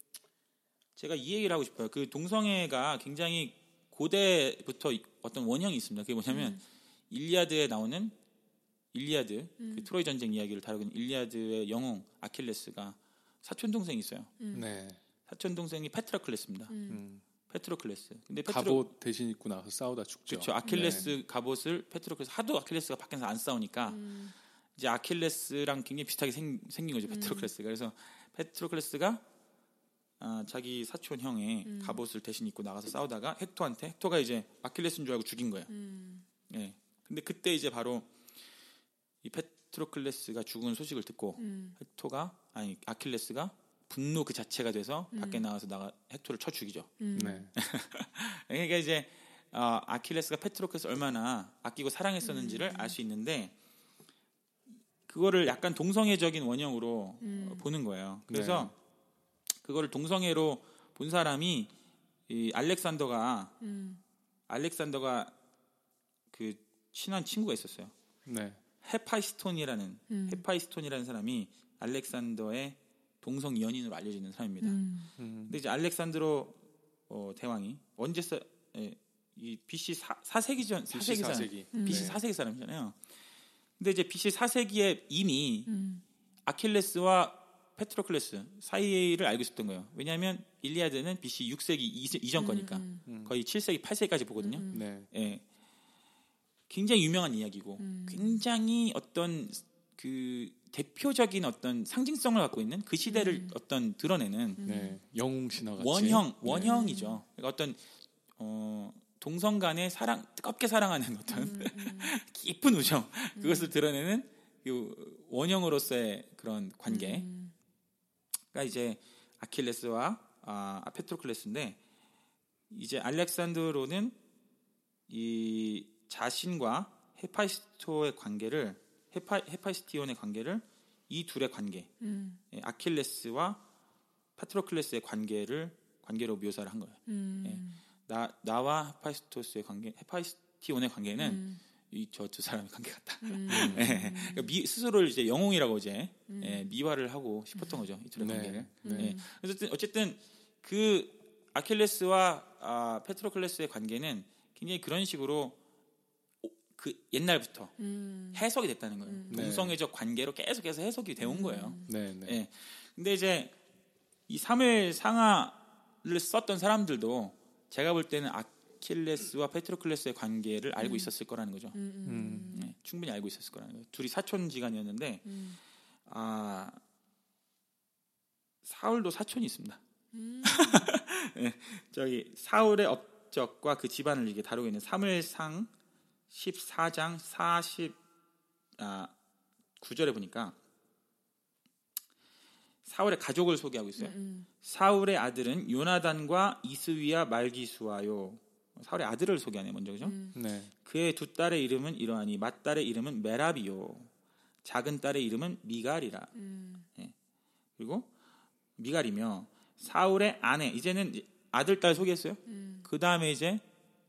제가 이 얘기를 하고 싶어요. 그 동성애가 굉장히 고대부터 어떤 원형이 있습니다. 그게 뭐냐면 음. 일리아드에 나오는 일리아드 음. 그 트로이 전쟁 이야기를 다루고 있는 일리아드의 영웅 아킬레스가 사촌 동생이 있어요. 음. 네. 사촌 동생이 페트로클레스입니다. 음. 음. 페트로클레스. 근데 페트로 갑옷 대신 입고 나서 싸우다 죽죠. 그렇죠. 아킬레스 네. 갑옷을 페트로클레스 하도 아킬레스가 밖에서 안 싸우니까 음. 이제 아킬레스랑 굉장히 비슷하게 생, 생긴 거죠. 페트로클레스가. 그래서 페트로클레스가 아, 자기 사촌 형의 음. 갑옷을 대신 입고 나가서 싸우다가 헥토한테 헥토가 이제 아킬레스인 줄 알고 죽인 거예요. 음. 예. 근데 그때 이제 바로 이 페트로클레스가 죽은 소식을 듣고 음. 헥토가 아니 아킬레스가 분노 그 자체가 돼서 음. 밖에 나가서 나가 헥토를 쳐 죽이죠. 음. 네. 그러니까 이제 어, 아킬레스가 페트로클레스를 얼마나 아끼고 사랑했었는지를 음. 알 수 있는데 그거를 약간 동성애적인 원형으로 음. 어, 보는 거예요. 그래서 그거를 동성애로 본 사람이 이 알렉산더가 음. 알렉산더가 그 친한 친구가 있었어요. 네. 헤파이스톤이라는 음. 헤파이스톤이라는 사람이 알렉산더의 동성 연인으로 알려지는 사람입니다. 음. 음. 근데 이제 알렉산드로 어, 대왕이 언제 써, 예, 이 비씨 사 세기 전 사 세기 사람, 사세기. 음. 비씨 네. 사 세기 사람이잖아요. 근데 이제 비씨 사 세기에 이미 음. 아킬레스와 페트로클레스 사이를 알고 있었던 거예요. 왜냐하면 일리아드는 비씨 육 세기 이전 거니까 음. 음. 거의 칠 세기, 팔 세기까지 보거든요. 음. 네. 예. 굉장히 유명한 이야기고 음. 굉장히 어떤 그 대표적인 어떤 상징성을 갖고 있는 그 시대를 음. 어떤 드러내는 네. 영웅 신화 같이. 원형 네. 원형이죠. 그러니까 어떤 어, 동성 간의 사랑 뜨겁게 사랑하는 어떤 음. 음. 깊은 우정 그것을 드러내는 그 원형으로서의 그런 관계가 음. 이제 아킬레스와 아, 페트로클레스인데 이제 알렉산드로는 이 자신과 헤파이스토의 관계를 헤파, 헤파이스티온의 관계를 이 둘의 관계 음. 예, 아킬레스와 파트로클레스의 관계를 관계로 묘사를 한 거예요. 음. 예. 나 나와 헤파이스토스의 관계, 헤파이스티온의 관계는 음. 이 저 두 사람의 관계 같다. 음. 예. 그러니까 미, 스스로를 이제 영웅이라고 이제 음. 예, 미화를 하고 싶었던 거죠. 이 둘의 네. 관계를. 네. 예. 어쨌든 어쨌든 그 아킬레스와 아, 페트로클레스의 관계는 굉장히 그런 식으로 그 옛날부터 음. 해석이 됐다는 거예요. 음. 동성애적 관계로 계속해서 해석이 되온 거예요. 네, 네. 예. 근데 이제 이 사무엘 상하를 썼던 사람들도 제가 볼 때는 아킬레스와 페트로클레스의 관계를 알고 음. 있었을 거라는 거죠. 음. 음. 예, 충분히 알고 있었을 거라는 거예요. 둘이 사촌지간이었는데 음. 아, 사울도 사촌이 있습니다. 음. 예, 저기 사울의 업적과 그 집안을 이게 다루고 있는 사무엘상 십사 장 사십구 절에 보니까 사울의 가족을 소개하고 있어요. 음. 사울의 아들은 요나단과 이스위와 말기수아요. 사울의 아들을 소개하네 먼저 그죠? 음. 네. 그의 두 딸의 이름은 이러하니 맏딸의 이름은 메라비요. 작은 딸의 이름은 미갈이라. 음. 예. 그리고 미갈이며 사울의 아내 이제는 아들 딸 소개했어요. 음. 그 다음에 이제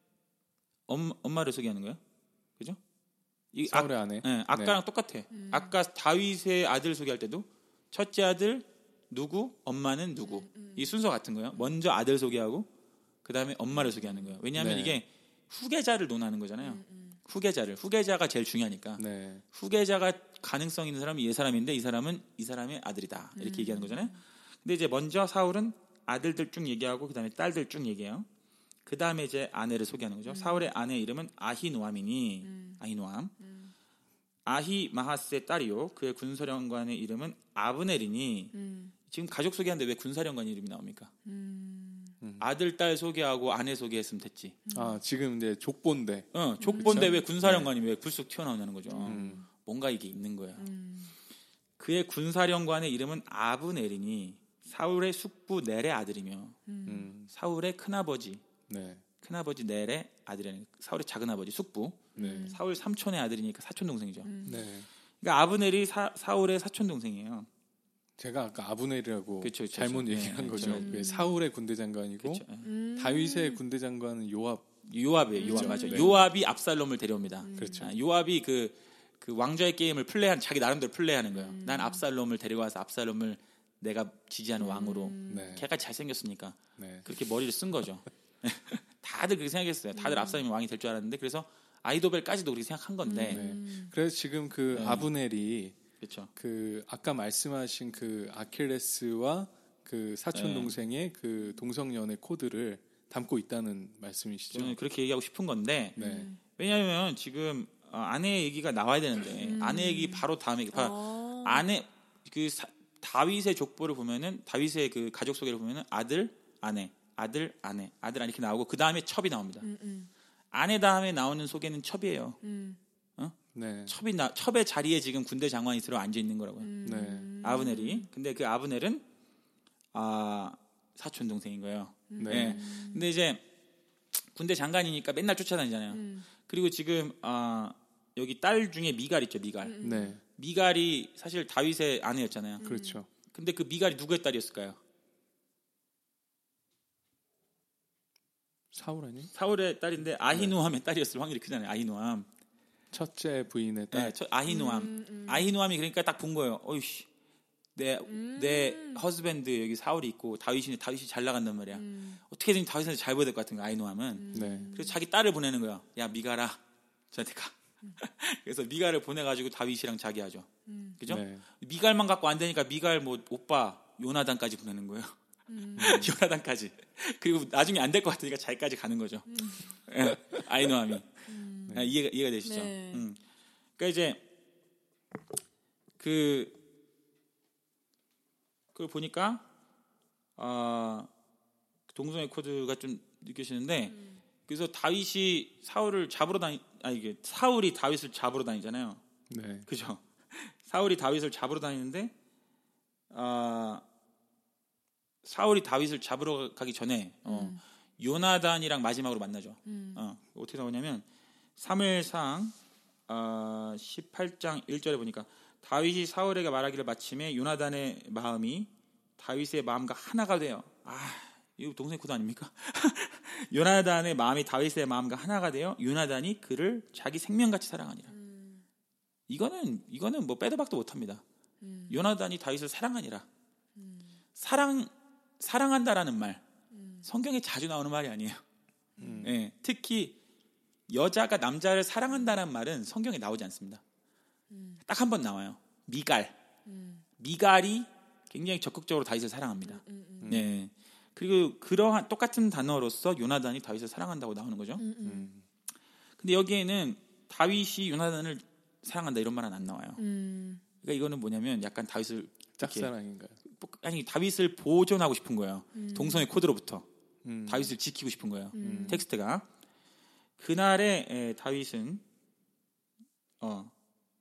엄, 엄마를 소개하는 거예요. 그죠? 이 사울의 아내. 예, 아까랑 네. 똑같아. 음. 아까 다윗의 아들 소개할 때도 첫째 아들 누구, 엄마는 누구. 음, 음. 이 순서 같은 거예요. 먼저 아들 소개하고 그 다음에 엄마를 소개하는 거예요. 왜냐하면 네. 이게 후계자를 논하는 거잖아요. 음. 음. 후계자를 후계자가 제일 중요하니까. 네. 후계자가 가능성 있는 사람이 이 사람인데 이 사람은 이 사람의 아들이다. 이렇게 음. 얘기하는 거잖아요. 근데 이제 먼저 사울은 아들들 쭉 얘기하고 그 다음에 딸들 쭉 얘기해요. 그 다음에 이제 아내를 소개하는 거죠. 음. 사울의 아내 이름은 아히노암이니 음. 아히노암. 음. 아히마하스의 딸이요. 그의 군사령관의 이름은 아브넬이니 음. 지금 가족 소개하는데 왜 군사령관 이름이 나옵니까? 음. 아들, 딸 소개하고 아내 소개했으면 됐지. 아, 지금 이제 족본데. 어, 족본데 그쵸? 왜 군사령관이 왜 불쑥 튀어나오냐는 거죠. 음. 뭔가 이게 있는 거야. 음. 그의 군사령관의 이름은 아브넬이니 사울의 숙부 넬의 아들이며 음. 음. 사울의 큰아버지 네. 큰아버지 넬의 아들이라는 사울의 작은아버지 숙부 네. 사울 삼촌의 아들이니까 사촌 동생이죠. 음. 네. 그러니까 아브넬이 사, 사울의 사촌 동생이에요. 제가 아까 아브넬이라고 그쵸, 그쵸, 잘못 그쵸. 얘기한 네, 거죠. 음. 왜 사울의 군대 장관이고 그렇죠. 음. 다윗의 군대 장관은 요압. 요압이에요. 요압 그렇죠. 맞아요. 네. 요압이 압살롬을 데려옵니다. 그렇죠. 아, 요압이 그, 그 왕좌의 게임을 플레이한 자기 나름대로 플레이하는 거예요. 음. 난 압살롬을 데려와서 압살롬을 내가 지지하는 왕으로. 음. 네. 걔가 잘생겼으니까 네. 그렇게 머리를 쓴 거죠. 다들 그렇게 생각했어요. 다들 압살롬이 왕이 될 줄 알았는데 그래서 아이도벨까지도 그렇게 생각한 건데 네. 음. 그래서 지금 그 네. 아브넬이 그렇죠. 그 아까 말씀하신 그 아킬레스와 그 사촌 네. 동생의 그 동성연애 코드를 담고 있다는 말씀이시죠? 저는 그렇게 얘기하고 싶은 건데 네. 왜냐하면 지금 어, 아내 얘기가 나와야 되는데 음. 아내 얘기 바로 다음에 바, 어. 아내 그 사, 다윗의 족보를 보면은 다윗의 그 가족 소개를 보면은 아들 아내 아들 아내 아들 아내 이렇게 나오고 그 다음에 첩이 나옵니다. 음. 음. 아내 다음에 나오는 소개는 첩이에요. 음. 네. 첩이 나 첩의 자리에 지금 군대 장관이 들어 앉아 있는 거라고요. 음. 네. 아브넬이. 근데 그 아브넬은 아 사촌 동생인 거예요. 네. 네. 근데 이제 군대 장관이니까 맨날 쫓아다니잖아요. 음. 그리고 지금 아 여기 딸 중에 미갈 있죠, 미갈. 음. 네. 미갈이 사실 다윗의 아내였잖아요. 그렇죠. 근데 그 미갈이 누구의 딸이었을까요? 사울 아니? 사울의 딸인데 아히노함의 딸이었을 확률이 크잖아요. 아히노함. 첫째 부인의 딸. 네, 저 아히노함. 음, 음. 아히노함이 그러니까 딱 본 거예요. 어이씨. 내, 음. 내 허스밴드 여기 사울이 있고 다윗이 다윗이 잘 나간단 말이야. 음. 어떻게든 다윗한테 잘 보여야 될 것 같은 거야. 아히노함은. 네. 그래서 자기 딸을 보내는 거야. 야 미갈아, 저한테 가. 그래서 미갈을 보내가지고 다윗이랑 자기 하죠. 음. 그죠? 네. 미갈만 갖고 안 되니까 미갈 뭐 오빠 요나단까지 보내는 거예요. 음. 요나단까지. 그리고 나중에 안 될 것 같으니까 자기까지 가는 거죠. 예, 아이노함이. 음. 아, 이해가, 이해가 되시죠? 네. 음. 그러니까 이제 그 그걸 보니까 아, 동성애 코드가 좀 느껴지는데 음. 그래서 다윗이 사울을 잡으러 다니 아 이게 사울이 다윗을 잡으러 다니잖아요. 네. 그죠? 사울이 다윗을 잡으러 다니는데 아 사울이 다윗을 잡으러 가기 전에 어, 음. 요나단이랑 마지막으로 만나죠. 음. 어, 어떻게 나오냐면 사무엘상 어, 십팔 장 일 절에 보니까 다윗이 사울에게 말하기를 마침에 요나단의 마음이 다윗의 마음과 하나가 돼요. 아, 이거 동생 코드 아닙니까? 요나단의 마음이 다윗의 마음과 하나가 되어 요나단이 그를 자기 생명같이 사랑하니라. 음. 이거는 이거는 뭐 빼도 박도 못합니다. 음. 요나단이 다윗을 사랑하니라. 음. 사랑 사랑한다라는 말 음. 성경에 자주 나오는 말이 아니에요. 음. 예, 특히 여자가 남자를 사랑한다는 말은 성경에 나오지 않습니다. 음. 딱 한 번 나와요. 미갈. 음. 미갈이 굉장히 적극적으로 다윗을 사랑합니다. 음, 음, 음. 네. 그리고 그러한 똑같은 단어로서 요나단이 다윗을 사랑한다고 나오는 거죠. 음, 음. 음. 근데 여기에는 다윗이 요나단을 사랑한다 이런 말은 안 나와요. 음. 그러니까 이거는 뭐냐면 약간 다윗을 이렇게 짝사랑인가요? 아니 다윗을 보존하고 싶은 거예요. 음. 동성의 코드로부터 음. 다윗을 지키고 싶은 거예요. 음. 텍스트가 그날에 에, 다윗은 어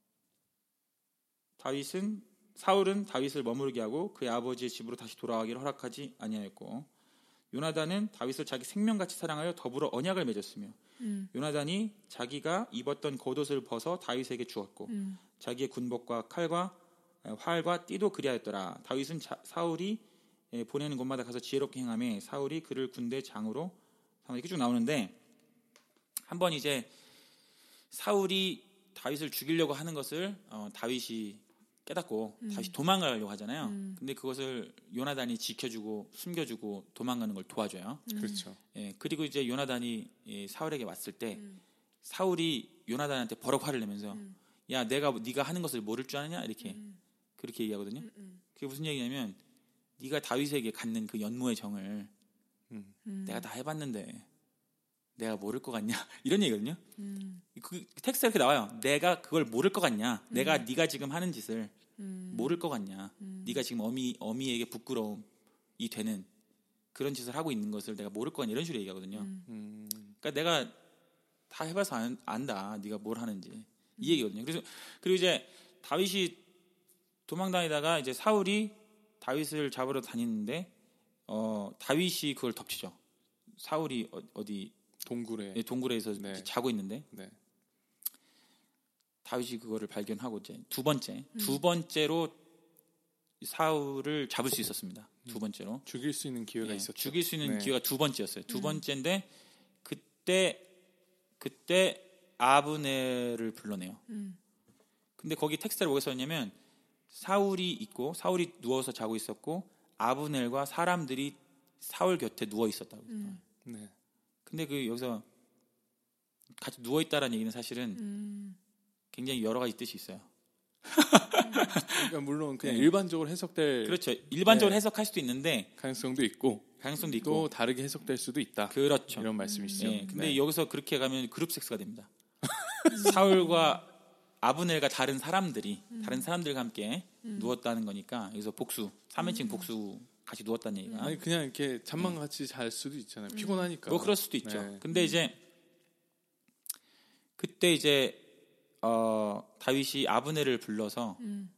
다윗은 사울은 다윗을 머무르게 하고 그의 아버지의 집으로 다시 돌아가기를 허락하지 아니하였고 요나단은 다윗을 자기 생명같이 사랑하여 더불어 언약을 맺었으며 음. 요나단이 자기가 입었던 겉옷을 벗어 다윗에게 주었고 음. 자기의 자기의 군복과 칼과 에, 활과 띠도 그리하였더라. 다윗은 자, 사울이 에, 보내는 곳마다 가서 지혜롭게 행하며 사울이 그를 군대 장으로 삼아 이렇게 쭉 나오는데 한번 이제 사울이 다윗을 죽이려고 하는 것을 어, 다윗이 깨닫고 음. 다시 도망가려고 하잖아요. 음. 근데 그것을 요나단이 지켜주고 숨겨주고 도망가는 걸 도와줘요. 음. 그렇죠. 예, 그리고 이제 요나단이 예, 사울에게 왔을 때 음. 사울이 요나단한테 버럭 화를 내면서 음. 야 내가 네가 하는 것을 모를 줄 아느냐 이렇게 음. 그렇게 얘기하거든요. 음. 음. 그게 무슨 얘기냐면 네가 다윗에게 갖는 그 연모의 정을 음. 음. 내가 다 해봤는데 내가 모를 것 같냐 이런 얘기거든요. 음. 그 텍스트가 이렇게 나와요. 내가 그걸 모를 것 같냐? 음. 내가 네가 지금 하는 짓을 음. 모를 것 같냐? 음. 네가 지금 어미 어미에게 부끄러움이 되는 그런 짓을 하고 있는 것을 내가 모를 것 같냐 이런 식으로 얘기하거든요. 음. 음. 그러니까 내가 다 해봐서 안, 안다. 네가 뭘 하는지 음. 이 얘기거든요. 그래서 그리고 이제 다윗이 도망다니다가 이제 사울이 다윗을 잡으러 다니는데 어, 다윗이 그걸 덮치죠. 사울이 어, 어디 동굴에. 동굴에서 네. 자고 있는데 네. 다윗이 그거를 발견하고 이제 두 번째 음. 두 번째로 사울을 잡을 수 있었습니다. 두 번째로 죽일 수 있는 기회가 예, 있었죠. 죽일 수 있는 네. 기회가 두 번째였어요. 두 음. 번째인데 그때 그때 아브넬을 불러내요. 음. 근데 거기 텍스트를 뭐가 썼냐면 사울이 있고 사울이 누워서 자고 있었고 아브넬과 사람들이 사울 곁에 누워 있었다고. 음. 네. 근데 그 여기서 같이 누워 있다라는 얘기는 사실은 음. 굉장히 여러 가지 뜻이 있어요. 그러니까 물론 그냥 네. 일반적으로 해석될 그렇죠. 일반적으로 네. 해석할 수도 있는데 가능성도 있고 가능성도 또 있고 다르게 해석될 수도 있다. 그렇죠. 이런 말씀이시죠. 예, 근데 네. 여기서 그렇게 가면 그룹 섹스가 됩니다. 사울과 아브넬과 다른 사람들이 음. 다른 사람들과 함께 음. 누웠다는 거니까 여기서 복수 삼인칭 음. 복수 같이 누웠다는 얘기가 아니 그냥 이렇게 잠만 같이 잘 수도 있잖아요. 피곤하니까. 뭐 그럴 수도 있죠. 네. 근데 이제 그때 이제 어, 다윗이 아브넬을 불러서 음.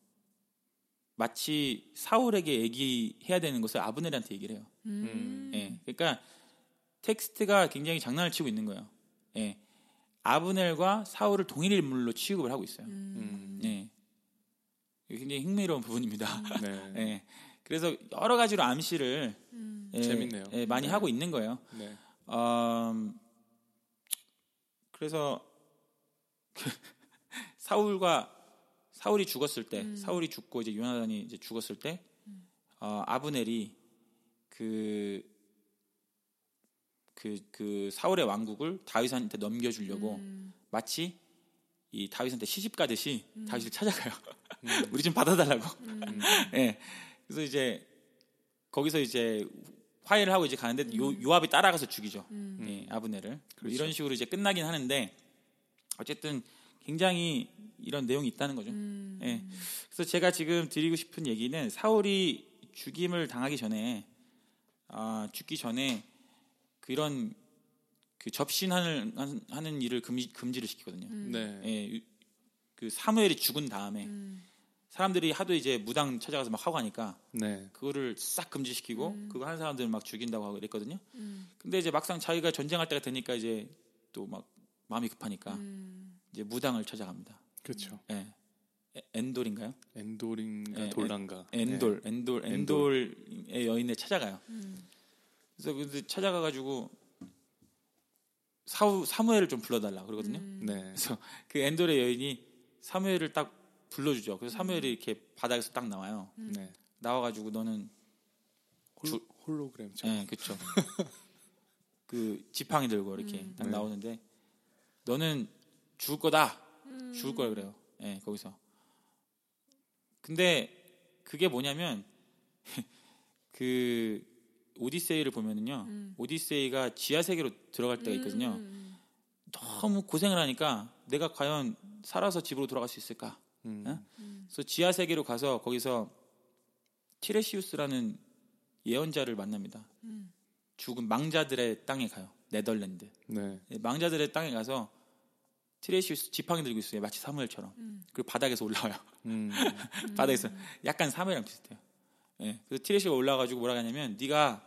마치 사울에게 얘기해야 되는 것을 아브넬한테 얘기를 해요. 음. 예, 그러니까 텍스트가 굉장히 장난을 치고 있는 거예요. 예, 아브넬과 사울을 동일 인물로 취급을 하고 있어요. 음. 예, 이게 굉장히 흥미로운 부분입니다. 네. 예, 그래서 여러 가지로 암시를 음. 예, 재밌네요. 예, 많이 네. 하고 있는 거예요. 네. 음, 그래서 사울과 사울이 죽었을 때, 음. 사울이 죽고 이제 요나단이 이제 죽었을 때, 어, 아브넬이 그, 그, 그 사울의 왕국을 다윗한테 넘겨주려고 음. 마치 이 다윗한테 시집 가듯이 음. 다윗을 찾아가요. 음. 우리 좀 받아달라고. 음. 예. 그래서 이제 거기서 이제 화해를 하고 이제 가는데 요, 음. 요압이 따라가서 죽이죠. 음. 예, 아브넬을. 그렇죠. 이런 식으로 이제 끝나긴 하는데 어쨌든 굉장히 이런 내용이 있다는 거죠. 음. 예. 그래서 제가 지금 드리고 싶은 얘기는 사울이 죽임을 당하기 전에 아, 죽기 전에 그런 그 접신하는 하는 일을 금지, 금지를 시키거든요. 음. 네. 예, 그 사무엘이 죽은 다음에 음. 사람들이 하도 이제 무당 찾아가서 막 하고 하니까 네. 그거를 싹 금지시키고 음. 그거 하는 사람들 막 죽인다고 하고 그랬거든요. 음. 근데 이제 막상 자기가 전쟁할 때가 되니까 이제 또 막 마음이 급하니까 음. 이제 무당을 찾아갑니다. 그렇죠. 예. 에- 엔돌인가요? 엔돌인가 예, 돌란가. 엔돌, 엔돌, 엔돌. 엔돌의 여인을 찾아가요. 음. 그래서 그 찾아가가지고 사우 사무엘을 좀 불러달라 그러거든요. 음. 네. 네. 그래서 그 엔돌의 여인이 사무엘을 딱 불러주죠. 그래서 사무엘이 이렇게 바닥에서 딱 나와요. 음. 네. 나와가지고 너는 홀, 주- 홀로그램. 예, 그렇죠. 그 지팡이 들고 이렇게 음. 딱 네. 나오는데 너는 죽을 거다. 음. 죽을 거라 그래요. 예, 거기서. 근데 그게 뭐냐면 그 오디세이를 보면은요. 음. 오디세이가 지하 세계로 들어갈 때가 있거든요. 음. 너무 고생을 하니까 내가 과연 살아서 집으로 돌아갈 수 있을까? 음. 예? 음. 그래서 지하 세계로 가서 거기서 티레시우스라는 예언자를 만납니다. 음. 죽은 망자들의 땅에 가요. 네덜란드. 네. 망자들의 땅에 가서 티레시우스 지팡이 들고 있어요. 마치 사무엘처럼. 음. 그리고 바닥에서 올라와요. 음. 바닥에서 약간 사무엘이랑 비슷해요. 예. 그래서 티레시가 올라와가지고 뭐라 하냐면 네가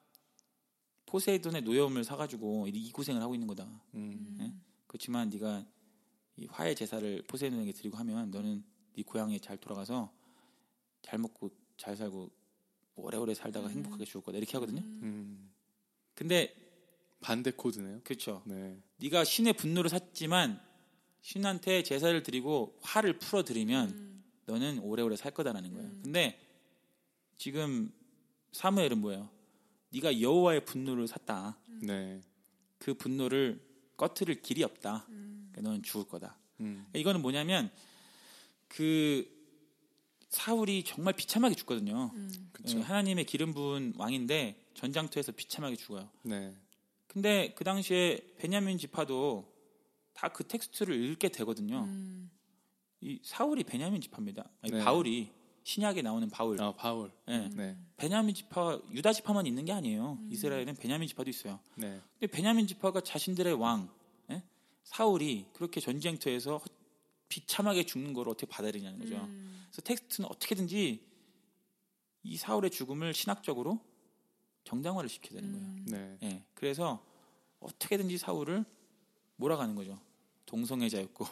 포세이돈의 노여움을 사가지고 이 고생을 하고 있는 거다. 음. 예? 그렇지만 네가 이 화해 제사를 포세이돈에게 드리고 하면 너는 네 고향에 잘 돌아가서 잘 먹고 잘 살고 오래오래 살다가 행복하게 죽을 거다. 이렇게 하거든요. 음. 근데 반대 코드네요. 그렇죠. 네. 네가 신의 분노를 샀지만 신한테 제사를 드리고 화를 풀어드리면 음. 너는 오래오래 살 거다라는 거예요. 음. 근데 지금 사무엘은 뭐예요? 네가 여호와의 분노를 샀다. 네. 그 분노를 꺼트릴 길이 없다. 음. 그러니까 너는 죽을 거다. 음. 이거는 뭐냐면 그 사울이 정말 비참하게 죽거든요. 음. 그쵸. 예, 하나님의 기름 부은 왕인데 전장터에서 비참하게 죽어요. 네. 근데 그 당시에 베냐민 지파도 다 그 텍스트를 읽게 되거든요. 음. 이 사울이 베냐민 지파입니다. 아니, 네. 바울이 신약에 나오는 바울. 아, 바울. 예. 네. 베냐민 지파, 유다 지파만 있는 게 아니에요. 음. 이스라엘은 베냐민 지파도 있어요. 네. 근데 베냐민 지파가 자신들의 왕, 예? 사울이 그렇게 전쟁터에서 비참하게 죽는 걸 어떻게 받아들이냐는 거죠. 음. 그래서 텍스트는 어떻게든지 이 사울의 죽음을 신학적으로 정당화를 시켜야 되는 거예요. 음. 네. 예. 그래서 어떻게든지 사울을 몰아가는 거죠. 동성애자였고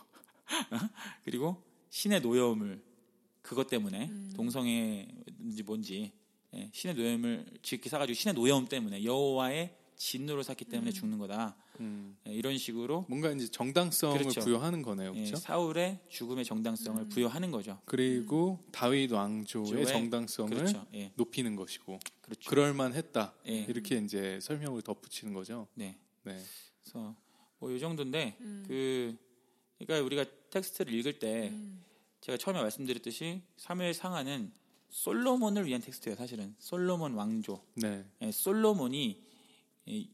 그리고 신의 노여움을 그것 때문에 음. 동성애인지 뭔지 예, 신의 노여움을 지극히 사가지고 신의 노여움 때문에 여호와의 진노를 샀기 때문에 음. 죽는 거다. 음. 예, 이런 식으로 뭔가 이제 정당성을 그렇죠. 부여하는 거네요. 예, 그렇죠? 사울의 죽음의 정당성을 음. 부여하는 거죠. 그리고 다윗 왕조의 조의- 정당성을 그렇죠. 예, 높이는 것이고 그렇죠. 그럴 만했다. 예. 이렇게 이제 설명을 덧붙이는 거죠. 네. 네. 그래서 뭐 이 정도인데 음. 그 그러니까 우리가 텍스트를 읽을 때 음. 제가 처음에 말씀드렸듯이 사무엘 상하는 솔로몬을 위한 텍스트예요. 사실은 솔로몬 왕조. 네. 예, 솔로몬이 이,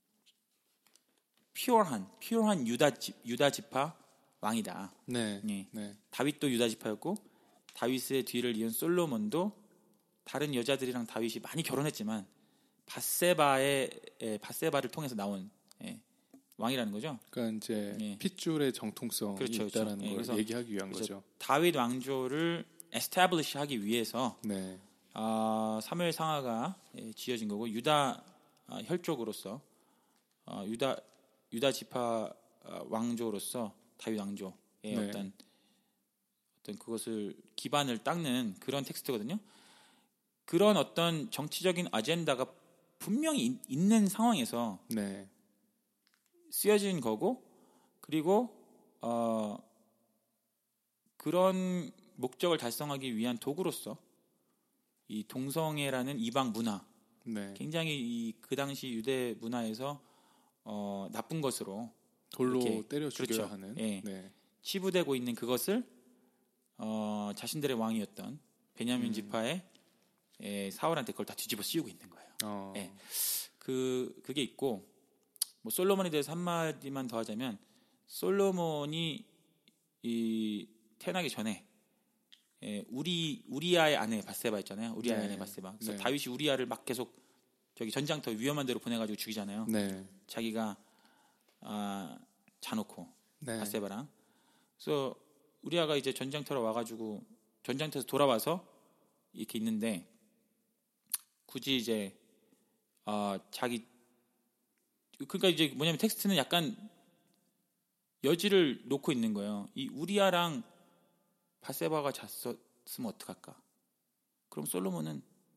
퓨어한 퓨어한 유다 지, 유다 지파 왕이다. 네. 예. 네. 다윗도 유다 지파였고 다윗의 뒤를 이은 솔로몬도 다른 여자들이랑 다윗이 많이 결혼했지만 바세바의 예, 바세바를 통해서 나온 예, 왕이라는 거죠. 그러니까 이제 예. 핏줄의 정통성이 그렇죠, 있다라는 그렇죠. 예, 걸 그래서- 얘기하기 위한 그래서 거죠. 다윗 왕조를 에스타블리시 하기 위해서 네. 아, 사무엘 상하가 예, 지어진 거고 유다 아, 혈족으로서 아, 유다 유다 지파 아, 왕조로서 다윗 왕조의 네. 어떤 어떤 그것을 기반을 닦는 그런 텍스트거든요. 그런 어떤 정치적인 아젠다가 분명히 있- 있는 상황에서 네. 쓰여진 거고 그리고 어, 그런 목적을 달성하기 위한 도구로서 이 동성애라는 이방 문화 네. 굉장히 이 그 당시 유대 문화에서 어, 나쁜 것으로 돌로 이렇게- 때려 죽여야 그렇죠. 하는. 예. 네. 치부되고 있는 그것을 어, 자신들의 왕이었던 베냐민 음. 지파의 예, 사울한테 그걸 다 뒤집어 씌우고 있는 거예요. 어. 예. 그 그게 있고 뭐 솔로몬에 대해서 한 마디만 더 하자면 솔로몬이 이 태어나기 전에 예, 우리 우리아의 아내 바세바 있잖아요. 우리아의 네. 아내 바세바. 그래서 네. 다윗이 우리아를 막 계속 저기 전장터 위험한 데로 보내가지고 죽이잖아요. 네. 자기가 아, 자놓고 네. 바세바랑. 그래서 우리아가 이제 전장터로 와가지고 전장터에서 돌아와서 이렇게 있는데 굳이 이제 아, 자기 그러니까 이제 뭐냐면 텍스트는 약간 여지를 놓고 있는 거예요. 이 우리아랑 바세바가 잤었으면 어떡할까? 그럼 솔로몬은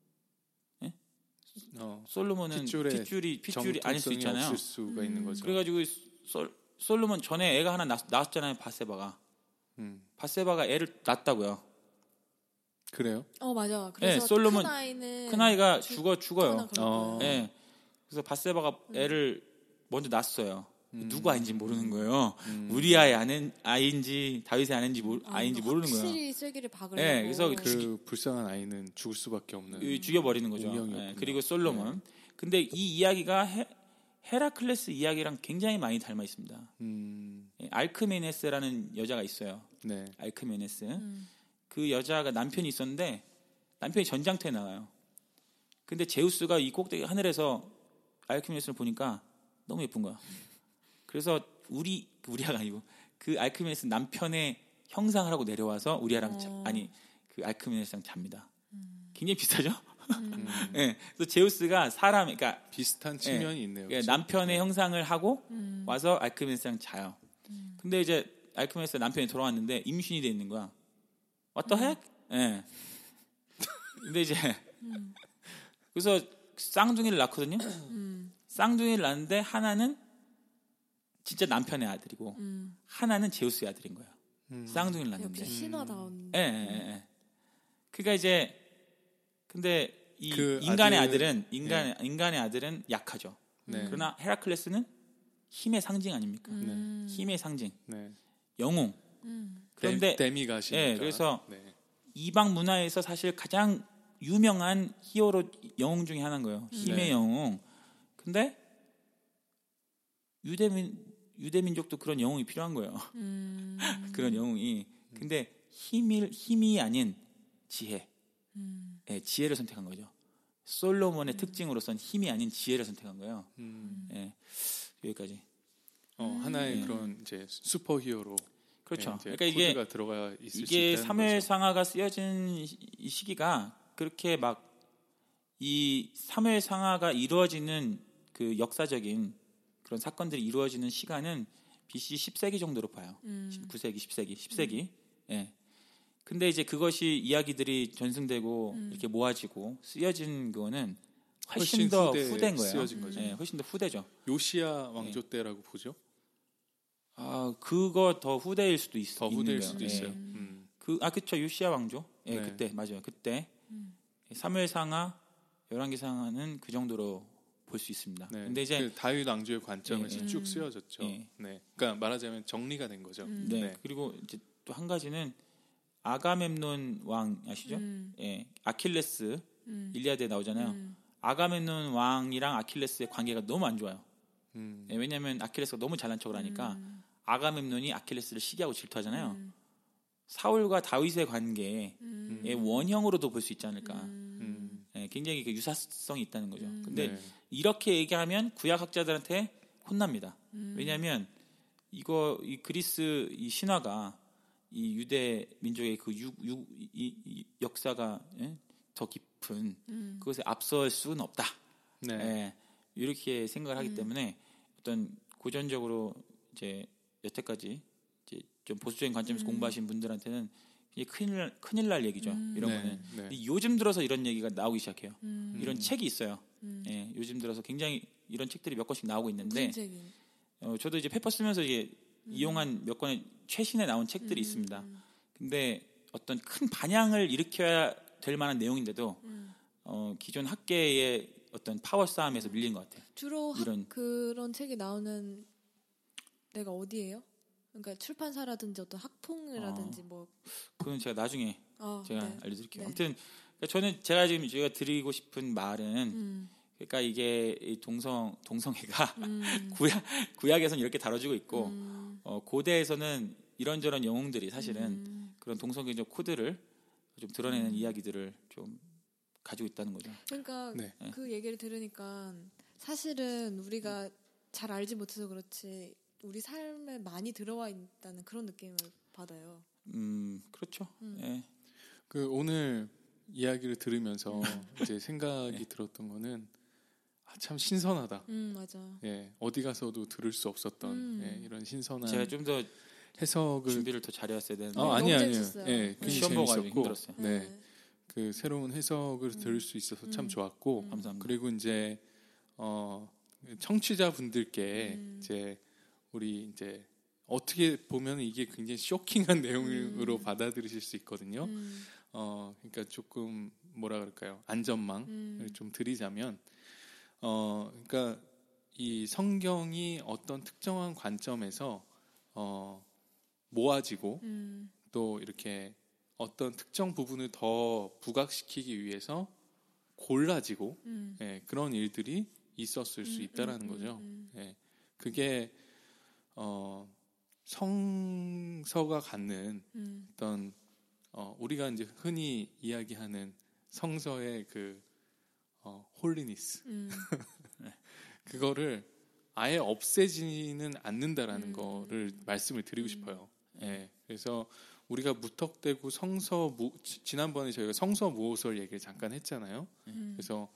어. 솔로몬은 핏줄에 핏줄이 핏줄이 아닐 수 정통성이 있잖아요. 없을 수가 있는 거죠. 그래가지고 솔, 솔로몬 전에 애가 하나 낳, 낳았잖아요. 바세바가. 음. 바세바가 애를 낳았다고요. 그래요? 어 맞아. 그래서 네, 솔로몬- 큰 아이는 큰 아이가 죽- 죽어 죽어요. 죽거나 그럴 어. 거예요. 예. 그래서 바세바가 애를 먼저 낳았어요. 음. 누구 아이인지 모르는 거예요. 음. 우리아의 아는 아이인지 다윗의 아는지 모르, 아, 아이인지 이거 모르는 거예요. 확실히 쐐기를 박으려고. 네, 그래서 그 불쌍한 아이는 죽을 수밖에 없는 이 죽여버리는 거죠. 운명이었군요. 예, 그리고 솔로몬. 근데 이 이야기가 헤, 헤라클레스 이야기랑 굉장히 많이 닮아 있습니다. 음. 예, 알크메네스라는 여자가 있어요. 네. 알크메네스. 음. 그 여자가 남편이 있었는데 남편이 전장터에 나가요. 근데 제우스가 이 꼭대기 하늘에서 알크메네스를 보니까 너무 예쁜 거야. 그래서 우리 우리아가 아니고 그 알크메네스 남편의 형상을 하고 내려와서 우리아랑 자, 어. 아니 그 알크메네스랑 잡니다. 음. 굉장히 비슷하죠? 음. 예. 그래서 제우스가 사람, 그러니까 비슷한 측면이 있네요. 예, 그렇죠? 남편의 형상을 하고 음. 와서 알크메네스랑 자요. 음. 근데 이제 알크메네스 남편이 돌아왔는데 임신이 돼 있는 거야. What the heck? 예. 근데 이제 음. 그래서 쌍둥이를 낳거든요. 음. 쌍둥이를 낳는데 하나는 진짜 남편의 아들이고 음. 하나는 제우스의 아들인 거예요. 음. 쌍둥이를 역시 낳는데. 신화다운. 예, 예, 예. 그러니까 이제 근데 이 그 인간의 아들- 아들은 인간 인간의 아들은 약하죠. 네. 그러나 헤라클레스는 힘의 상징 아닙니까? 음. 힘의 상징, 네. 영웅. 음. 그런데 데미가시니까. 예, 그래서 네. 이방 문화에서 사실 가장 유명한 히어로 영웅 중에 하나인 거예요. 힘의 네. 영웅. 근데 유대민 유대민족도 그런 영웅이 필요한 거예요. 음. 그런 영웅이. 근데 힘이 힘이 아닌 지혜, 음. 예, 지혜를 선택한 거죠. 솔로몬의 특징으로선 힘이 아닌 지혜를 선택한 거예요. 음. 예, 여기까지. 어, 하나의 음. 그런 이제 슈퍼히어로. 그렇죠. 네, 이제 그러니까 이게 코드가 들어가 있을 이게 수 있다는 사무엘 거죠. 상하가 쓰여진 시- 이 시기가 그렇게 막 이 사무엘 상하가 이루어지는 그 역사적인 그런 사건들이 이루어지는 시간은 비씨 십 세기 정도로 봐요. 음. 구 세기, 십 세기, 십 세기. 예. 근데 이제 그것이 이야기들이 전승되고 음. 이렇게 모아지고 쓰여진 거는 훨씬, 훨씬 더 후대에 후대인 거예요. 쓰여진 거죠. 예, 훨씬 더 후대죠. 요시야 왕조 때라고 보죠. 아, 그거 더 후대일 수도 있, 더 있는 후대일 거예요. 수도 예. 있어요. 음. 그, 아, 그쵸. 요시야 왕조. 예, 네. 그때, 맞아요. 그때. 음. 사무엘 상하, 열왕기 상하는 그 정도로 볼 수 있습니다. 네. 근데 이제, 그 다윗 왕조의 관점을 예, 예. 쭉 쓰여졌죠. 예. 네. 그러니까 말하자면 정리가 된 거죠. 음. 네, 네. 그리고 이제 또 한 가지는 아가멤논 왕 아시죠? 음. 예, 아킬레스, 음. 일리아드에 나오잖아요. 음. 아가멤논 왕이랑 아킬레스의 관계가 너무 안 좋아요. 음. 예, 왜냐하면 아킬레스가 너무 잘난 척을 하니까 음. 아가멤논이 아킬레스를 시기하고 질투하잖아요. 음. 사울과 다윗의 관계의 음. 원형으로도 볼 수 있지 않을까. 음. 음. 예, 굉장히 그 유사성이 있다는 거죠. 음. 근데 네. 이렇게 얘기하면 구약학자들한테 혼납니다. 음. 왜냐하면 이거 이 그리스 이 신화가 이 유대 민족의 그 유, 유, 이, 이 역사가 예? 더 깊은 음. 그것에 앞설 수는 없다. 네. 예, 이렇게 생각을 하기 음. 때문에 어떤 고전적으로 이제 여태까지 이제 좀 보수적인 관점에서 음. 공부하신 분들한테는 이게 큰일 날- 큰일 날 얘기죠. 음. 이런 네. 거는. 네. 근데 요즘 들어서 이런 얘기가 나오기 시작해요. 음. 이런 책이 있어요. 음. 예, 요즘 들어서 굉장히 이런 책들이 몇 권씩 나오고 있는데 무슨 책이? 어, 저도 이제 페퍼 쓰면서 이게 이용한 몇 권의 최신에 나온 책들이 음. 있습니다. 근데 어떤 큰 반향을 일으켜야 될 만한 내용인데도 음. 어, 기존 학계의 어떤 파워 싸움에서 밀린 것 같아요. 주로 학, 이런- 그런 책이 나오는 데가 어디예요? 그러니까 출판사라든지 어떤 학통이라든지 뭐. 그건 제가 나중에 아, 제가 네. 알려드릴게요. 네. 아무튼 그러니까 저는 제가 지금 제가 드리고 싶은 말은 음. 그러니까 이게 이 동성 동성애가 음. 구약 구약에서는 이렇게 다뤄지고 있고 음. 어, 고대에서는 이런저런 영웅들이 사실은 음. 그런 동성애적 코드를 좀 드러내는 음. 이야기들을 좀 가지고 있다는 거죠. 그러니까 네. 그 얘기를 들으니까 사실은 우리가 잘 알지 못해서 그렇지 우리 삶에 많이 들어와 있다는 그런 느낌을 받아요. 음, 그렇죠. 음. 예. 그 오늘 이야기를 들으면서 이제 생각이 네. 들었던 거는 아, 참 신선하다. 음, 맞아. 예, 어디 가서도 들을 수 없었던 음. 예, 이런 신선한 제가 좀 더 해석을 준비를 더 잘해왔어야 되는데 어, 네, 아니 너무 아니에요. 재밌었어요. 예, 네. 굉장히 시험 보고 가기 재밌었고 힘들었어요. 네. 그 새로운 해석을 들을 수 있어서 참 음. 좋았고 음. 감사합니다. 그리고 이제 어 청취자분들께 음. 이제 우리 이제 어떻게 보면 이게 굉장히 쇼킹한 내용으로 음. 받아들이실 수 있거든요. 음. 어 그러니까 조금 뭐라 그럴까요? 안전망을 음. 좀 드리자면 어 그러니까 이 성경이 어떤 특정한 관점에서 어, 모아지고 음. 또 이렇게 어떤 특정 부분을 더 부각시키기 위해서 골라지고 음. 예, 그런 일들이 있었을 수 음, 있다라는 음, 거죠. 음, 음. 예, 그게 어, 성서가 갖는 음. 어떤 어, 우리가 이제 흔히 이야기하는 성서의 그 어, 홀리니스 음. 그거를 아예 없애지는 않는다라는 음. 거를 말씀을 드리고 음. 싶어요. 예, 그래서 우리가 무턱대고 성서 무, 지- 지난번에 저희가 성서 모호설 얘기를 잠깐 했잖아요. 음. 그래서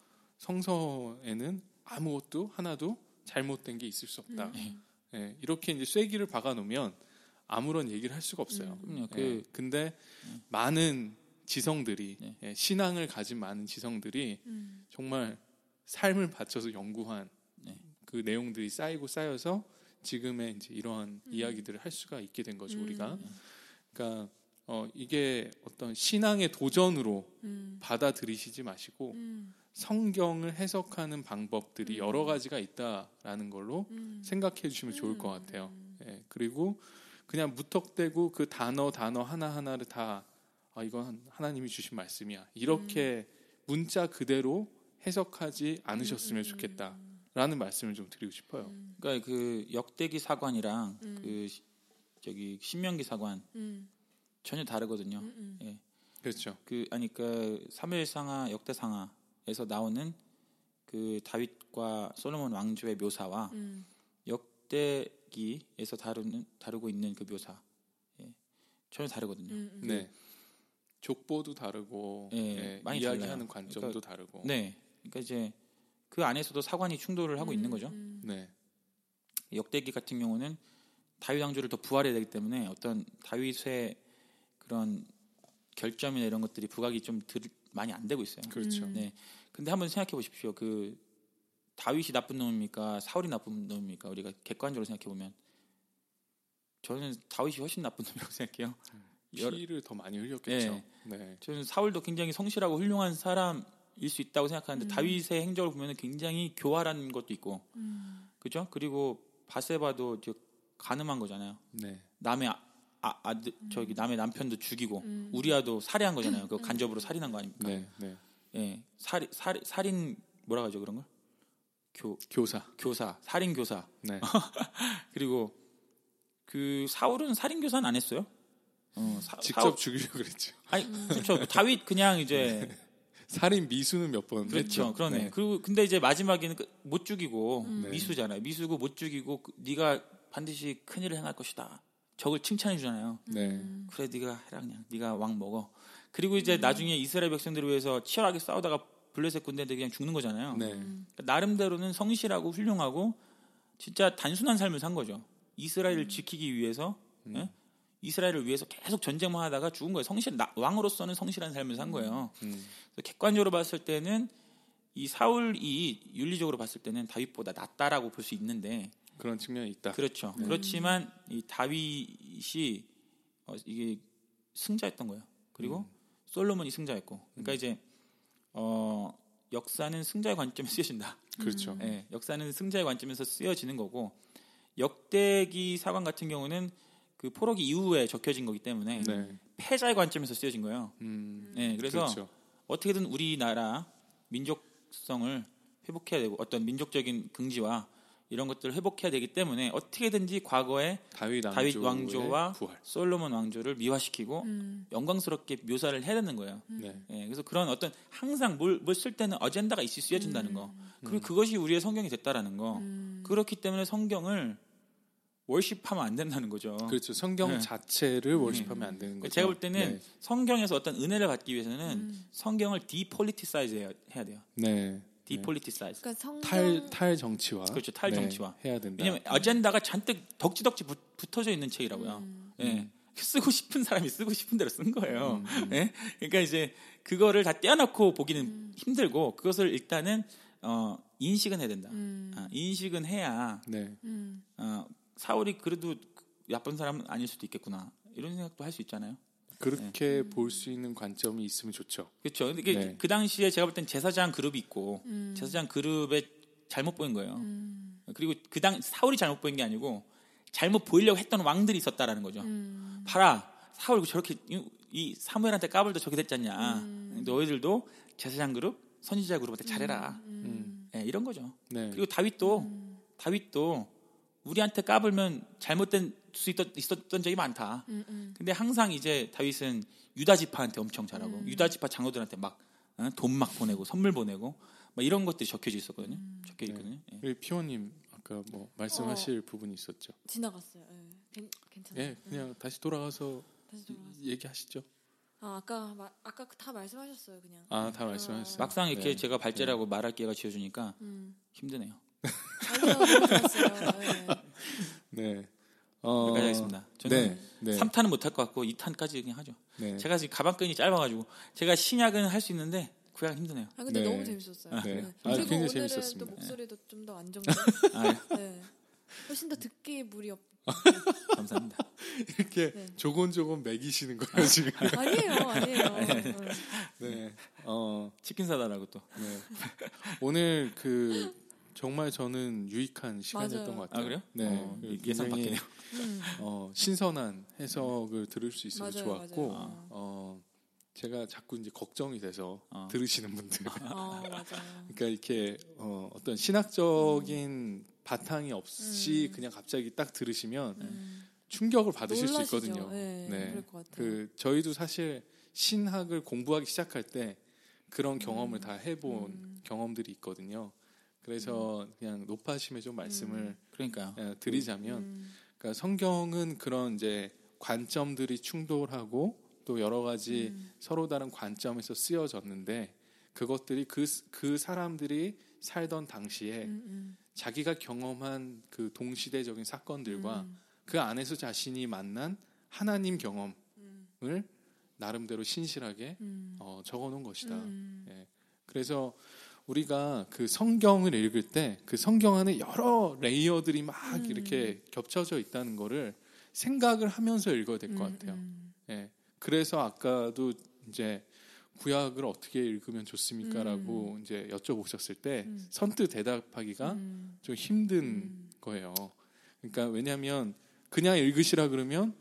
성서에는 아무것도 하나도 잘못된 게 있을 수 없다. 음. 예, 이렇게 이제 쐐기를 박아놓으면 아무런 얘기를 할 수가 없어요. 음. 그럼요. 예, 그 근데 많은 지성들이 네. 예, 신앙을 가진 많은 지성들이 음. 정말 삶을 바쳐서 연구한 네. 그 내용들이 쌓이고 쌓여서 지금의 이제 이러한 음. 이야기들을 할 수가 있게 된 거죠. 음. 우리가 그러니까 어, 이게 어떤 신앙의 도전으로 음. 받아들이시지 마시고 음. 성경을 해석하는 방법들이 음. 여러 가지가 있다라는 걸로 음. 생각해 주시면 좋을 것 같아요. 음. 예, 그리고 그냥 무턱대고 그 단어 단어 하나하나를 다 아, 이건 하나님이 주신 말씀이야. 이렇게 문자 그대로 해석하지 않으셨으면 음. 좋겠다라는 말씀을 좀 드리고 싶어요. 음. 그러니까 그 역대기 사관이랑 음. 그 시- 저기 신명기 사관 음. 전혀 다르거든요. 음. 음. 예. 그렇죠. 그 아니 그 사무엘상하 역대상하에서 나오는 그 다윗과 솔로몬 왕조의 묘사와 음. 역대기에서 다루는 다루고 있는 그 묘사 예. 전혀 다르거든요. 음. 음. 네. 족보도 다르고 예, 예, 많이 이야기하는 달라요. 관점도 그러니까- 다르고. 네. 그러니까 이제 그 안에서도 사관이 충돌을 하고 있는 거죠. 음. 네. 역대기 같은 경우는 다윗 왕조를 더 부활해야 되기 때문에 어떤 다윗의 그런 결점이나 이런 것들이 부각이 좀 들, 많이 안 되고 있어요. 그렇죠. 음. 네. 근데 한번 생각해 보십시오. 그 다윗이 나쁜 놈입니까? 사울이 나쁜 놈입니까? 우리가 객관적으로 생각해 보면 저는 다윗이 훨씬 나쁜 놈이라고 생각해요. 여러- 피를 더 많이 흘렸겠죠. 네. 네. 저는 사울도 굉장히 성실하고 훌륭한 사람일 수 있다고 생각하는데 음. 다윗의 행적을 보면 굉장히 교활한 것도 있고, 음. 그죠? 그리고 바세바도 저 가늠한 거잖아요. 네. 남의 아, 아, 아들 저기 남의 남편도 죽이고 음. 우리아도 살해한 거잖아요. 그 간접으로 살인한 거 아닙니까? 네. 네. 예, 살, 살, 살인 뭐라 하죠 그런 걸? 교 교사. 교사, 살인 교사. 네. 그리고 그 사울은 살인 교사는 안 했어요. 어, 사, 직접 사울- 죽이려고 그랬죠. 아니 그렇죠. 다윗 그냥 이제 살인 미수는 몇 번 그렇죠. 했죠. 그러네. 네. 그리고 근데 이제 마지막에는 그- 못 죽이고 음. 네. 미수잖아요. 미수고 못 죽이고 그- 네가 반드시 큰 일을 행할 것이다. 적을 칭찬해 주잖아요. 네. 음. 그래 네가 해라 그냥. 네가 왕 먹어. 그리고 이제 나중에 이스라엘 백성들을 위해서 치열하게 싸우다가 블레셋 군대한테 그냥 죽는 거잖아요. 네. 음. 그러니까 나름대로는 성실하고 훌륭하고 진짜 단순한 삶을 산 거죠. 이스라엘을 지키기 위해서 음. 예? 이스라엘을 위해서 계속 전쟁만 하다가 죽은 거예요. 성실 나- 왕으로서는 성실한 삶을 산 거예요. 음. 그래서 객관적으로 봤을 때는 이 사울이 윤리적으로 봤을 때는 다윗보다 낫다라고 볼 수 있는데 그런 측면이 있다. 그렇죠. 그렇지만 이 다윗이 어, 이게 승자였던 거예요. 그리고 솔로몬이 승자였고, 그러니까 이제 어, 역사는 승자의 관점에서 쓰여진다. 그렇죠. 음. 예, 역사는 승자의 관점에서 쓰여지는 거고 역대기 사관 같은 경우는 그 포로기 이후에 적혀진 거기 때문에 네. 패자의 관점에서 쓰여진 거예요. 음. 예, 그래서 그렇죠. 어떻게든 우리나라 민족성을 회복해야 되고 어떤 민족적인 긍지와 이런 것들을 회복해야 되기 때문에 어떻게든지 과거에 다윗 왕조의 다윗 왕조와 부활. 솔로몬 왕조를 미화시키고 음. 영광스럽게 묘사를 해야 되는 거예요. 네. 예, 그래서 그런 어떤 항상 뭘 쓸 때는 어젠다가 있을 쓰여진다는 거. 그리고 음. 그것이 우리의 성경이 됐다라는 거. 음. 그렇기 때문에 성경을 월십하면 안 된다는 거죠. 그렇죠. 성경 네. 자체를 월십하면 안 되는 거죠. 제가 볼 때는 네. 성경에서 어떤 은혜를 받기 위해서는 음. 성경을 디폴리티사이즈 해야, 해야 돼요. 네. 디폴리티사이즈. 그러니까 성경 탈, 탈 정치화. 그렇죠. 탈 정치화. 네, 해야 된다. 왜냐면 어젠다가 잔뜩 덕지덕지 붙, 붙어져 있는 책이라고요. 음. 예. 쓰고 싶은 사람이 쓰고 싶은 대로 쓴 거예요. 음, 음. 예? 그러니까 이제 그거를 다 떼어놓고 보기는 음. 힘들고 그것을 일단은 어, 인식은 해야 된다. 음. 아, 인식은 해야 네. 음. 어, 사울이 그래도 나쁜 사람은 아닐 수도 있겠구나 이런 생각도 할 수 있잖아요. 그렇게 볼 수 있는 관점이 있으면 좋죠. 그렇죠. 근데 그, 네. 그 당시에 제가 볼 땐 제사장 그룹이 있고 음. 제사장 그룹의 잘못 보인 거예요. 음. 그리고 그 당 사울이 잘못 보인 게 아니고 잘못 보이려고 했던 왕들이 있었다라는 거죠. 음. 봐라, 사울 저렇게 이, 이 사무엘한테 까불도 저렇게 됐잖냐. 음. 너희들도 제사장 그룹, 선지자 그룹한테 잘해라. 음. 음. 네, 이런 거죠. 네. 그리고 다윗도 음. 다윗도 우리한테 까불면 잘못된 수 있었, 있었던 적이 많다. 음. 음. 근데 항상 이제 다윗은 유다 지파한테 엄청 잘하고 음. 유다 지파 장로들한테 막 돈 막 보내고 선물 보내고 막 이런 것들이 적혀져 있었거든요. 음. 적혀 있거든요. 예. 우리 피오님 아까 뭐 말씀하실 어. 부분이 있었죠. 지나갔어요. 예. 괜- 괜찮아요. 예, 그냥 다시 돌아가서 다시 돌아가서. 얘기하시죠. 아, 아까 마, 아까 다 말씀하셨어요, 그냥. 아, 다 말씀하셨어요. 막상 이렇게 네. 제가 발제라고 말할 기회가 지어주니까 음. 힘드네요. 아니요, 너무 좋았어요. 예. 네. 어, 여기까지 하겠습니다. 저는 네. 네. 삼 탄은 못할 것 같고 이 탄까지 그냥 하죠. 네. 제가 지금 가방끈이 짧아가지고 제가 신약은 할 수 있는데 구약은 힘드네요. 아, 근데 네. 너무 재밌었어요. 네. 네. 아, 그리고 굉장히 오늘은 재밌었습니다. 또 목소리도 좀 더 안정적. 아, 네. 훨씬 더 듣기 무리 없. 감사합니다. 이렇게 네. 조곤조곤 먹이시는 거예요, 지금. 아니에요, 아니에요. 네. 네. 어, 치킨 사다라고 또. 네. 오늘 그 정말 저는 유익한 시간이었던 맞아요. 것 같아요. 아, 그래요? 네. 어, 그 예상 굉장히, 밖이네요. 음. 어, 신선한 해석을 들을 수 있어서 맞아요, 좋았고, 맞아요. 어, 제가 자꾸 이제 걱정이 돼서 어. 들으시는 분들. 어, 맞아요. 그러니까 이렇게 어, 어떤 신학적인 바탕이 없이 음. 그냥 갑자기 딱 들으시면 음. 충격을 받으실 놀라시죠? 수 있거든요. 네, 그럴 것 같아요. 그 저희도 사실 신학을 공부하기 시작할 때 그런 경험을 음. 다 해본 음. 경험들이 있거든요. 그래서 그냥 높아심에 좀 말씀을 음. 그러니까요. 예, 드리자면, 음. 그러니까 성경은 그런 이제 관점들이 충돌하고 또 여러 가지 음. 서로 다른 관점에서 쓰여졌는데 그것들이 그, 그 사람들이 살던 당시에 음, 음. 자기가 경험한 그 동시대적인 사건들과 음. 그 안에서 자신이 만난 하나님 경험을 음. 나름대로 신실하게 음. 어, 적어놓은 것이다. 음. 예. 그래서 우리가 그 성경을 읽을 때 그 성경 안에 여러 레이어들이 막 음. 이렇게 겹쳐져 있다는 거를 생각을 하면서 읽어야 될 것 음, 같아요. 음. 예. 그래서 아까도 이제 구약을 어떻게 읽으면 좋습니까라고 이제 여쭤보셨을 때 음. 선뜻 대답하기가 음. 좀 힘든 음. 거예요. 그러니까 왜냐하면 그냥 읽으시라 그러면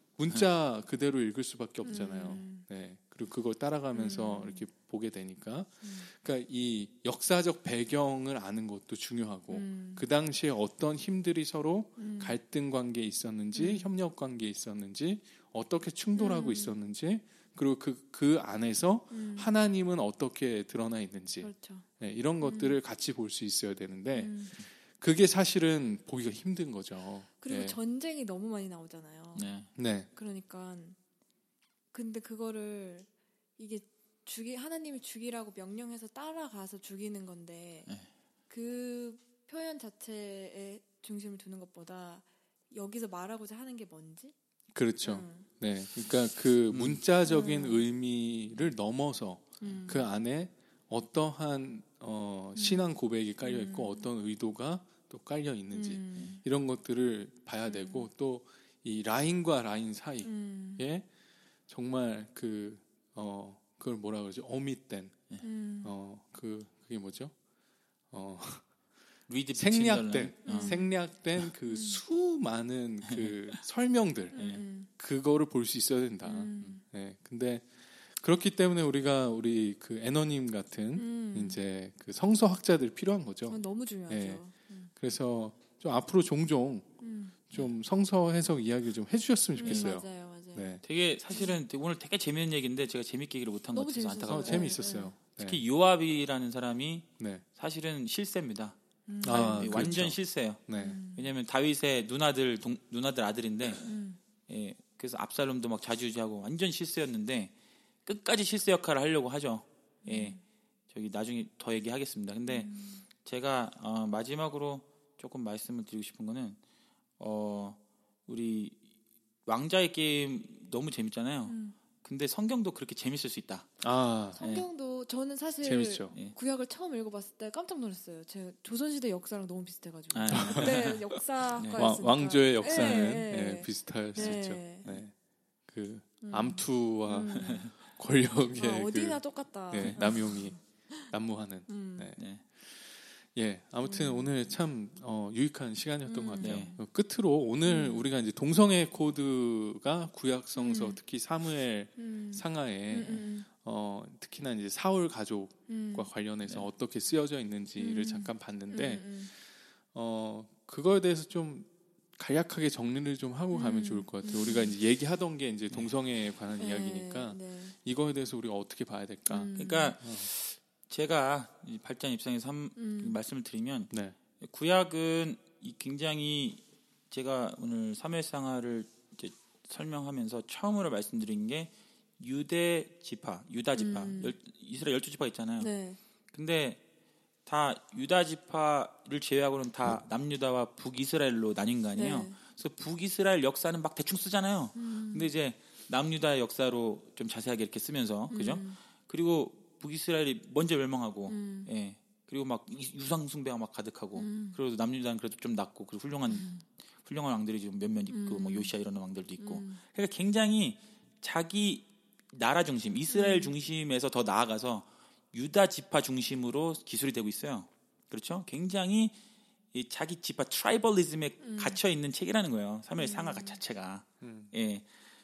문자 그대로 읽을 수밖에 없잖아요. 음. 네. 그리고 그걸 따라가면서 음. 이렇게 보게 되니까, 음. 그러니까 이 역사적 배경을 아는 것도 중요하고 음. 그 당시에 어떤 힘들이 서로 음. 갈등 관계에 있었는지 음. 협력 관계에 있었는지 어떻게 충돌하고 음. 있었는지 그리고 그, 그 안에서 음. 하나님은 어떻게 드러나 있는지 그렇죠. 네, 이런 것들을 같이 볼 수 있어야 되는데 음. 그게 사실은 보기가 힘든 거죠. 그리고 네. 전쟁이 너무 많이 나오잖아요. 네. 네. 그러니까 근데 그거를 이게 죽이 하나님이 죽이라고 명령해서 따라가서 죽이는 건데 네. 그 표현 자체에 중심을 두는 것보다 여기서 말하고자 하는 게 뭔지? 그렇죠. 음. 네. 그러니까 그 음. 문자적인 음. 의미를 넘어서 음. 그 안에 어떠한 어, 신앙 고백이 깔려 있고 음. 어떤 의도가 또 깔려 있는지 음. 이런 것들을 봐야 되고 또 이 라인과 라인 사이에 음. 정말 그 어, 그걸 뭐라 그러죠? 어밋된 음. 어, 그 그게 뭐죠? 어, 리드 생략된 음. 생략된 그 음. 수많은 그 설명들 음. 그거를 볼 수 있어야 된다. 음. 네, 근데 그렇기 때문에 우리가 우리 그 애너님 같은 음. 이제 그 성서학자들 필요한 거죠. 그건 너무 중요하죠. 네. 음. 그래서 좀 앞으로 종종 음. 좀 성서 해석 이야기를 좀 해주셨으면 좋겠어요. 음, 맞아요, 맞아요. 네, 되게 사실은 되게 오늘 되게 재밌는 얘기인데 제가 재밌게 얘기를 못한 것 너무 같아서 재밌었어요. 안타까워요. 어, 재미있었어요. 네. 특히 요압이라는 사람이 네, 사실은 실세입니다. 음. 아, 예, 그렇죠. 완전 실세예요. 네, 음. 왜냐하면 다윗의 누나들 동, 누나들 아들인데 음. 예, 그래서 압살롬도 막 좌지우지하고 완전 실세였는데 끝까지 실세 역할을 하려고 하죠. 예, 저기 나중에 더 얘기하겠습니다. 근데 음. 제가 어, 마지막으로 조금 말씀을 드리고 싶은 거는 어, 우리 왕자의 게임 너무 재밌잖아요. 음. 근데 성경도 그렇게 재밌을 수 있다. 아, 성경도 저는 사실 재밌죠. 예. 구약을 처음 읽어봤을 때 깜짝 놀랐어요. 제가 조선시대 역사랑 너무 비슷해가지고. 아, 그때 역사과였으니까. 왕, 왕조의 역사는 네, 네. 예, 비슷할 수 네. 있죠. 네. 그 음. 암투와 음. 권력의 아, 어디나 그, 똑같다. 네, 남용이 난무하는. 음. 네. 네. 예, 아무튼 음. 오늘 참 어, 유익한 시간이었던 음. 것 같아요. 네. 어, 끝으로 오늘 음. 우리가 이제 동성애 코드가 구약성서 음. 특히 사무엘 음. 상하에 음, 음, 어, 특히나 이제 사울 가족과 음. 관련해서 네. 어떻게 쓰여져 있는지를 음. 잠깐 봤는데 음, 음, 어, 그거에 대해서 좀 간략하게 정리를 좀 하고 가면 음. 좋을 것 같아요. 음. 우리가 이제 얘기하던 게 이제 동성애에 관한 네, 이야기니까 네. 이거에 대해서 우리가 어떻게 봐야 될까? 음. 그러니까 제가 이 발전 입장에서 한 음. 말씀을 드리면 네, 구약은 이 굉장히 제가 오늘 사무엘상하를 이제 설명하면서 처음으로 말씀드린 게 유대 지파, 유다 지파, 음. 열, 이스라엘 열두 지파 있잖아요. 네. 근데 다 유다 지파를 제외하고는 다 남유다와 북이스라엘로 나뉜 거 아니에요. 네. 그래서 북이스라엘 역사는 막 대충 쓰잖아요. 음. 근데 이제 남유다의 역사로 좀 자세하게 이렇게 쓰면서 그죠? 음. 그리고 북이스라엘이 먼저 멸망하고, 음. 예. 그리고 막 유상 숭배가 막 가득하고, 음. 그래도 남유다는 그래도 좀 낫고, 그리고 훌륭한 훌륭한 왕들이 지금 몇몇 있고, 음. 뭐 요시아 이런 왕들도 있고, 음. 그러니까 굉장히 자기 나라 중심, 이스라엘 중심에서 더 나아가서 유다 지파 중심으로 기술이 되고 있어요. 그렇죠? 굉장히 이 자기 지파 트라이벌리즘에 음. 갇혀 있는 책이라는 거예요. 사무엘 상하 자체가. 음. 예.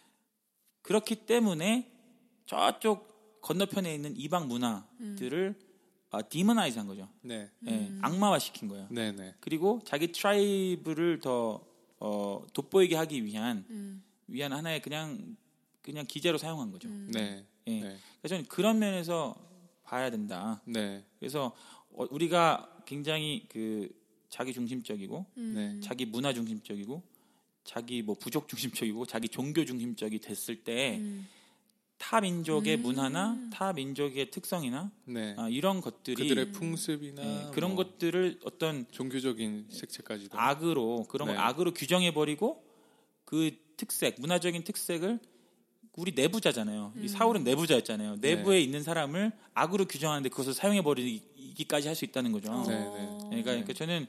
그렇기 때문에 저쪽 건너편에 있는 이방 문화들을 아, 디모나이즈한 거죠. 네, 예, 음. 악마화시킨 거예요. 네, 네, 그리고 자기 트라이브를 더 어, 돋보이게 하기 위한 음. 위한 하나의 그냥 그냥 기재로 사용한 거죠. 음. 네, 예. 네, 그래서 저는 그런 면에서 봐야 된다. 네, 그래서 어, 우리가 굉장히 그 자기 중심적이고 음. 네. 자기 문화 중심적이고 자기 뭐 부족 중심적이고 자기 종교 중심적이 됐을 때 음. 타 민족의 음. 문화나 타 민족의 특성이나 네. 아, 이런 것들이 그들의 풍습이나 예, 그런 뭐 것들을 어떤 종교적인 색채까지도 악으로 그런 네. 걸 악으로 규정해 버리고 그 특색 문화적인 특색을 우리 내부자잖아요. 이 사울은 내부자였잖아요. 내부에 있는 사람을 악으로 규정하는데 그것을 사용해 버리기까지 할 수 있다는 거죠. 어. 네, 네. 그러니까, 그러니까 저는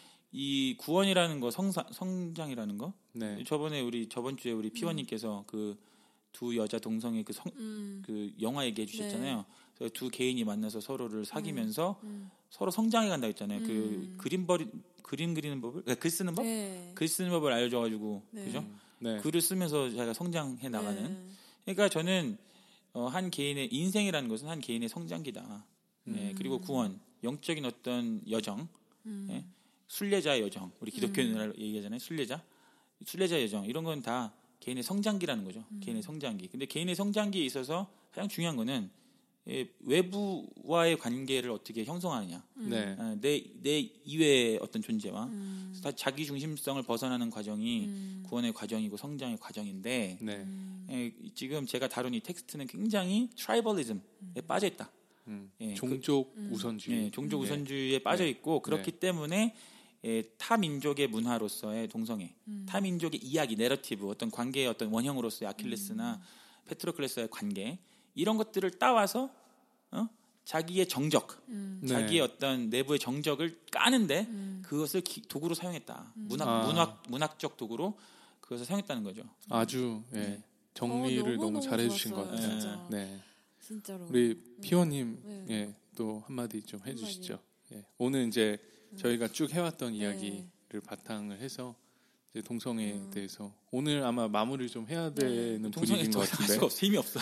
이 구원이라는 거 성사, 성장이라는 거 네, 저번에 우리 저번 주에 우리 피원님께서 그 두 여자 동성의 그, 성, 음. 그 영화 얘기해 주셨잖아요. 그래서 두 개인이 만나서 서로를 사귀면서 음. 서로 성장해 간다 했잖아요. 음. 그 그림 버리 그림 그리는 법을 그러니까 글 쓰는 법, 네. 글 쓰는 법을 알려줘가지고 네. 그죠? 네, 글을 쓰면서 자기가 성장해 나가는. 네. 그러니까 저는 어, 한 개인의 인생이라는 것은 한 개인의 성장기다. 예, 그리고 구원, 영적인 어떤 여정, 음. 예, 순례자의 여정, 우리 기독교인으로 얘기하잖아요. 순례자, 순례자 여정 이런 건 다 개인의 성장기라는 거죠. 음. 개인의 성장기. 근데 개인의 성장기에 있어서 가장 중요한 거는 예, 외부와의 관계를 어떻게 형성하느냐. 네, 아, 내, 내 이외의 어떤 존재와 음. 다 자기 중심성을 벗어나는 과정이 음. 구원의 과정이고 성장의 과정인데 네, 음. 예, 지금 제가 다룬 이 텍스트는 굉장히 트라이벌리즘에 빠져 있다. 음. 예, 종족 우선주의, 예, 종족 네. 우선주의에 빠져 있고 그렇기 네. 때문에 예, 타 민족의 문화로서의 동성애, 타 민족의 이야기, 내러티브, 어떤 관계의 어떤 원형으로서의 아킬레스나 페트로클레스의 관계 이런 것들을 따와서 어? 자기의 정적, 음. 네. 자기의 어떤 내부의 정적을 까는데 음. 그것을 기, 도구로 사용했다. 문학, 아. 문학, 문학적 도구로 그것을 사용했다는 거죠. 아주 예, 네. 정리를 어, 너무, 너무 너무 잘해주신 것 좋았어요, 같아요. 진짜. 네, 진짜로. 우리 피원님 네. 예, 또 한마디 좀 해주시죠. 예, 오늘 이제 저희가 쭉 해왔던 네. 이야기를 바탕을 해서 이제 동성애에 대해서 오늘 아마 마무리를 좀 해야 되는 동성애 분위기인 것 할 같은데. 수가 없어. 힘이 없어.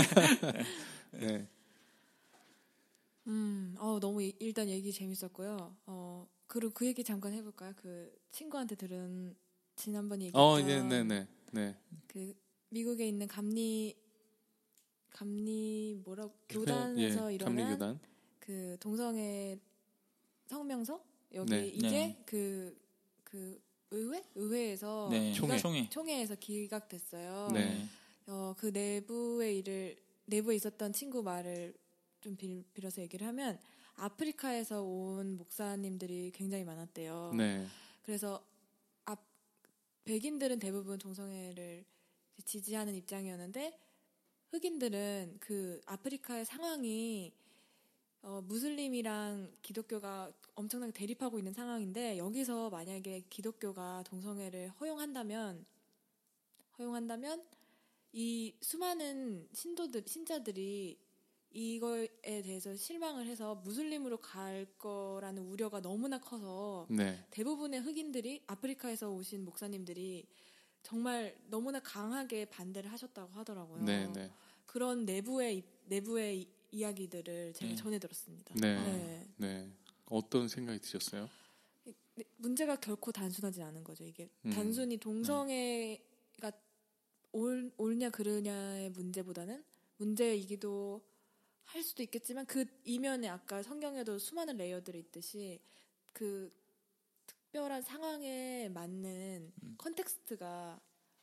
네, 음, 어, 너무 이- 일단 얘기 재밌었고요. 어, 그리고 그 얘기 잠깐 해볼까요? 그 친구한테 들은 지난번 얘기했던 어, 네, 네, 네, 네. 그 미국에 있는 감리 감리 뭐라고 교단에서 예, 일어난 감리교단. 그 동성애 성명서 여기 네. 이게 네. 그, 그 의회 의회에서 네, 총회. 총회. 총회에서 기각됐어요. 네. 어, 그 내부의 일을 내부에 있었던 친구 말을 좀 빌, 빌어서 얘기를 하면 아프리카에서 온 목사님들이 굉장히 많았대요. 네, 그래서 앞, 백인들은 대부분 동성애를 지지하는 입장이었는데 흑인들은 그 아프리카의 상황이 어, 무슬림이랑 기독교가 엄청나게 대립하고 있는 상황인데 여기서 만약에 기독교가 동성애를 허용한다면 허용한다면 이 수많은 신도들 신자들이 이거에 대해서 실망을 해서 무슬림으로 갈 거라는 우려가 너무나 커서 네. 대부분의 흑인들이 아프리카에서 오신 목사님들이 정말 너무나 강하게 반대를 하셨다고 하더라고요. 네, 네. 그런 내부의 내부의 이- 이야기들을 제가 네. 전해 들었습니다. 네. 네. 네. 어떤 생각이 드셨어요? 네, 문제가 결코 단순하지 않은 거죠. 이게 음. 단순히 동성애가 올, 옳냐 그르냐의 문제보다는 문제이기도 할 수도 있겠지만 그 이면에 아까 성경에도 수많은 레이어들이 있듯이 그 특별한 상황에 맞는 음. 컨텍스트가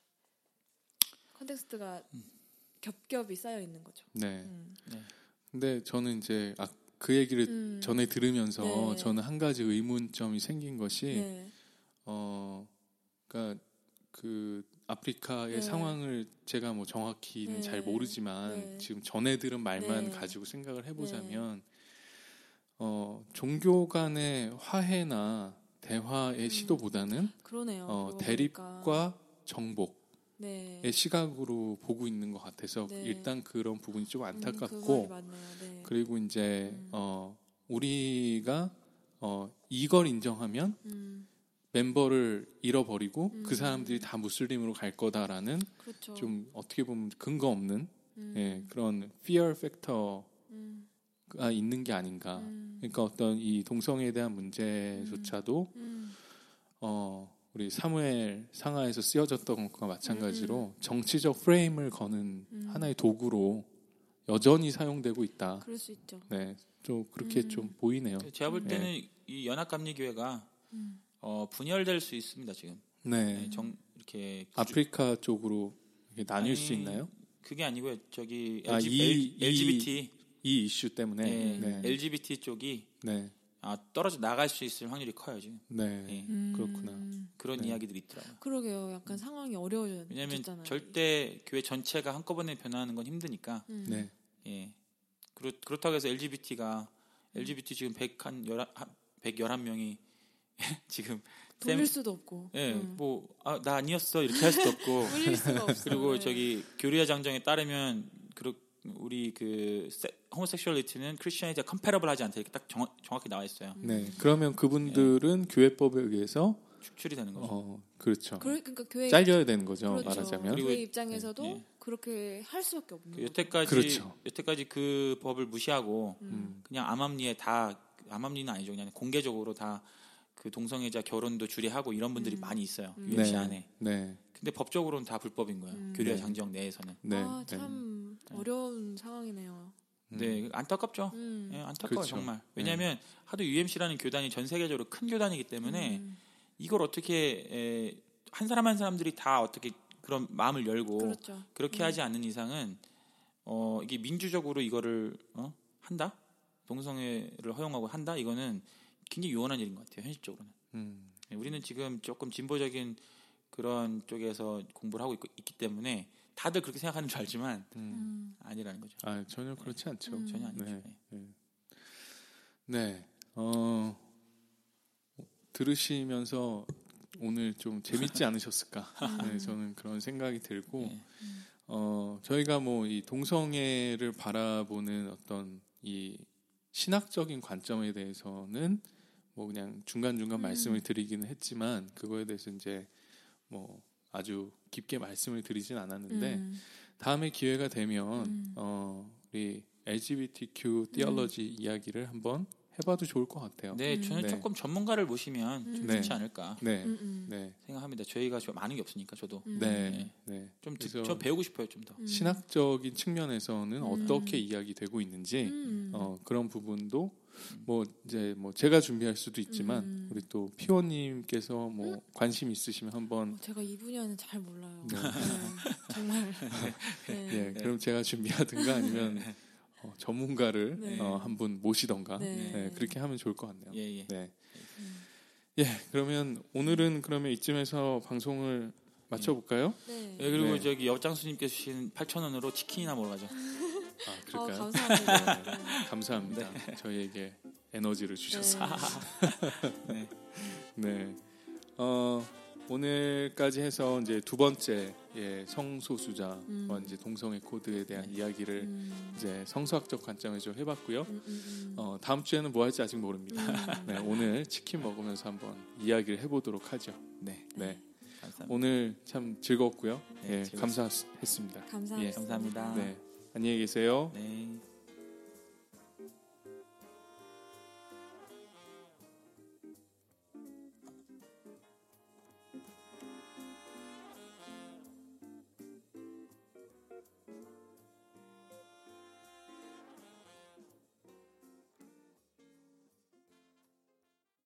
컨텍스트가 겹겹이 쌓여 있는 거죠. 네. 음. 네. 근데 저는 이제 아, 그 얘기를 음. 전에 들으면서 네. 저는 한 가지 의문점이 생긴 것이 네. 어, 그러니까 그 아프리카의 네. 상황을 제가 뭐 정확히는 네. 잘 모르지만 네. 지금 전에 들은 말만 네. 가지고 생각을 해보자면 어, 종교 간의 화해나 대화의 음. 시도보다는 그러네요. 어, 그러고 대립과 보니까. 정복의 네. 시각으로 보고 있는 것 같아서 네. 일단 그런 부분이 좀 음, 안타깝고 그 말이 맞네요. 네. 그리고 이제 음. 어, 우리가 어, 이걸 인정하면 음, member를 잃어버리고 음. 그 사람들이 다 무슬림으로 갈 거다라는 그렇죠. 좀 어떻게 보면 근거 없는 음, 예, 그런 fear factor가 음, 있는 게 아닌가. 음, 그러니까 어떤 이 동성애에 대한 문제조차도 음, 어, 우리 사무엘 상하에서 쓰여졌던 것과 마찬가지로 음, 정치적 프레임을 거는 음. 하나의 도구로 여전히 사용되고 있다. 그럴 수 있죠. 네, 좀 그렇게 음. 좀 보이네요. 제가 볼 네. 때는 이 연합감리교회가 음, 어, 분열될 수 있습니다 지금. 네, 네, 정 이렇게 구조- 아프리카 쪽으로 이렇게 나뉠 아니, 수 있나요? 그게 아니고요. 저기 아, 엘지, 이- 엘, 엘지비티 이 이슈 때문에. 네, 네, 엘지비티 쪽이 네, 아, 떨어져 나갈 수 있을 확률이 커요 지금. 네, 예, 음. 그렇구나. 그런 네. 이야기들이 있더라고요. 그러게요. 약간 상황이 어려워졌잖아요. 왜냐하면 절대 교회 전체가 한꺼번에 변화하는 건 힘드니까. 음. 네, 예. 그렇, 그렇다고 해서 엘지비티가 엘지비티 지금 백십일 명이 지금 돌릴 수도 없고. 예, 음. 뭐 아, 나 아니었어 이렇게 할 수도 없고 돌릴 수가 없어. 그리고 네. 저기 교리의 장정에 따르면 그 우리 그 호모섹슈얼리티는 크리스천에 컴패러블하지 않다 이렇게 딱 정확, 정확히 나와 있어요. 네. 그러면 그분들은 교회법에 의해서 축출이 되는 거죠. 어, 그렇죠. 그, 그러니까 교회 잘려야 되는 거죠. 그렇죠. 말하자면. 그리고- 교회 입장에서도 예. 그렇게 할 수밖에 없는 그 거죠. 여태까지 그렇죠. 여태까지 그 법을 무시하고 음. 그냥 암암리에 다 암암리는 아니죠. 그냥 공개적으로 다 그 동성애자 결혼도 주례하고 이런 분들이 음. 많이 있어요. 음. 유엔씨 네, 안에. 네, 근데 법적으로는 다 불법인 거예요. 음. 교리와 네. 장정 내에서는. 네, 아, 네. 참 어려운 상황이네요. 음. 네, 안타깝죠. 음. 예, 안타까워요 그렇죠. 정말. 왜냐하면 하도 유엠씨라는 교단이 전 세계적으로 큰 교단이기 때문에 음. 이걸 어떻게 에, 한 사람 한 사람들이 다 어떻게 그런 마음을 열고 그렇죠. 그렇게 음. 하지 않는 이상은 어, 이게 민주적으로 이거를 어? 한다? 동성애를 허용하고 한다? 이거는 굉장히 유언한 일인 것 같아요. 현실적으로는. 음. 예, 우리는 지금 조금 진보적인 그런 쪽에서 공부를 하고 있, 있기 때문에 다들 그렇게 생각하는 줄 알지만 음. 음. 아니라는 거죠. 아, 전혀 그렇지 않죠. 음. 전혀 아니죠. 네. 네. 네. 네. 어, 들으시면서 오늘 좀 재밌지 않으셨을까? 네, 저는 그런 생각이 들고, 네. 어, 저희가 뭐 이 동성애를 바라보는 어떤 이 신학적인 관점에 대해서는 뭐 그냥 중간중간 음. 말씀을 드리기는 했지만, 그거에 대해서 이제 뭐 아주 깊게 말씀을 드리진 않았는데, 음. 다음에 기회가 되면 음. 어, 우리 엘지비티큐 티올로지 이야기를 한번 해봐도 좋을 것 같아요. 네, 음. 저는 네. 조금 전문가를 모시면 좀 음. 좋지 네. 않을까 네, 음, 음. 네, 생각합니다. 저희가 좀 아는 게 없으니까 저도 음. 네, 네. 네. 좀, 듣, 그래서 좀 배우고 싶어요, 좀 더. 음. 신학적인 측면에서는 음. 어떻게 이야기되고 있는지 음. 어, 그런 부분도 뭐 이제 뭐 제가 준비할 수도 있지만 음. 우리 또 피오님께서 뭐 관심 있으시면 한번 어, 제가 이 분야는 잘 몰라요. 네. 네, 정말. 네. 예, 그럼 제가 준비하든가 아니면 어, 전문가를 네. 어, 한 분 모시던가 네. 네, 그렇게 하면 좋을 것 같네요. 예, 예. 네. 음. 예, 그러면 오늘은 그러면 이쯤에서 방송을 마쳐볼까요? 네. 예, 그리고 네. 저기 옆장수님께서 주신 팔천 원으로 치킨이나 먹으러 가죠. 아, 어, 그럴까요? 감사합니다. 네. 감사합니다. 저희에게 에너지를 주셔서. 네. 네. 네. 어, 오늘까지 해서 이제 두 번째 예, 성소수자와 음. 이제 동성애 코드에 대한 네. 이야기를 음. 이제 성서학적 관점에서 좀 해봤고요. 음, 음, 음. 어, 다음 주에는 뭐 할지 아직 모릅니다. 음. 네, 오늘 치킨 먹으면서 한번 이야기를 해보도록 하죠. 네. 네, 감사합니다. 오늘 참 즐거웠고요. 네, 예, 즐거웠습니다. 감사했습니다. 감사합니다. 예, 감사합니다. 네, 안녕히 계세요. 네.